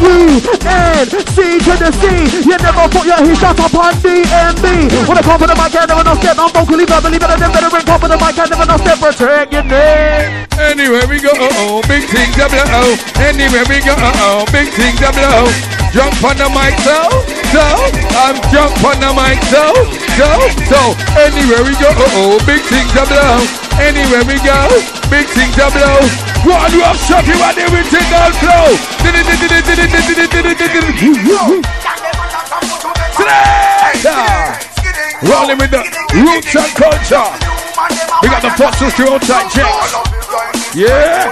U-N-C to the C. You never put your he shot up on DMB. When I come for the mic, I never no step. I'm vocally verbally better than veteran. Come for the mic, I never no step. Protect your name. Anywhere we go, big things are blow. Anywhere we go, big things are blow. Jump on the mic, so I'm jump on the mic, so anywhere we go, big things are blow. Anywhere we go, big things are blow. One rough shot, you are there with it all flow. Rolling with the roots and culture. We got the fossil stereotype checks. Yeah.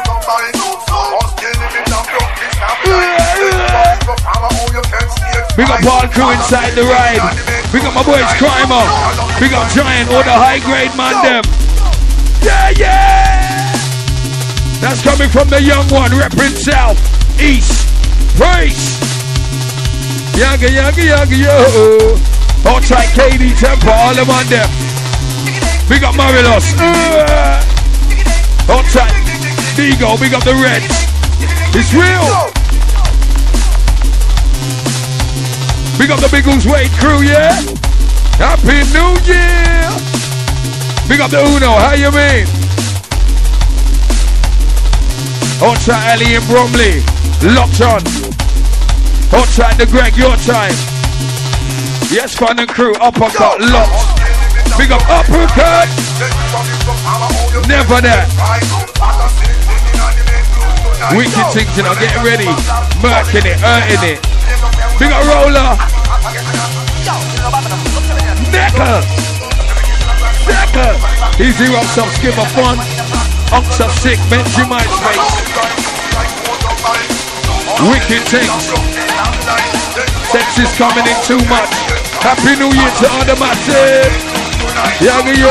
We got Ball Crew inside the ride. We got my boys Crimer. We got Giant, all the high grade man them. Yeah. That's coming from the young one, repping South, East, Praise. Yaga, yo. Outside KD Temple, all them on them. We got Marilos. Outside Digo, we got the Reds. It's real. We got the Biggles Wade crew, yeah? Happy New Year! We got the Uno, how you mean? Outside Ali and Bromley, locked on. Outside the Greg, your time. Yes, Fun and crew, uppercut, locked. Big up uppercut. Never that. Wicked things, you know, getting ready. Murking it, hurting it. Big up roller. Necker. Easy rocks up, skip up fun. Unks up sick, mention my space. Wicked things. Sex is coming in too much. Happy New Year to all the massive. Yaga yo.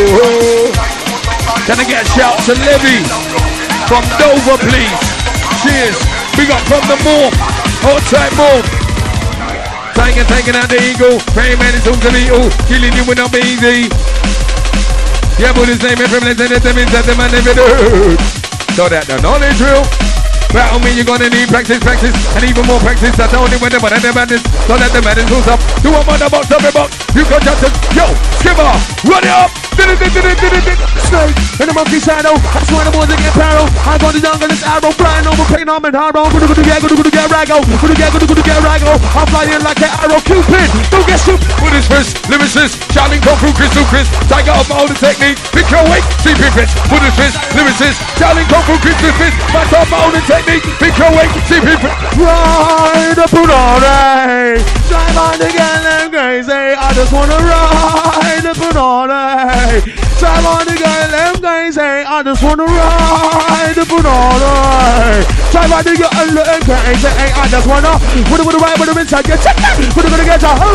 Can I get a shout to Levy from Dover, please? Cheers. Big up from the Morph. Outside Morph. Taking out the eagle. Pray man is unbelievable. Killing you with no easy. Yeah, but his name is from the man never do. So that the knowledge real. Battle me, you're gonna need practice, and even more practice. That's only when the madness, so that the madness goes up. Do a mother box, every box. You can just, yo, skipper, run it up. Snake in the monkey shadow. I swear the boys that get paro. I got the jungle, this arrow flying over, playing on and hard. Gonna get rago. I'm flying like an arrow, Cupid. Don't get stupid. With his fist, lyricist, shouting come through Crystal Chris. Tiger of my own technique. Pick your weight, see pipits. With his fist, lyricist, shouting come through Crystal Fist. Myself, my own technique. Pick your weight, see pipits. Ride the Punare. Drive on the gun and guys say, I just wanna ride the banana. Time on the girl, them guys say, I just wanna ride the banana. Time on the girl, them guys say, I just wanna ride with them inside your check. Put it gonna get a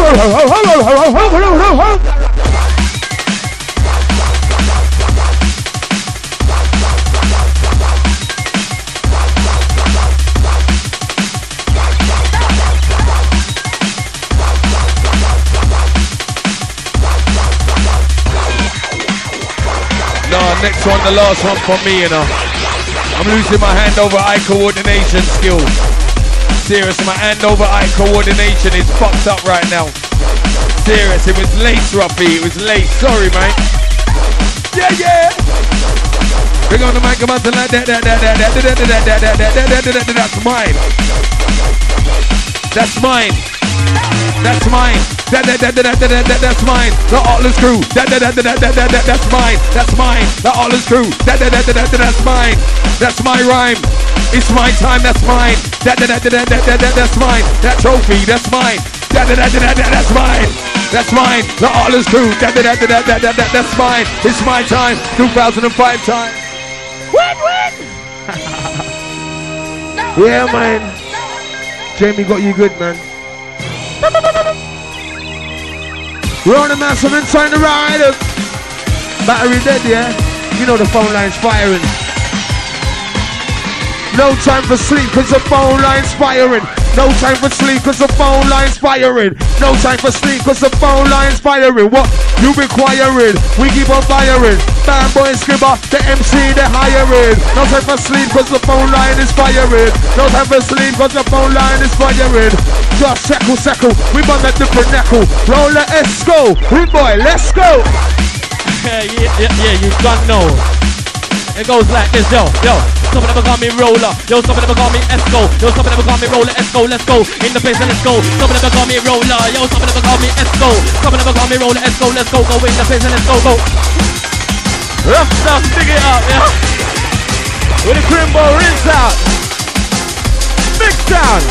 Next one, the last one for me, you know. I'm losing my hand over eye coordination skills. Serious, my hand over eye coordination is fucked up right now. Serious, it was lace, Ruffy. It was lace. Sorry, mate. Yeah, yeah. Bring on the mic, come on, like that. That's mine. That's mine. That's mine. That's mine. The Atlas crew. That's mine. That's mine. The Atlas crew. That's mine. That's my rhyme. It's my time. That's mine. That's mine. That trophy. That's mine. That's mine. That's mine. The Atlas crew. That's mine. It's my time. 2005 time. Win. Yeah, man. Jamie got you good, man. We're on the massive inside the rider. Battery dead, yeah? You know the phone line's firing. No time for sleep cause the phone line's firing. No time for sleep cause the phone line's firing. No time for sleep cause the phone line's firing. What you requiring? We keep on firing. Bam boy skipper, the MC they're hiring. No time for sleep cause the phone line is firing. No time for sleep cause the phone line is firing. Just second, we run that different knuckle. Roll the Esco, rude boy, let's go. Yeah, you don't know. It goes like this, yo. Some of them call me Roller, yo. Some of them call me Esco, yo. Some of them call me Roller, Esco. Let's go in the place and let's go. Some of them call me Roller, yo. Some of them call me Esco. Some of them call me Roller, Esco. Let's go in the place and let's go. Rough stuff, dig it up, yeah. With the Crimbo rinse out, big sound.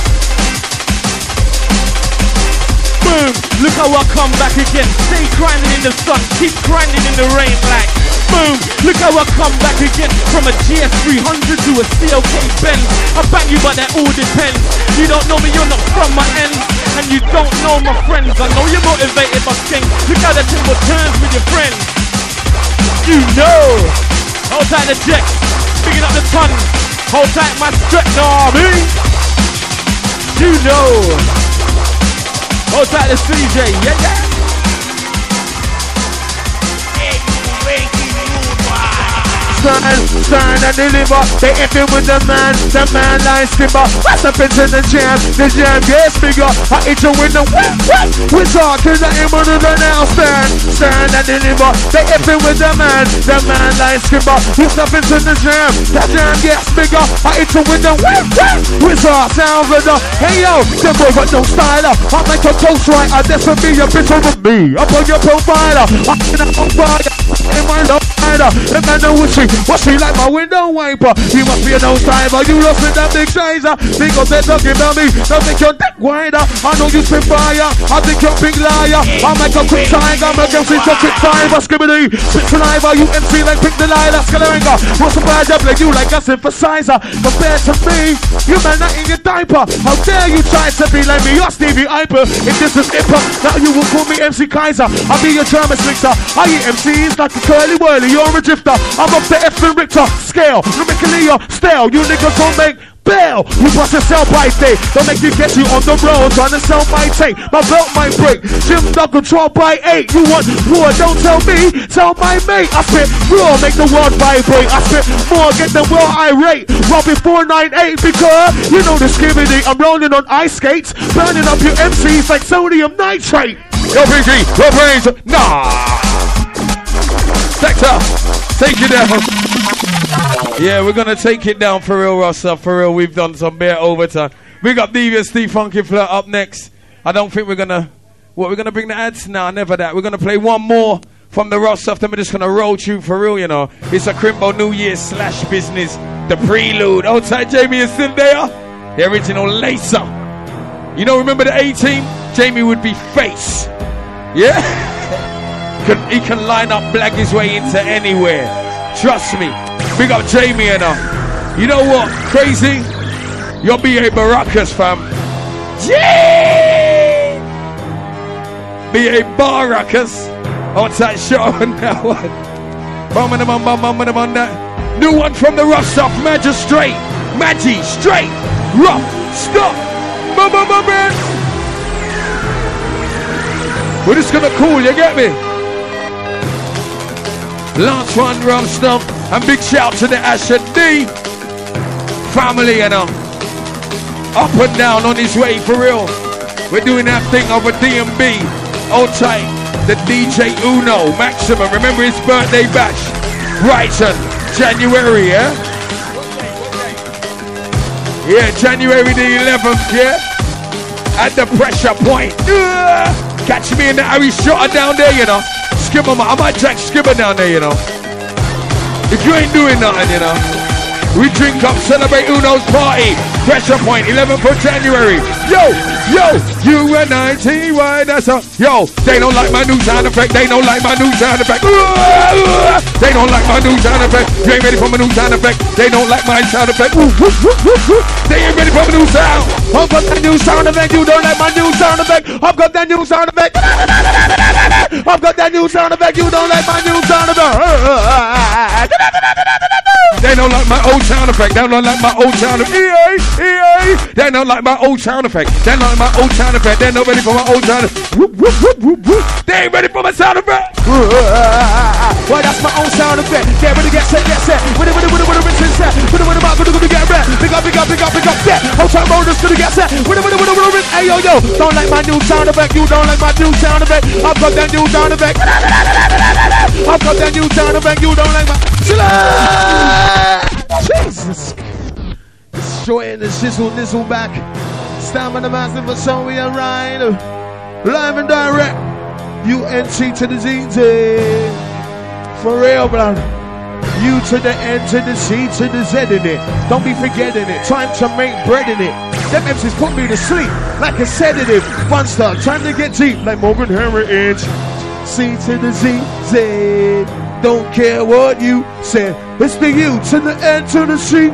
Boom! Look how I come back again. Stay grinding in the sun, keep grinding in the rain like. Boom! Look how I come back again. From a GS300 to a CLK Benz. I bang you but that all depends. You don't know me, you're not from my ends. And you don't know my friends. I know you're motivated by king. Look how the table turns with your friends. You know. Hold tight the jet. Bigging up the ton. Hold tight my stretch army. You know. Hold tight the CJ. Yeah. Stand and deliver. They effing with the man line skipper. What's up into the jam gets bigger. I hit you with the what? We talking to him under the now stand and deliver. They effing with the man line skipper. What's up into the jam gets bigger. I hit you with the what? We talk sound with the hey yo, them boy got no styler. I make a toast right, I this will be a bitch over me. Up on your profiler. I'm in a fire. In my love rider. The man know what she like my window wiper. You must be a nose diver. You lost with that big sizer. Think of that talking about me. Don't make your dick wider. I know you spit fire. I think you're a big liar. I make a quick tiger. Make a quick fiber. Skibbity. Spit saliva. You MC like Pink Delilah. Skalaringa. What's the bad job like you like a synthesizer? Compared to me, you man not in your diaper. How dare you try to be like me? You're Stevie Hyper. If this is hip hop, now you will call me MC Kaiser. I'll be your German slicker. I eat MCs like a curly whirly. You're a drifter. I'm up the F and Richter scale. Lyrically you're stale. You niggas don't make bail. You bust a sell by day. Don't make you get you on the road. Trying to sell my tape. My belt might break. Jim Dog control by 8. You want war? Don't tell me. Tell my mate. I spit raw. Make the world vibrate. I spit more. Get the world irate. Robbie 498 because you know the skibbity. I'm rolling on ice skates. Burning up your MCs like sodium nitrate. Yo PG. Your brains. Nah. Sector, take it down. Yeah, we're gonna take it down for real, Rossa. For real, we've done some bare overtime. We got Devious Steve Funky Flirt up next. I don't think we're gonna bring the ads? Nah, never that. We're gonna play one more from the Ross stuff. Then we're just gonna roll tune for real, you know. It's a Crimbo New Year's / business. The prelude. Outside Jamie is still there. The original Lacer. You know, remember the A-Team? Jamie would be face. Yeah? He can line up black his way into anywhere. Trust me. Big up Jamie and you know what? Crazy? You'll be a Baracus, fam. Gee! Be a Baracus. What's that show on that one? New one from the rough stuff. Magistrate. Maggie. Straight. Rough. Stop. We're just gonna cool, you get me? Last one, rough stuff. And big shout to the Asher D family, you know. Up and down on his way for real. We're doing that thing over DMB. Hold tight. The DJ Uno Maximum. Remember his birthday bash. Brighton. January, yeah? Yeah, January the 11th, yeah? At the pressure point. Catch me in the Harry Shotter down there, you know. Skipper, I might jack Skipper down there, you know. If you ain't doing nothing, you know. We drink up, celebrate Uno's party. Pressure point, 11th of January. Yo, you and I, T-Y, that's up. Yo, they don't like my new sound effect. They don't like my new sound effect. They don't like my new sound effect. You ain't ready for my new sound effect. They don't like my sound effect. They ain't ready for my new sound. I've got that new sound effect. You don't like my new sound effect. I've got that new sound effect. I've got that new sound effect. You don't like my new sound effect. They don't like my old sound effect. They don't like my old sound effect. EA. They don't like my old sound effect. They don't like my old sound effect. They're not ready for my old sound effect. They ain't ready for my sound effect. Well, that's my own sound effect. Get ready, get set. With a rinse and set. With a about gonna get red. Pick up, set. Whole time rollers gonna get set. With a rinse. Hey, yo. Don't like my new sound effect. You don't like my new sound effect. I've got that new sound effect. I've got that new sound effect. You don't like my. Jesus. Destroying the shizzle nizzle back. Stamina massive for so we are right. Live and direct. UNT to the ZZ. For real, blood. U to the N to the C to the Z in it. Don't be forgetting it. Time to make bread in it. Them MCs put me to sleep like a sedative. Fun stuff. Time to get deep like Morgan Heritage. C to the Z. Don't care what you said. It's the U to the N to the C.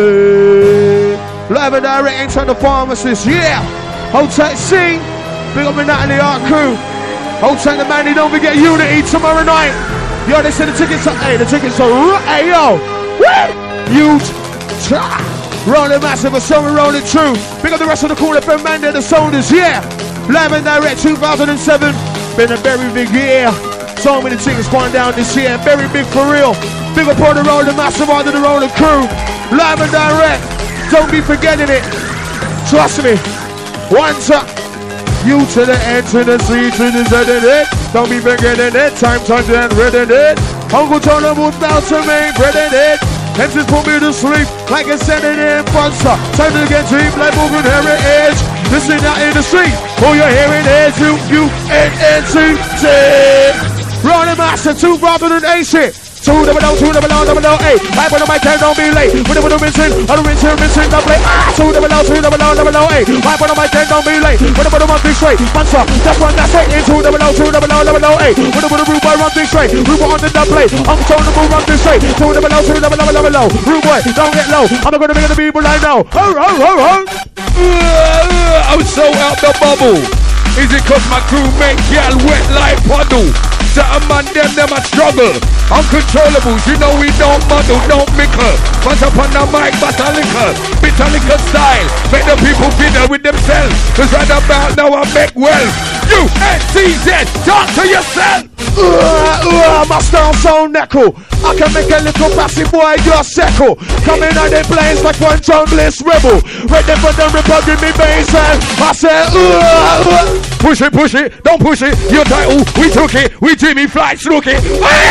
Live and direct into the pharmacist. Yeah. Hold tight, C. Big up the Natalie Art crew. Hold tight, the man. Don't forget Unity tomorrow night. Yo, they said the tickets are. Hey, the tickets are. Hey, yo. Huge. Rolling massive, but so we're rolling true. Big up the rest of the Cool FM man. They're the soldiers. Yeah. Live and direct 2007. Been a very big year. So many tickets going down this year, very big for real. Big up on the road, the massive under the road, the crew. Live and direct, don't be forgetting it. Trust me. One time, U to the N to the C to the Z in it. Don't be forgetting it. Time to get rid of it. Uncle Tony was down to me, bread in it. MCs put me to sleep like a sedative monster. Time to get deep like moving heritage. Listen out in the street. All you're hearing is UNNCT. Rolling master, 2 rather than 8 shit. 2 double O, 8. Right when the mic can, don't be late. With a rinsing, double A. 2 double O, 8. Right when the mic can, don't be late. With a one big straight. Monster, that's one, that's it. In 2 double O, 8. With a rude boy, run big straight. Rude boy on the double A. I'm trying to move, run big straight. 2 double O, 8. Rude boy, don't get low. I'm not gonna make the people I know. I'm so out the bubble. Is it cause my crew make y'all wet like puddle? Certain man, them a struggle. Uncontrollables, you know we don't muddle, don't mickle. Once upon the mic, but a liquor. Bitter liquor style. Make the people fiddle with themselves. Cause right about now I make wealth. UNCZ, talk to yourself. My style so neckle. I can make a little passive boy just settle. Coming out the planes like one junglist rebel. Ready for the republic, me bass. I said, push it, don't push it. Your title, we took it. We Jimmy Flights, look it.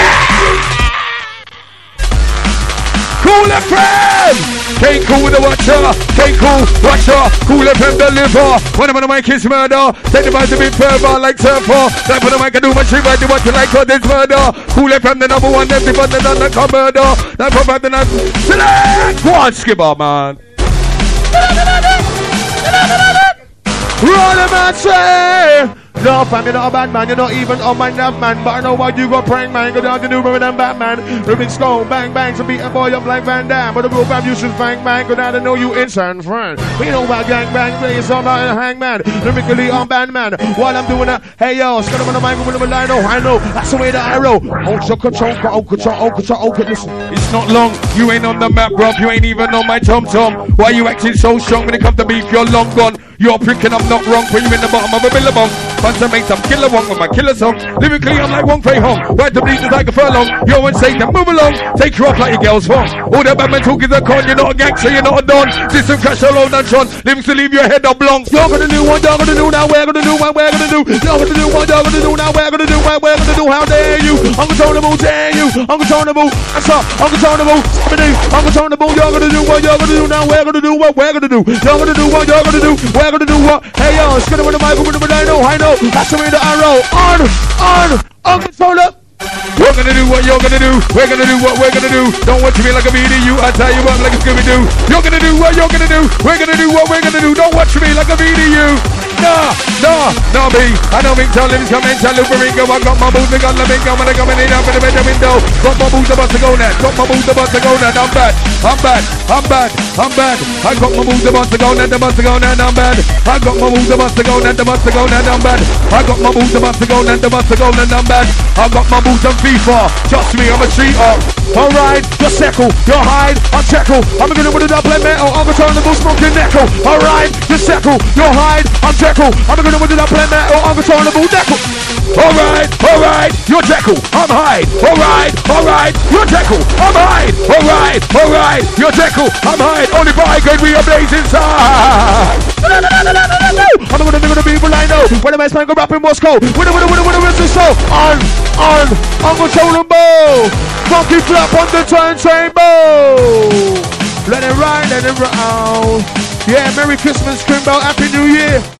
Cool FM! Can't cool the watcher, can't cool watcher. Cool FM deliver. When I'm on the mic is murder. Take the mic a bit further like surfer. Like when the mic I do my shit right, do what you like, cause it's murder. Cool FM the number one, everyone that's on the murder. Like for the night. Select! One skipper, man. Roll them and say, No, fam, you're not a bad man. You're not even a man of man. But I know why you got prank, man. Go down to do than Batman. Ripping skull, bang, bang. So beat a boy up like Van Damme. But the real fam, you should bang, bang. Go down to know you in San Fran. We know about gang, bang, play a song about a hangman. Lyrically on bandman. While I'm doing that, hey yo, scut on the mic with a I know. That's the way that I roll. Hold your control, listen. It's not long. You ain't on the map, bruv. You ain't even on my tom-tom. Why you acting so strong when it comes to beef? You're long gone. You're pricking, I'm not wrong. Put you in the bottom of a billabong. Fun to make some killer one with my killer song. Lyrically, I'm like Wong Fei Hong. Ride the bleachers like a furlong. Yo and Satan, move along. Take you off like your girl's phone. All the bad men talk is a con. You're not a gangster, you're not a don. Listen, crash alone and Tron. Lyrics to leave your head oblong. You're gonna do what you're gonna do now. We're gonna do what we're gonna do. You're gonna do what you're gonna do now. We're gonna do what we're gonna do. How dare you? Uncontrollable, dare you? Uncontrollable. That's up. Uncontrollable. Uncontrollable. You're gonna do what you're gonna do now. We're gonna do what we're gonna do. You're gonna do what you're gonna do. We're gonna do what? Hey yo, it's gonna win the mic with the I know. That's the way that I roll. Uncontrollable. You're gonna do what you're gonna do. We're gonna do what we're gonna do. Don't watch me like a BDU. I tell you what, like a Scooby-Doo. You're gonna do what you're gonna do. We're gonna do what we're gonna do. Don't watch me like a BDU. Nah, me. I know me tell him come in, tell Ringo. I got my boots, I got the big gun when I come in out for the bedroom window. Got my boots about to go now. Got my boots about to go now. I'm bad. I got my boots about to go now. I'm bad. I got my boots about to go now. I'm bad. I got my boots about to go now. I'm bad. I got my boots on FIFA. Trust me, I'm a cheater. Alright, you're Seckle, you're Hyde, I'm Jekyll. I'm gonna with a double metal, I'm gonna turn the bull smoking Neckel. Alright, you're Seckle, you're Hyde, I'm Jekyll. I'm gonna with a double metal, I'm gonna turn the bull Neckel. Alright, you're Jekyll, I'm Hyde. Alright, you're Jekyll, I'm Hyde. Alright, you're Jekyll, I'm Hyde. Only by God we are blazing side. I'm gonna do the people I know. When the best man go rap in Moscow. Winner, so uncontrollable. Funky flap on the turntable. Let it ride, let it round. Yeah, Merry Christmas, Crimbo, Happy New Year.